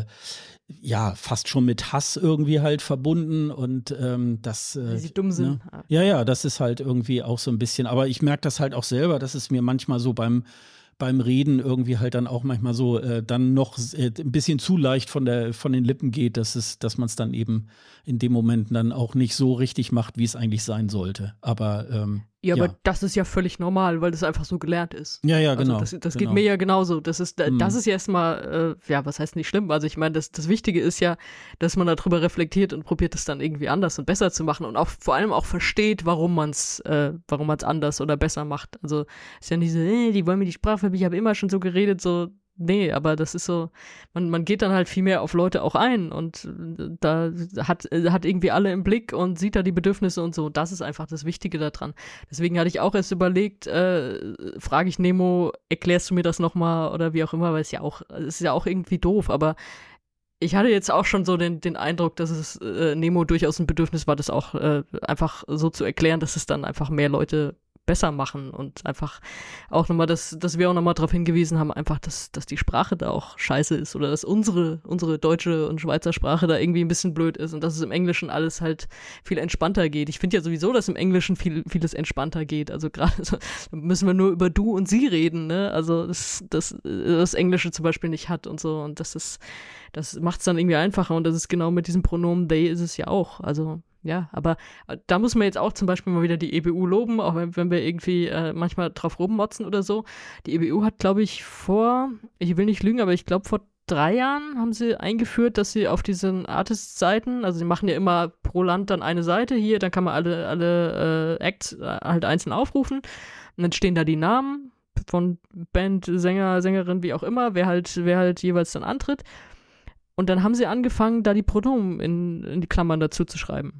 ja, fast schon mit Hass irgendwie halt verbunden und ähm, das äh, Weil sie dumm sind. ne? Ja, ja, das ist halt irgendwie auch so ein bisschen, aber ich merke das halt auch selber, dass es mir manchmal so beim beim Reden irgendwie halt dann auch manchmal so äh, dann noch äh, ein bisschen zu leicht von der von den Lippen geht, dass es, dass man es dann eben in dem Moment dann auch nicht so richtig macht, wie es eigentlich sein sollte. Aber ähm, Ja, aber ja. das ist ja völlig normal, weil das einfach so gelernt ist. Ja, ja, Also genau. das, das genau. geht mir ja genauso. Das ist, Hm. das ist ja erstmal, äh, ja, was heißt nicht schlimm? Also ich meine, das, das Wichtige ist ja, dass man darüber reflektiert und probiert es dann irgendwie anders und besser zu machen und auch vor allem auch versteht, warum man es, äh, warum man es anders oder besser macht. Also ist ja nicht so, äh, die wollen mir die Sprache verbieten, ich habe immer schon so geredet, so. Nee, aber das ist so, man, man geht dann halt viel mehr auf Leute auch ein und da hat, hat irgendwie alle im Blick und sieht da die Bedürfnisse und so. Das ist einfach das Wichtige daran. Deswegen hatte ich auch erst überlegt, äh, frage ich Nemo, erklärst du mir das nochmal oder wie auch immer, weil es ja auch, es ist ja auch irgendwie doof, aber ich hatte jetzt auch schon so den, den Eindruck, dass es äh, Nemo durchaus ein Bedürfnis war, das auch äh, einfach so zu erklären, dass es dann einfach mehr Leute besser machen und einfach auch nochmal, dass, dass wir auch nochmal darauf hingewiesen haben, einfach, dass, dass die Sprache da auch scheiße ist oder dass unsere, unsere deutsche und Schweizer Sprache da irgendwie ein bisschen blöd ist und dass es im Englischen alles halt viel entspannter geht. Ich finde ja sowieso, dass im Englischen viel, vieles entspannter geht. Also gerade so, müssen wir nur über du und sie reden, ne? Also das, das, das Englische zum Beispiel nicht hat und so und das ist, das macht es dann irgendwie einfacher und das ist genau mit diesem Pronomen they ist es ja auch. Also ja, aber da muss man jetzt auch zum Beispiel mal wieder die E B U loben, auch wenn, wenn wir irgendwie äh, manchmal drauf rummotzen oder so. Die E B U hat, glaube ich, vor, ich will nicht lügen, aber ich glaube vor drei Jahren haben sie eingeführt, dass sie auf diesen Artist-Seiten, also sie machen ja immer pro Land dann eine Seite hier, dann kann man alle, alle äh, Acts äh, halt einzeln aufrufen und dann stehen da die Namen von Band, Sänger, Sängerin, wie auch immer, wer halt, wer halt jeweils dann antritt. Und dann haben sie angefangen, da die Pronomen in, in die Klammern dazu zu schreiben.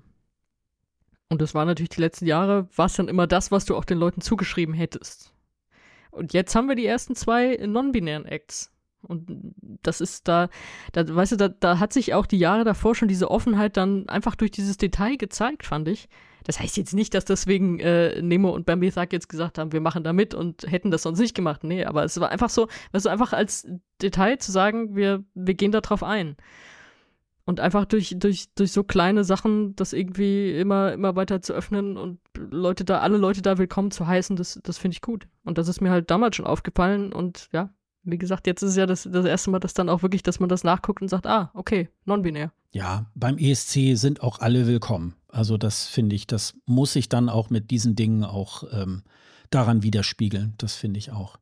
Und das war natürlich die letzten Jahre, war es dann immer das, was du auch den Leuten zugeschrieben hättest. Und jetzt haben wir die ersten zwei non-binären Acts. Und das ist da, da weißt du, da, da hat sich auch die Jahre davor schon diese Offenheit dann einfach durch dieses Detail gezeigt, fand ich. Das heißt jetzt nicht, dass deswegen äh, Nemo und Bambi Thug jetzt gesagt haben, wir machen da mit und hätten das sonst nicht gemacht. Nee, aber es war einfach so, weißt du, einfach als Detail zu sagen, wir, wir gehen da drauf ein. Und einfach durch, durch, durch so kleine Sachen das irgendwie immer, immer weiter zu öffnen und Leute da, alle Leute da willkommen zu heißen, das, das finde ich gut. Und das ist mir halt damals schon aufgefallen und ja, wie gesagt, jetzt ist es ja das, das erste Mal, dass dann auch wirklich, dass man das nachguckt und sagt, ah, okay, non-binär. Ja, beim E S C sind auch alle willkommen. Also das finde ich, das muss sich dann auch mit diesen Dingen auch ähm, daran widerspiegeln. Das finde ich auch.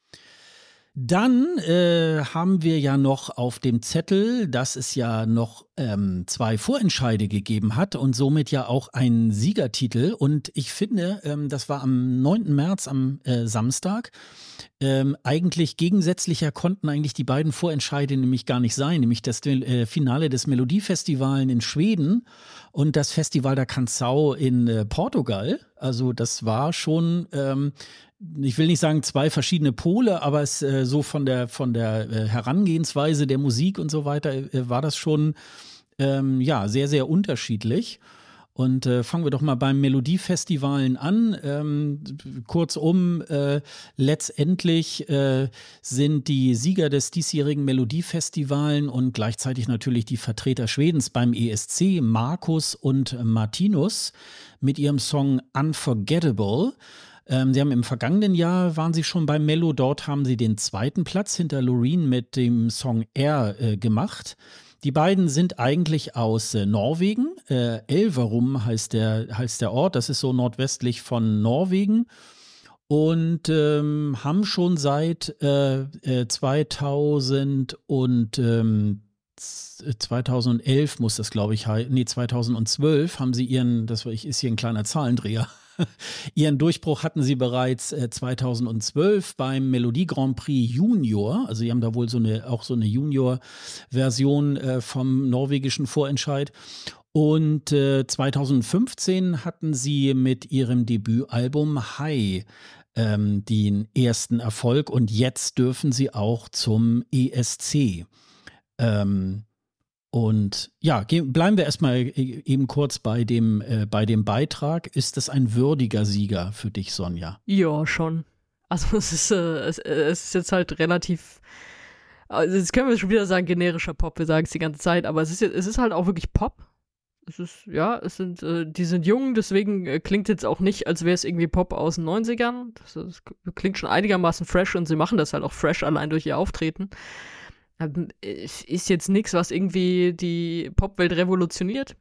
Dann äh, haben wir ja noch auf dem Zettel, dass es ja noch ähm, zwei Vorentscheide gegeben hat und somit ja auch einen Siegertitel. Und ich finde, ähm, das war am neunten März, am äh, Samstag, ähm, eigentlich gegensätzlicher konnten eigentlich die beiden Vorentscheide nämlich gar nicht sein. Nämlich das äh, Finale des Melodiefestivals in Schweden und das Festival der Canção in äh, Portugal. Also das war schon... Ähm, ich will nicht sagen zwei verschiedene Pole, aber es äh, so von der von der äh, Herangehensweise der Musik und so weiter äh, war das schon ähm, ja sehr sehr unterschiedlich. Und äh, fangen wir doch mal beim Melodiefestivalen an. Ähm, kurzum, äh, letztendlich äh, sind die Sieger des diesjährigen Melodiefestivalen und gleichzeitig natürlich die Vertreter Schwedens beim E S C, Markus und Martinus, mit ihrem Song Unforgettable. Ähm, sie haben im vergangenen Jahr, waren sie schon bei Mello, dort haben sie den zweiten Platz hinter Loreen mit dem Song Air äh, gemacht. Die beiden sind eigentlich aus äh, Norwegen. Äh, Elverum heißt der, heißt der Ort, das ist so nordwestlich von Norwegen. Und ähm, haben schon seit äh, äh, zweitausend und ähm, zweitausendelf muss das, glaube ich, heißen. Nee, zweitausendzwölf haben sie ihren, das ist hier ein kleiner Zahlendreher. Ihren Durchbruch hatten sie bereits äh, zweitausendzwölf beim Melodie Grand Prix Junior. Also sie haben da wohl so eine, auch so eine Junior-Version äh, vom norwegischen Vorentscheid. Und äh, zweitausendfünfzehn hatten sie mit ihrem Debütalbum Hi ähm, den ersten Erfolg. Und jetzt dürfen sie auch zum E S C. Ähm, Und ja, ge- bleiben wir erstmal e- eben kurz bei dem, äh, bei dem Beitrag. Ist das ein würdiger Sieger für dich, Sonja? Ja, schon. Also es ist, äh, es, äh, es ist jetzt halt relativ, also jetzt können wir schon wieder sagen, generischer Pop, wir sagen es die ganze Zeit, aber es ist, jetzt- es ist halt auch wirklich Pop. Es ist, ja, es sind, äh, die sind jung, deswegen äh, klingt jetzt auch nicht, als wäre es irgendwie Pop aus den neunzigern. Das, das klingt schon einigermaßen fresh und sie machen das halt auch fresh allein durch ihr Auftreten. Ähm, Es ist jetzt nichts, was irgendwie die Popwelt revolutioniert.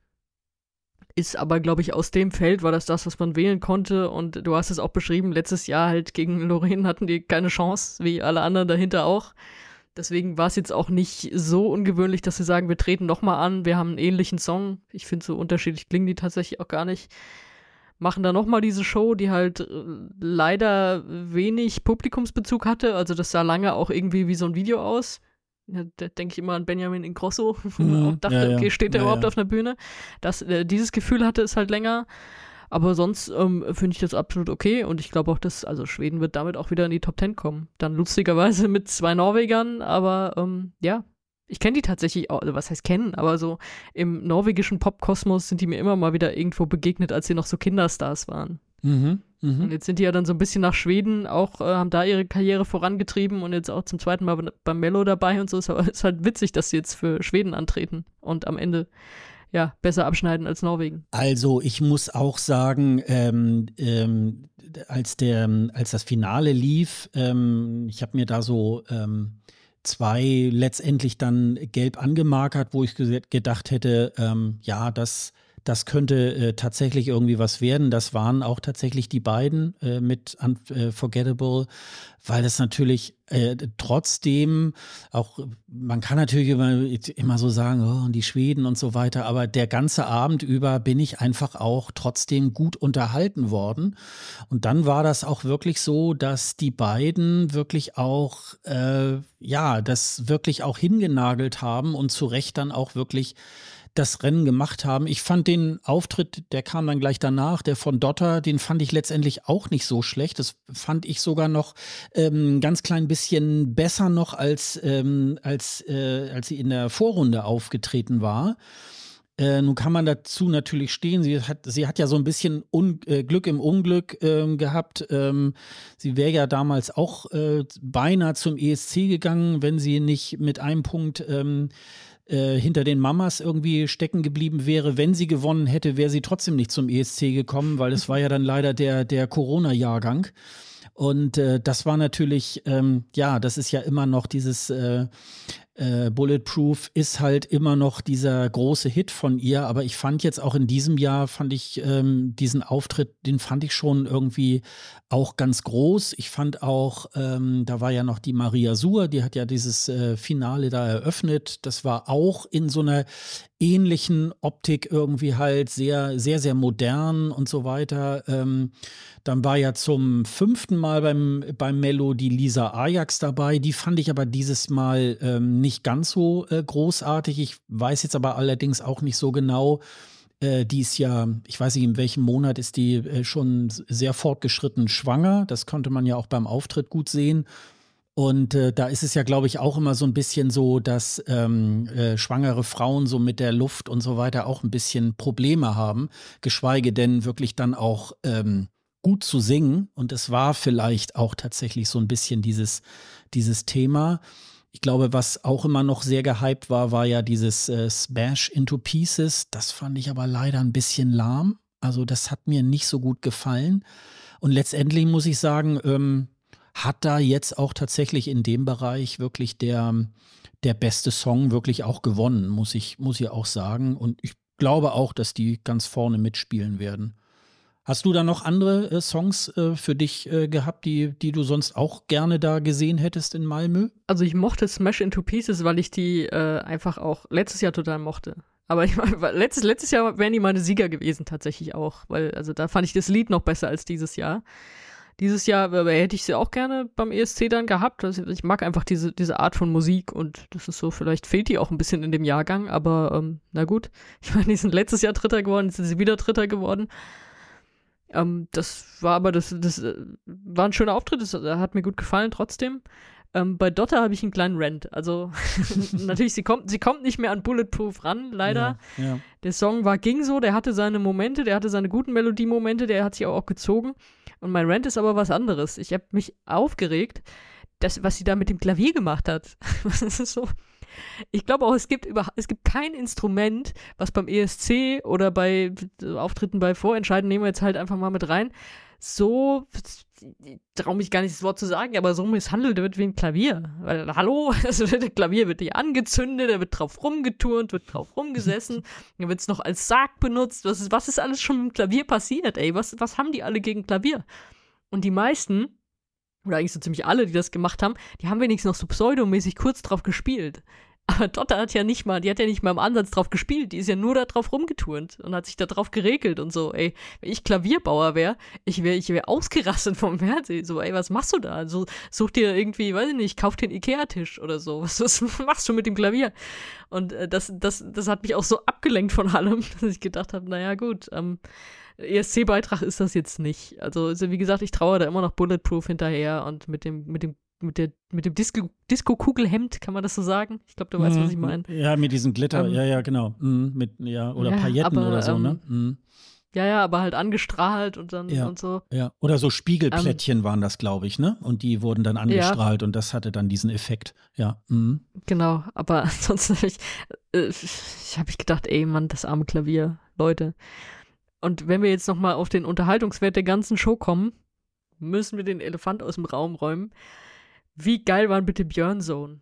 Ist aber, glaube ich, aus dem Feld war das das, was man wählen konnte. Und du hast es auch beschrieben, letztes Jahr halt gegen Loreen hatten die keine Chance, wie alle anderen dahinter auch. Deswegen war es jetzt auch nicht so ungewöhnlich, dass sie sagen, wir treten nochmal an, wir haben einen ähnlichen Song. Ich finde, so unterschiedlich klingen die tatsächlich auch gar nicht. Machen da nochmal diese Show, die halt äh, leider wenig Publikumsbezug hatte. Also das sah lange auch irgendwie wie so ein Video aus. Ja, da denke ich immer an Benjamin Ingrosso, wo man Mhm, auch dachte, ja, ja. okay, steht der Ja, überhaupt ja. auf einer Bühne? Das, äh, dieses Gefühl hatte es halt länger. Aber sonst ähm, finde ich das absolut okay und ich glaube auch, dass, also Schweden wird damit auch wieder in die Top Ten kommen. Dann lustigerweise mit zwei Norwegern, aber ähm, ja, ich kenne die tatsächlich auch, also was heißt kennen, aber so im norwegischen Popkosmos sind die mir immer mal wieder irgendwo begegnet, als sie noch so Kinderstars waren. Mhm, Und mhm. jetzt sind die ja dann so ein bisschen nach Schweden, auch äh, haben da ihre Karriere vorangetrieben und jetzt auch zum zweiten Mal beim Mello dabei und so. Es ist halt witzig, dass sie jetzt für Schweden antreten und am Ende ja besser abschneiden als Norwegen. Also ich muss auch sagen, ähm, ähm, als, der, als das Finale lief, ähm, ich habe mir da so ähm, zwei letztendlich dann gelb angemarkert, wo ich ge- gedacht hätte, ähm, ja, das, das könnte äh, tatsächlich irgendwie was werden. Das waren auch tatsächlich die beiden äh, mit Unforgettable, weil das natürlich äh, trotzdem auch, man kann natürlich immer, immer so sagen, oh, und die Schweden und so weiter, aber der ganze Abend über bin ich einfach auch trotzdem gut unterhalten worden. Und dann war das auch wirklich so, dass die beiden wirklich auch, äh, ja, das wirklich auch hingenagelt haben und zu Recht dann auch wirklich das Rennen gemacht haben. Ich fand den Auftritt, der kam dann gleich danach, der von Dotter, den fand ich letztendlich auch nicht so schlecht. Das fand ich sogar noch ähm, ein ganz klein bisschen besser noch, als, ähm, als, äh, als sie in der Vorrunde aufgetreten war. Äh, nun kann man dazu natürlich stehen. Sie hat, sie hat ja so ein bisschen Un äh, Glück im Unglück ähm, gehabt. Ähm, sie wäre ja damals auch äh, beinahe zum E S C gegangen, wenn sie nicht mit einem Punkt ähm, äh, hinter den Mamas irgendwie stecken geblieben wäre. Wenn sie gewonnen hätte, wäre sie trotzdem nicht zum E S C gekommen, weil es war ja dann leider der, der Corona-Jahrgang. Und äh, das war natürlich, ähm, ja, das ist ja immer noch dieses äh, äh, Bulletproof ist halt immer noch dieser große Hit von ihr, aber ich fand jetzt auch in diesem Jahr, fand ich ähm, diesen Auftritt, den fand ich schon irgendwie auch ganz groß. Ich fand auch, ähm, da war ja noch die Maria Suhr, die hat ja dieses äh, Finale da eröffnet. Das war auch in so einer ähnlichen Optik irgendwie halt sehr, sehr, sehr modern und so weiter. Ähm, dann war ja zum fünften Mal beim, beim Mello die Lisa Ajax dabei. Die fand ich aber dieses Mal ähm, nicht ganz so äh, großartig. Ich weiß jetzt aber allerdings auch nicht so genau. Äh, die ist ja, ich weiß nicht, in welchem Monat ist die äh, schon sehr fortgeschritten schwanger. Das konnte man ja auch beim Auftritt gut sehen. Und äh, da ist es ja, glaube ich, auch immer so ein bisschen so, dass ähm, äh, schwangere Frauen so mit der Luft und so weiter auch ein bisschen Probleme haben, geschweige denn wirklich dann auch ähm, gut zu singen. Und es war vielleicht auch tatsächlich so ein bisschen dieses, dieses Thema. Ich glaube, was auch immer noch sehr gehypt war, war ja dieses äh, Smash into Pieces. Das fand ich aber leider ein bisschen lahm. Also das hat mir nicht so gut gefallen. Und letztendlich muss ich sagen, ähm, hat da jetzt auch tatsächlich in dem Bereich wirklich der, der beste Song wirklich auch gewonnen, muss ich, muss ich auch sagen. Und ich glaube auch, dass die ganz vorne mitspielen werden. Hast du da noch andere äh, Songs äh, für dich äh, gehabt, die, die du sonst auch gerne da gesehen hättest in Malmö? Also ich mochte Smash into Pieces, weil ich die äh, einfach auch letztes Jahr total mochte. Aber ich meine, letztes, letztes Jahr wären die meine Sieger gewesen, tatsächlich auch. Weil, also da fand ich das Lied noch besser als dieses Jahr. Dieses Jahr äh, hätte ich sie auch gerne beim E S C dann gehabt. Also ich mag einfach diese, diese Art von Musik und das ist so, vielleicht fehlt die auch ein bisschen in dem Jahrgang, aber ähm, na gut. Ich meine, die sind letztes Jahr Dritter geworden, jetzt sind sie wieder Dritter geworden. Ähm, das war aber, das, das äh, war ein schöner Auftritt, das äh, hat mir gut gefallen trotzdem. Ähm, bei Dotter habe ich einen kleinen Rant. Also natürlich, sie kommt, sie kommt nicht mehr an Bulletproof ran, leider. Ja, ja. Der Song war ging so, der hatte seine Momente, der hatte seine guten Melodiemomente, der hat sich auch, auch gezogen. Und mein Rant ist aber was anderes. Ich habe mich aufgeregt, dass, was sie da mit dem Klavier gemacht hat. Das ist so. Ich glaube auch, es gibt über, es gibt kein Instrument, was beim E S C oder bei Auftritten bei Vorentscheiden, nehmen wir jetzt halt einfach mal mit rein, so, ich traue mich gar nicht das Wort zu sagen, aber so misshandelt wird wie ein Klavier. Weil, hallo, also das Klavier wird nicht angezündet, da wird drauf rumgeturnt, wird drauf rumgesessen, dann wird es noch als Sarg benutzt. Was ist, was ist alles schon mit dem Klavier passiert, ey? Was, was haben die alle gegen Klavier? Und die meisten, oder eigentlich so ziemlich alle, die das gemacht haben, die haben wenigstens noch so pseudomäßig kurz drauf gespielt. Aber Dotter hat ja nicht mal, die hat ja nicht mal im Ansatz drauf gespielt, die ist ja nur da drauf rumgeturnt und hat sich da drauf geregelt und so, ey, wenn ich Klavierbauer wäre, ich wäre ich wär ausgerastet vom Fernsehen, so, ey, was machst du da? So, such dir irgendwie, weiß ich nicht, kauf dir einen Ikea-Tisch oder so, was, was machst du mit dem Klavier? Und äh, das, das, das hat mich auch so abgelenkt von allem, dass ich gedacht habe, naja, gut, ähm, E S C-Beitrag ist das jetzt nicht. Also, also, wie gesagt, ich traue da immer noch Bulletproof hinterher und mit dem, mit dem mit der mit dem Disco, Disco-Kugelhemd, kann man das so sagen? Ich glaube, du weißt, mhm. was ich meine. Ja, mit diesem Glitter, ähm, ja, ja, genau. Mhm. Mit, ja, oder ja, Pailletten aber, oder so, ähm, ne? Mhm. Ja, ja, aber halt angestrahlt und dann ja, und so. Ja, oder so Spiegelplättchen ähm, waren das, glaube ich, ne? Und die wurden dann angestrahlt ja. Und das hatte dann diesen Effekt, ja. Mhm. Genau, aber ansonsten habe ich, äh, ich, hab ich gedacht, ey, Mann, das arme Klavier, Leute. Und wenn wir jetzt nochmal auf den Unterhaltungswert der ganzen Show kommen, müssen wir den Elefant aus dem Raum räumen. Wie geil waren bitte Björnsohn?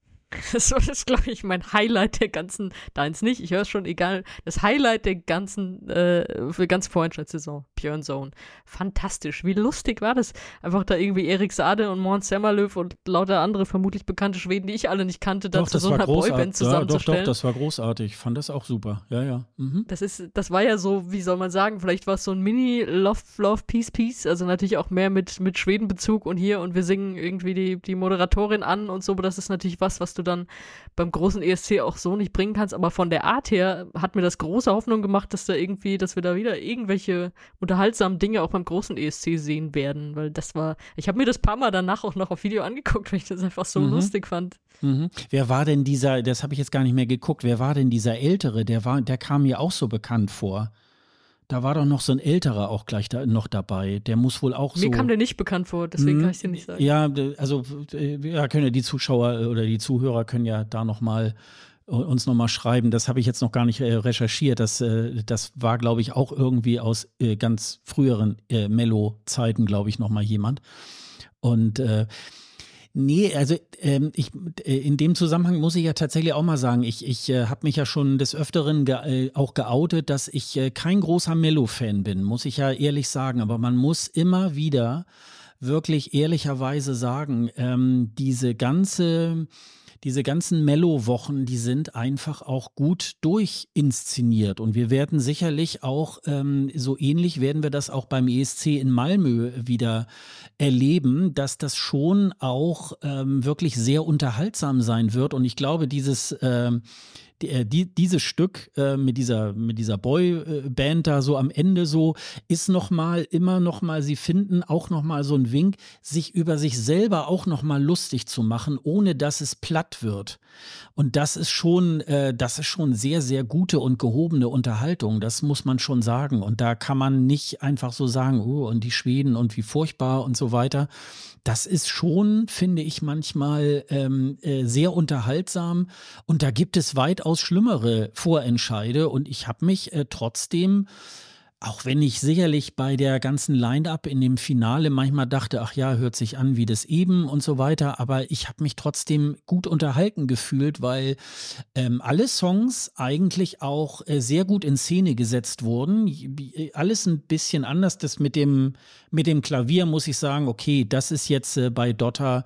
Das war das, glaube ich, mein Highlight der ganzen, deins nicht, ich höre es schon, egal, das Highlight der ganzen, äh, für ganze Vorentscheidssaison, Björnsohn. Fantastisch, wie lustig war das? Einfach da irgendwie Erik Saade und Måns Zelmerlöw und lauter andere vermutlich bekannte Schweden, die ich alle nicht kannte, da doch, zu so einer Boyband zusammenzustellen. Ja, doch, doch, das war großartig, ich fand das auch super, ja, ja. Mhm. Das ist, das war ja so, wie soll man sagen, vielleicht war es so ein Mini-Love, Love, Peace, Peace, also natürlich auch mehr mit, mit Schwedenbezug und hier und wir singen irgendwie die, die Moderatorin an und so, aber das ist natürlich was, was du dann beim großen E S C auch so nicht bringen kannst, aber von der Art her hat mir das große Hoffnung gemacht, dass da irgendwie, dass wir da wieder irgendwelche unterhaltsamen Dinge auch beim großen E S C sehen werden, weil das war, ich habe mir das paar Mal danach auch noch auf Video angeguckt, weil ich das einfach so mhm. lustig fand. Mhm. Wer war denn dieser, das habe ich jetzt gar nicht mehr geguckt, wer war denn dieser Ältere, der war, der kam mir auch so bekannt vor. Da war doch noch so ein Älterer auch gleich da, noch dabei. Der muss wohl auch Mir so. Mir kam der nicht bekannt vor, deswegen kann ich dir nicht sagen. Ja, also ja, können ja die Zuschauer oder die Zuhörer können ja da noch mal uns noch mal schreiben. Das habe ich jetzt noch gar nicht äh, recherchiert. Das, äh, das war, glaube ich, auch irgendwie aus äh, ganz früheren äh, Mello-Zeiten, glaube ich, noch mal jemand. Und äh, Nee, also ähm, ich, äh, in dem Zusammenhang muss ich ja tatsächlich auch mal sagen, ich, ich äh, habe mich ja schon des Öfteren ge äh, auch geoutet, dass ich äh, kein großer Mello-Fan bin, muss ich ja ehrlich sagen. Aber man muss immer wieder wirklich ehrlicherweise sagen, ähm, diese ganze... Diese ganzen Mello-Wochen, die sind einfach auch gut durchinszeniert. Und wir werden sicherlich auch, ähm, so ähnlich werden wir das auch beim E S C in Malmö wieder erleben, dass das schon auch ähm, wirklich sehr unterhaltsam sein wird. Und ich glaube, dieses... Ähm, Die, die, dieses Stück äh, mit dieser, mit dieser Boyband da so am Ende so ist nochmal, immer nochmal, sie finden auch nochmal so einen Wink, sich über sich selber auch nochmal lustig zu machen, ohne dass es platt wird. Und das ist schon, äh, das ist schon sehr, sehr gute und gehobene Unterhaltung, das muss man schon sagen. Und da kann man nicht einfach so sagen, oh, und die Schweden und wie furchtbar und so weiter. Das ist schon, finde ich, manchmal ähm, äh, sehr unterhaltsam und da gibt es weitaus schlimmere Vorentscheide und ich habe mich äh, trotzdem, auch wenn ich sicherlich bei der ganzen Line-Up in dem Finale manchmal dachte, ach ja, hört sich an wie das eben und so weiter, aber ich habe mich trotzdem gut unterhalten gefühlt, weil ähm, alle Songs eigentlich auch äh, sehr gut in Szene gesetzt wurden. Alles ein bisschen anders, das mit dem, mit dem Klavier muss ich sagen, okay, das ist jetzt äh, bei Dotter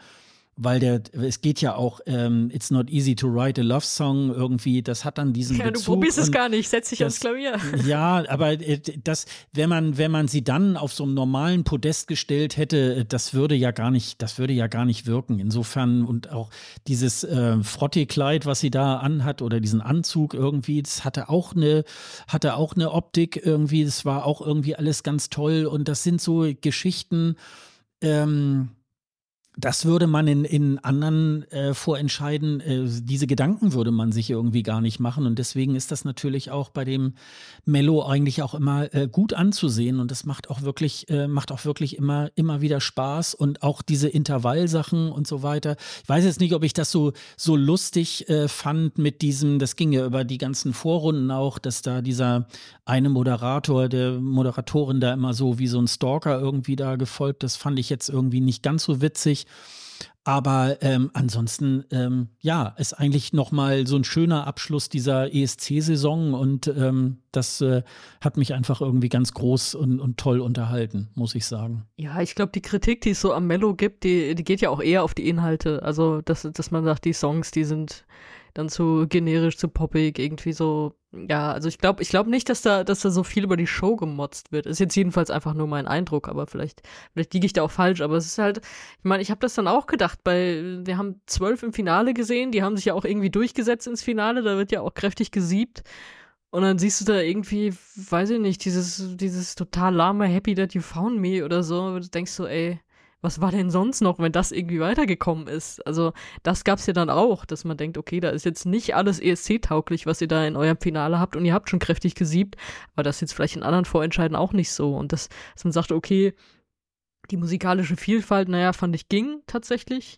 weil der, es geht ja auch, ähm, It's not easy to write a love song irgendwie, das hat dann diesen Ja, Bezug. du probierst es und gar nicht, setz dich ans das, Klavier. Ja, aber äh, das, wenn man, wenn man sie dann auf so einem normalen Podest gestellt hätte, das würde ja gar nicht, das würde ja gar nicht wirken. Insofern und auch dieses äh, Frottee-Kleid, was sie da anhat oder diesen Anzug irgendwie, das hatte auch eine, hatte auch eine Optik irgendwie, das war auch irgendwie alles ganz toll und das sind so Geschichten, ähm, das würde man in, in anderen äh, Vorentscheiden, äh, diese Gedanken würde man sich irgendwie gar nicht machen. Und deswegen ist das natürlich auch bei dem Mello eigentlich auch immer äh, gut anzusehen. Und das macht auch wirklich, äh, macht auch wirklich immer, immer wieder Spaß. Und auch diese Intervallsachen und so weiter. Ich weiß jetzt nicht, ob ich das so, so lustig äh, fand mit diesem, das ging ja über die ganzen Vorrunden auch, dass da dieser eine Moderator, der Moderatorin da immer so wie so ein Stalker irgendwie da gefolgt. Das fand ich jetzt irgendwie nicht ganz so witzig. Aber ähm, ansonsten, ähm, ja, ist eigentlich nochmal so ein schöner Abschluss dieser E S C-Saison und ähm, das äh, hat mich einfach irgendwie ganz groß und, und toll unterhalten, muss ich sagen. Ja, ich glaube, die Kritik, die es so am Mello gibt, die, die geht ja auch eher auf die Inhalte. Also, dass, dass man sagt, die Songs, die sind dann zu generisch, zu poppig, irgendwie so. Ja, also ich glaube ich glaube nicht, dass da, dass da so viel über die Show gemotzt wird. Ist jetzt jedenfalls einfach nur mein Eindruck, aber vielleicht, vielleicht liege ich da auch falsch. Aber es ist halt, ich meine, ich habe das dann auch gedacht, weil wir haben zwölf im Finale gesehen, die haben sich ja auch irgendwie durchgesetzt ins Finale, da wird ja auch kräftig gesiebt. Und dann siehst du da irgendwie, weiß ich nicht, dieses, dieses total lahme Happy That You Found Me oder so. Du denkst so, ey, was war denn sonst noch, wenn das irgendwie weitergekommen ist? Also das gab's ja dann auch, dass man denkt, okay, da ist jetzt nicht alles E S C-tauglich, was ihr da in eurem Finale habt und ihr habt schon kräftig gesiebt, aber das ist jetzt vielleicht in anderen Vorentscheiden auch nicht so. Und das, dass man sagt, okay, die musikalische Vielfalt, naja, fand ich ging tatsächlich.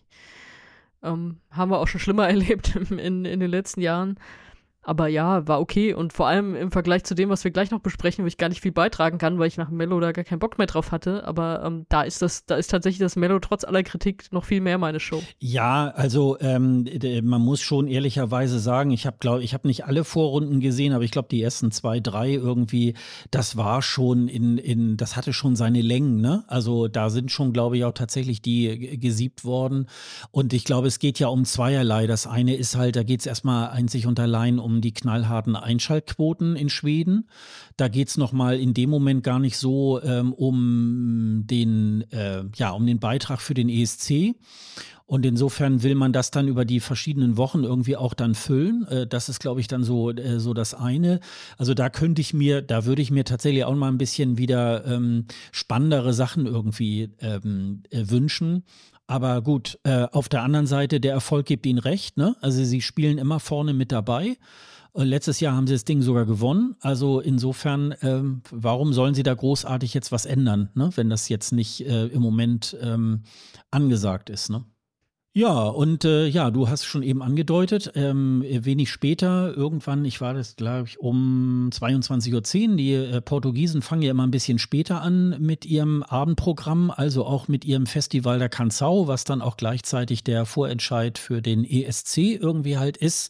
Ähm, haben wir auch schon schlimmer erlebt in, in den letzten Jahren. Aber ja, war okay und vor allem im Vergleich zu dem, was wir gleich noch besprechen, wo ich gar nicht viel beitragen kann, weil ich nach dem Mello da gar keinen Bock mehr drauf hatte. Aber ähm, da ist das, da ist tatsächlich das Mello trotz aller Kritik noch viel mehr meine Show. Ja, also ähm, man muss schon ehrlicherweise sagen, ich habe glaube, ich habe nicht alle Vorrunden gesehen, aber ich glaube die ersten zwei, drei irgendwie, das war schon in, in, das hatte schon seine Längen, ne? Also da sind schon, glaube ich, auch tatsächlich die gesiebt worden. Und ich glaube, es geht ja um zweierlei. Das eine ist halt, da geht es erstmal einzig und allein um die knallharten Einschaltquoten in Schweden. Da geht es nochmal in dem Moment gar nicht so ähm, um den, äh, ja, um den Beitrag für den E S C. Und insofern will man das dann über die verschiedenen Wochen irgendwie auch dann füllen. Äh, das ist, glaube ich, dann so, äh, so das eine. Also da könnte ich mir, da würde ich mir tatsächlich auch mal ein bisschen wieder ähm, spannendere Sachen irgendwie ähm, äh, wünschen. Aber gut, äh, auf der anderen Seite, der Erfolg gibt ihnen recht, ne? Also sie spielen immer vorne mit dabei. Äh, letztes Jahr haben sie das Ding sogar gewonnen. Also insofern, ähm, warum sollen sie da großartig jetzt was ändern, ne? Wenn das jetzt nicht äh, im Moment ähm, angesagt ist, ne? Ja, und äh, ja, du hast schon eben angedeutet, ähm, wenig später, irgendwann, ich war das, glaube ich, um zweiundzwanzig Uhr zehn, die äh, Portugiesen fangen ja immer ein bisschen später an mit ihrem Abendprogramm, also auch mit ihrem Festival der Canção, was dann auch gleichzeitig der Vorentscheid für den E S C irgendwie halt ist.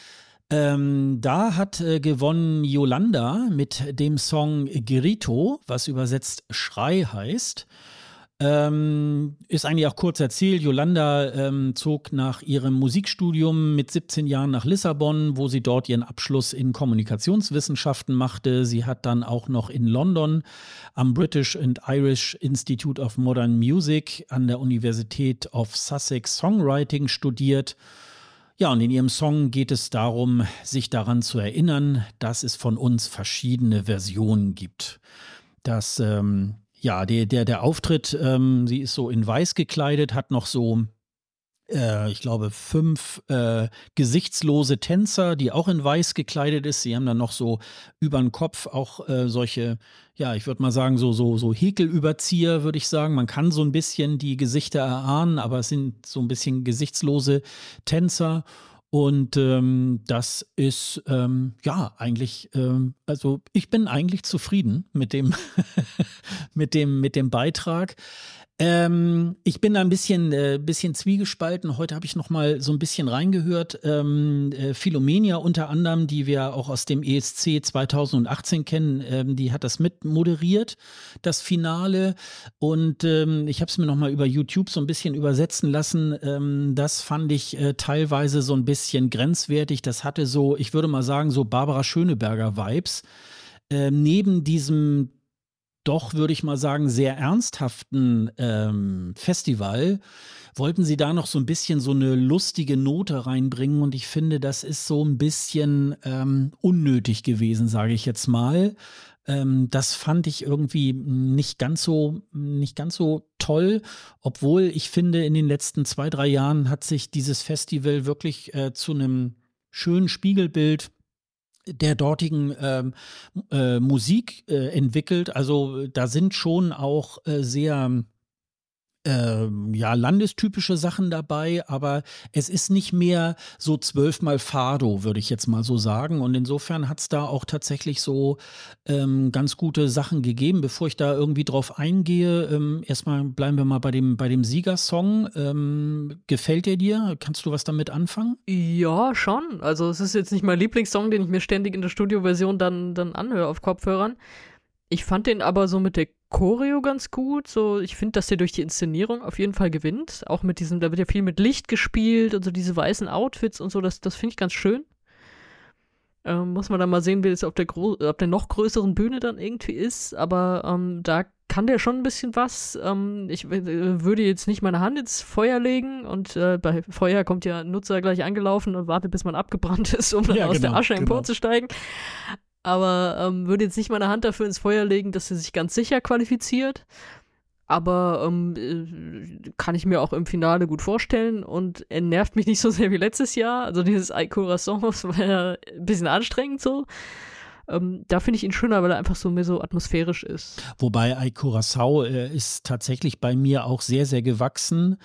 Ähm, da hat äh, gewonnen Yolanda mit dem Song Grito, was übersetzt Schrei heißt. Ähm, ist eigentlich auch kurz erzählt. Yolanda ähm, zog nach ihrem Musikstudium mit siebzehn Jahren nach Lissabon, wo sie dort ihren Abschluss in Kommunikationswissenschaften machte. Sie hat dann auch noch in London am British and Irish Institute of Modern Music an der Universität of Sussex Songwriting studiert. Ja, und in ihrem Song geht es darum, sich daran zu erinnern, dass es von uns verschiedene Versionen gibt. Das ähm, Ja, der, der, der Auftritt, ähm, sie ist so in weiß gekleidet, hat noch so, äh, ich glaube, fünf äh, gesichtslose Tänzer, die auch in weiß gekleidet ist. Sie haben dann noch so über den Kopf auch äh, solche, ja, ich würde mal sagen, so, so, so Häkelüberzieher, würde ich sagen. Man kann so ein bisschen die Gesichter erahnen, aber es sind so ein bisschen gesichtslose Tänzer. Und ähm, das ist, ähm, ja, eigentlich, ähm, also ich bin eigentlich zufrieden mit dem, mit dem, mit dem Beitrag. Ähm, ich bin da ein bisschen, äh, bisschen zwiegespalten. Heute habe ich noch mal so ein bisschen reingehört. Ähm, äh, Philomenia unter anderem, die wir auch aus dem E S C zweitausendachtzehn kennen, ähm, die hat das mit moderiert, das Finale. Und ähm, ich habe es mir noch mal über YouTube so ein bisschen übersetzen lassen. Ähm, das fand ich äh, teilweise so ein bisschen grenzwertig. Das hatte so, ich würde mal sagen, so Barbara Schöneberger-Vibes. Ähm, neben diesem doch, würde ich mal sagen, sehr ernsthaften ähm, Festival wollten sie da noch so ein bisschen so eine lustige Note reinbringen und ich finde, das ist so ein bisschen ähm, unnötig gewesen, sage ich jetzt mal. Ähm, das fand ich irgendwie nicht ganz so, nicht ganz so toll, obwohl ich finde, in den letzten zwei, drei Jahren hat sich dieses Festival wirklich äh, zu einem schönen Spiegelbild der dortigen ähm, äh, Musik äh, entwickelt. Also da sind schon auch äh, sehr ähm, ja, landestypische Sachen dabei, aber es ist nicht mehr so zwölfmal Fado, würde ich jetzt mal so sagen. Und insofern hat es da auch tatsächlich so ähm, ganz gute Sachen gegeben. Bevor ich da irgendwie drauf eingehe, ähm, erstmal bleiben wir mal bei dem, bei dem Siegersong. Ähm, gefällt der dir? Kannst du was damit anfangen? Ja, schon. Also es ist jetzt nicht mein Lieblingssong, den ich mir ständig in der Studioversion dann, dann anhöre auf Kopfhörern. Ich fand den aber so mit der Choreo ganz gut. So, ich finde, dass der durch die Inszenierung auf jeden Fall gewinnt. Auch mit diesem, da wird ja viel mit Licht gespielt und so diese weißen Outfits und so, das, das finde ich ganz schön. Ähm, muss man dann mal sehen, wie es auf der, gro- auf der noch größeren Bühne dann irgendwie ist. Aber ähm, da kann der schon ein bisschen was. Ähm, ich äh, würde jetzt nicht meine Hand ins Feuer legen und äh, bei Feuer kommt ja ein Nutzer gleich angelaufen und wartet, bis man abgebrannt ist, um dann Ja, aus genau, der Asche genau. emporzusteigen. Aber ähm, würde jetzt nicht meine Hand dafür ins Feuer legen, dass er sich ganz sicher qualifiziert. Aber ähm, äh, kann ich mir auch im Finale gut vorstellen und er nervt mich nicht so sehr wie letztes Jahr. Also dieses Ay Corazon war ja ein bisschen anstrengend so. Ähm, da finde ich ihn schöner, weil er einfach so mehr so atmosphärisch ist. Wobei Ay Curaçao äh, ist tatsächlich bei mir auch sehr, sehr gewachsen.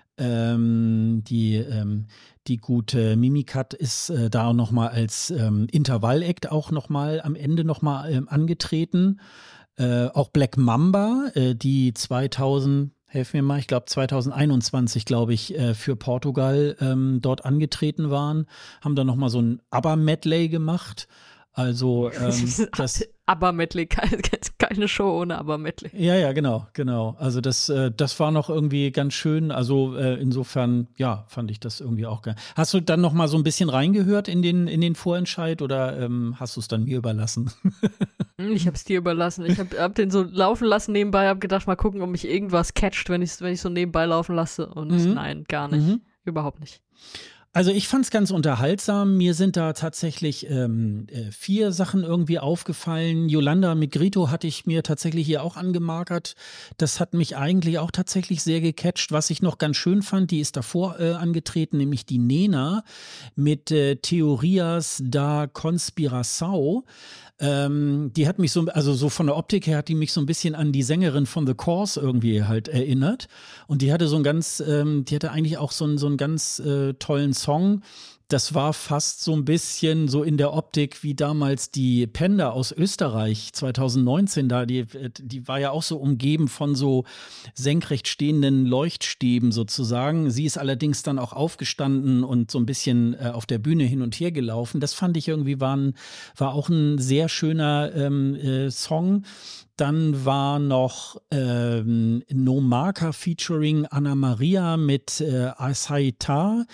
Ähm, die, ähm, die gute Mimikat ist äh, da auch nochmal als ähm, Intervall-Act auch nochmal am Ende nochmal ähm, angetreten. Äh, auch Black Mamba, äh, die zweitausend, helf mir mal, ich glaube zweitausendeinundzwanzig, glaube ich, äh, für Portugal ähm, dort angetreten waren, haben da nochmal so ein ABBA-Medley gemacht. Also ähm, das ABBA-Medley, keine, keine Show ohne ABBA-Medley. Ja, ja, genau, genau. Also das, äh, das war noch irgendwie ganz schön. Also äh, insofern, ja, fand ich das irgendwie auch geil. Hast du dann noch mal so ein bisschen reingehört in den, in den Vorentscheid oder ähm, hast du es dann mir überlassen? Ich habe es dir überlassen. Ich habe hab den so laufen lassen nebenbei, habe gedacht, mal gucken, ob mich irgendwas catcht, wenn ich wenn ich so nebenbei laufen lasse. Und Mhm. nein, gar nicht. Mhm. Überhaupt nicht. Also ich fand es ganz unterhaltsam. Mir sind da tatsächlich ähm, äh, vier Sachen irgendwie aufgefallen. Yolanda Migrito hatte ich mir tatsächlich hier auch angemarkert. Das hat mich eigentlich auch tatsächlich sehr gecatcht. Was ich noch ganz schön fand, die ist davor äh, angetreten, nämlich die Nena mit äh, Theorias da Conspiração. Ähm, die hat mich so, also so von der Optik her hat die mich so ein bisschen an die Sängerin von The Course irgendwie halt erinnert. Und die hatte so einen ganz, ähm, die hatte eigentlich auch so einen, so einen ganz äh, tollen Song. Das war fast so ein bisschen so in der Optik wie damals die Penda aus Österreich zweitausendneunzehn da, die, die war ja auch so umgeben von so senkrecht stehenden Leuchtstäben sozusagen. Sie ist allerdings dann auch aufgestanden und so ein bisschen äh, auf der Bühne hin und her gelaufen. Das fand ich irgendwie war, ein, war auch ein sehr schöner ähm, äh, Song. Dann war noch ähm, No Marker featuring Anna Maria mit äh, Asaita.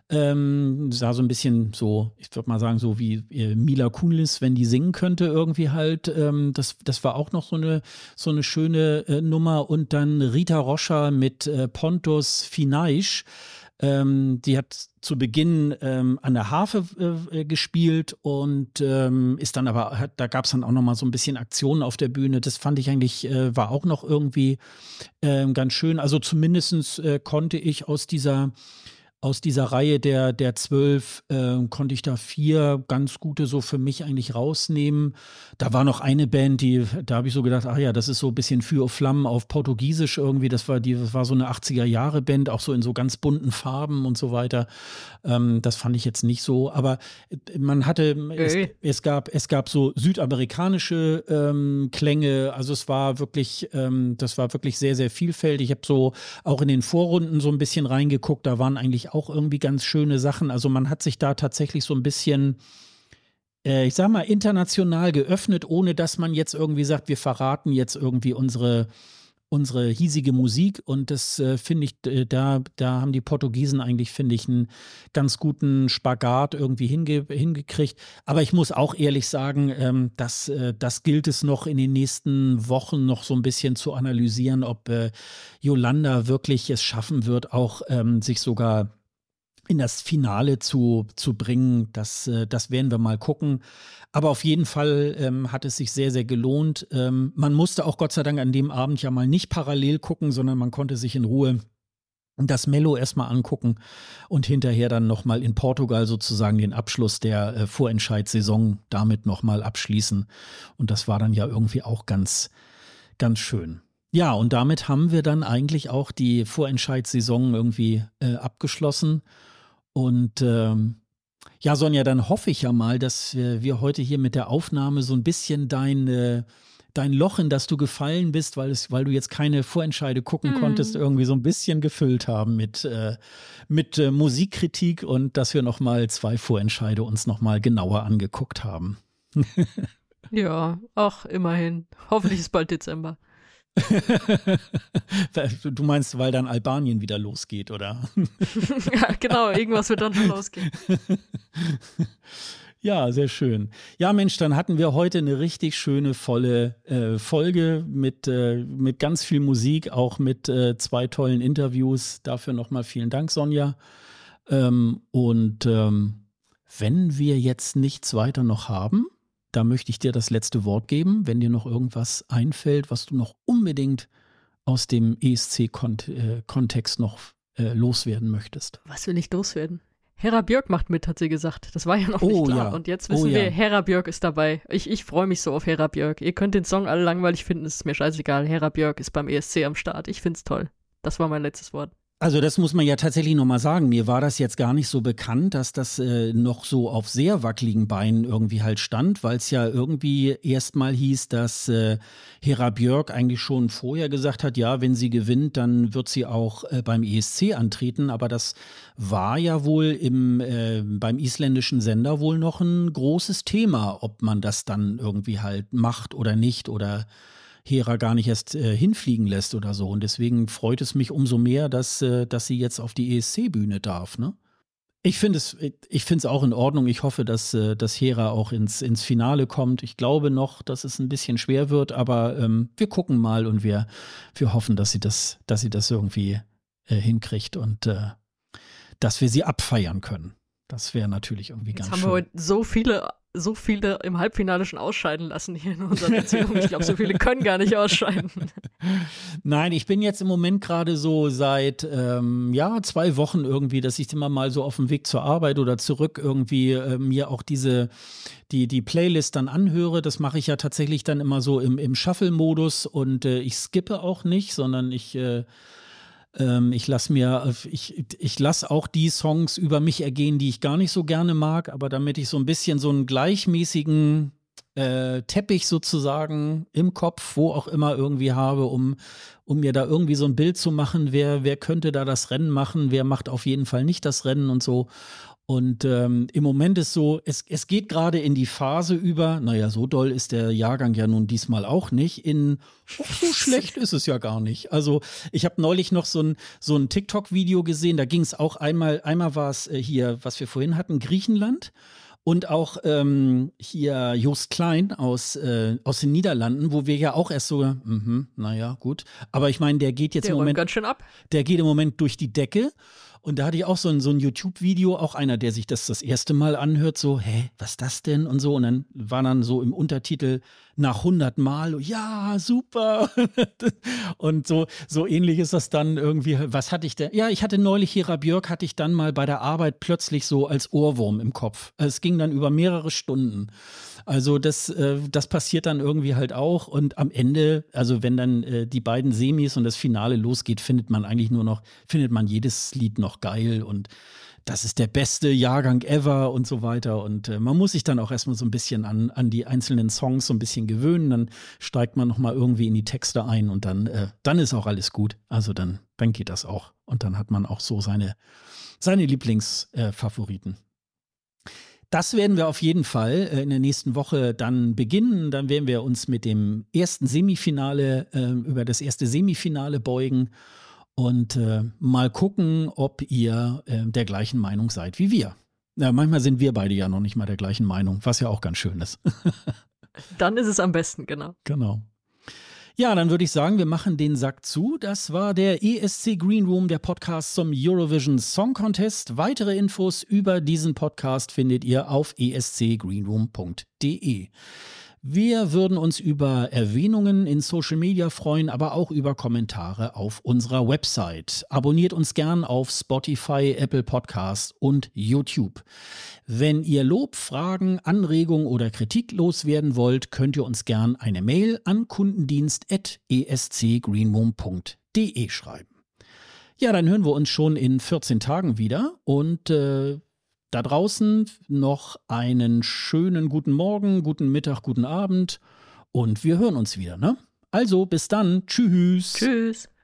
Ähm, sah so ein bisschen so, ich würde mal sagen, so wie äh, Mila Kunis, wenn die singen könnte, irgendwie halt. Ähm, das, das war auch noch so eine, so eine schöne äh, Nummer. Und dann Rita Rocha mit äh, Pontus Finaisch. Ähm, die hat zu Beginn ähm, an der Harfe äh, gespielt und ähm, ist dann aber, hat, da gab es dann auch noch mal so ein bisschen Aktionen auf der Bühne. Das fand ich eigentlich, äh, war auch noch irgendwie äh, ganz schön. Also zumindest äh, konnte ich aus dieser aus dieser Reihe der, der zwölf äh, konnte ich da vier ganz gute so für mich eigentlich rausnehmen. Da war noch eine Band, die, da habe ich so gedacht, ach ja, das ist so ein bisschen Feuer auf Flammen auf Portugiesisch irgendwie. Das war die, das war so eine achtziger-Jahre-Band, auch so in so ganz bunten Farben und so weiter. Ähm, das fand ich jetzt nicht so. Aber man hatte, es, Okay. es gab, es gab so südamerikanische ähm, Klänge. Also es war wirklich, ähm, das war wirklich sehr, sehr vielfältig. Ich habe so auch in den Vorrunden so ein bisschen reingeguckt. Da waren eigentlich auch irgendwie ganz schöne Sachen. Also man hat sich da tatsächlich so ein bisschen, äh, ich sag mal, international geöffnet, ohne dass man jetzt irgendwie sagt, wir verraten jetzt irgendwie unsere, unsere hiesige Musik. Und das äh, finde ich, äh, da, da haben die Portugiesen eigentlich, finde ich, einen ganz guten Spagat irgendwie hinge hingekriegt. Aber ich muss auch ehrlich sagen, ähm, dass, äh, das gilt es noch in den nächsten Wochen noch so ein bisschen zu analysieren, ob äh, Yolanda wirklich es schaffen wird, auch ähm, sich sogar in das Finale zu, zu bringen. Das, äh, das werden wir mal gucken. Aber auf jeden Fall ähm, hat es sich sehr, sehr gelohnt. Ähm, man musste auch Gott sei Dank an dem Abend ja mal nicht parallel gucken, sondern man konnte sich in Ruhe das Mello erstmal angucken und hinterher dann nochmal in Portugal sozusagen den Abschluss der äh, Vorentscheidssaison damit nochmal abschließen. Und das war dann ja irgendwie auch ganz, ganz schön. Ja, und damit haben wir dann eigentlich auch die Vorentscheidssaison irgendwie äh, abgeschlossen. Und ähm, ja, Sonja, dann hoffe ich ja mal, dass wir, wir heute hier mit der Aufnahme so ein bisschen dein, äh, dein Loch, in das du gefallen bist, weil, es, weil du jetzt keine Vorentscheide gucken Hm. konntest, irgendwie so ein bisschen gefüllt haben mit, äh, mit äh, Musikkritik und dass wir nochmal zwei Vorentscheide uns nochmal genauer angeguckt haben. Ja, ach, immerhin. Hoffentlich ist bald Dezember. Du meinst, weil dann Albanien wieder losgeht, oder? Ja, genau, irgendwas wird dann schon losgehen. Ja, sehr schön. Ja, Mensch, dann hatten wir heute eine richtig schöne, volle äh, Folge mit, äh, mit ganz viel Musik, auch mit äh, zwei tollen Interviews. Dafür nochmal vielen Dank, Sonja. Ähm, und ähm, wenn wir jetzt nichts weiter noch haben, da möchte ich dir das letzte Wort geben, wenn dir noch irgendwas einfällt, was du noch unbedingt aus dem E S C-Kontext noch äh, loswerden möchtest. Was will ich loswerden? Hera Björk macht mit, hat sie gesagt. Das war ja noch Oh, nicht klar. ja. Und jetzt Oh, wissen ja. wir, Hera Björk ist dabei. Ich, ich freue mich so auf Hera Björk. Ihr könnt den Song alle langweilig finden, es ist mir scheißegal. Hera Björk ist beim E S C am Start. Ich find's toll. Das war mein letztes Wort. Also das muss man ja tatsächlich nochmal sagen. Mir war das jetzt gar nicht so bekannt, dass das äh, noch so auf sehr wackeligen Beinen irgendwie halt stand, weil es ja irgendwie erstmal hieß, dass äh, Hera Björk eigentlich schon vorher gesagt hat, ja, wenn sie gewinnt, dann wird sie auch äh, beim E S C antreten. Aber das war ja wohl im, äh, beim isländischen Sender wohl noch ein großes Thema, ob man das dann irgendwie halt macht oder nicht oder Hera gar nicht erst äh, hinfliegen lässt oder so. Und deswegen freut es mich umso mehr, dass, äh, dass sie jetzt auf die E S C-Bühne darf, ne? Ich finde es, ich finde es auch in Ordnung. Ich hoffe, dass, äh, dass Hera auch ins, ins Finale kommt. Ich glaube noch, dass es ein bisschen schwer wird, aber ähm, wir gucken mal und wir, wir hoffen, dass sie das, dass sie das irgendwie äh, hinkriegt und äh, dass wir sie abfeiern können. Das wäre natürlich irgendwie Jetzt ganz haben schön. wir heute so viele, so viele im Halbfinale schon ausscheiden lassen hier in unserer Beziehung. Ich glaube, so viele können gar nicht ausscheiden. Nein, ich bin jetzt im Moment gerade so seit ähm, ja, zwei Wochen irgendwie, dass ich immer mal so auf dem Weg zur Arbeit oder zurück irgendwie äh, mir auch diese, die, die Playlist dann anhöre. Das mache ich ja tatsächlich dann immer so im, im Shuffle-Modus und äh, ich skippe auch nicht, sondern ich äh, ähm, ich lasse mir, ich, ich lasse auch die Songs über mich ergehen, die ich gar nicht so gerne mag, aber damit ich so ein bisschen so einen gleichmäßigen äh, Teppich sozusagen im Kopf, wo auch immer irgendwie habe, um, um mir da irgendwie so ein Bild zu machen, wer, wer könnte da das Rennen machen, wer macht auf jeden Fall nicht das Rennen und so. Und ähm, im Moment ist so, es, es geht gerade in die Phase über, naja, so doll ist der Jahrgang ja nun diesmal auch nicht, in, oh, so schlecht ist es ja gar nicht. Also ich habe neulich noch so ein, so ein TikTok-Video gesehen, da ging es auch einmal, einmal war es äh, hier, was wir vorhin hatten, Griechenland. Und auch ähm, hier Joost Klein aus, äh, aus den Niederlanden, wo wir ja auch erst so, mhm, naja, gut. Aber ich meine, der geht jetzt Der im räumt Moment, ganz schön ab. der geht im Moment durch die Decke. Und da hatte ich auch so ein, so ein YouTube-Video, auch einer, der sich das das erste Mal anhört, so, hä, was ist das denn und so. Und dann war dann so im Untertitel nach hundert Mal, ja, super. Und so, so ähnlich ist das dann irgendwie, was hatte ich denn? Ja, ich hatte neulich Hera Björk, hatte ich dann mal bei der Arbeit plötzlich so als Ohrwurm im Kopf. Es ging dann über mehrere Stunden. Also das, äh, das passiert dann irgendwie halt auch. Und am Ende, also wenn dann äh, die beiden Semis und das Finale losgeht, findet man eigentlich nur noch, findet man jedes Lied noch geil und das ist der beste Jahrgang ever und so weiter. Und äh, man muss sich dann auch erstmal so ein bisschen an, an die einzelnen Songs so ein bisschen gewöhnen. Dann steigt man nochmal irgendwie in die Texte ein und dann, äh, dann ist auch alles gut. Also dann, dann geht das auch. Und dann hat man auch so seine, seine Lieblingsfavoriten. Äh, Das werden wir auf jeden Fall äh, in der nächsten Woche dann beginnen. Dann werden wir uns mit dem ersten Semifinale, äh, über das erste Semifinale beugen und äh, mal gucken, ob ihr äh, der gleichen Meinung seid wie wir. Ja, manchmal sind wir beide ja noch nicht mal der gleichen Meinung, was ja auch ganz schön ist. Dann ist es am besten, genau. Genau. Ja, dann würde ich sagen, wir machen den Sack zu. Das war der E S C Green Room, der Podcast zum Eurovision Song Contest. Weitere Infos über diesen Podcast findet ihr auf e s c greenroom punkt d e. Wir würden uns über Erwähnungen in Social Media freuen, aber auch über Kommentare auf unserer Website. Abonniert uns gern auf Spotify, Apple Podcasts und YouTube. Wenn ihr Lob, Fragen, Anregungen oder Kritik loswerden wollt, könnt ihr uns gern eine Mail an kundendienst at e s c greenroom punkt d e schreiben. Ja, dann hören wir uns schon in vierzehn Tagen wieder und äh, da draußen noch einen schönen guten Morgen, guten Mittag, guten Abend und wir hören uns wieder, ne? Also bis dann, tschüss. Tschüss.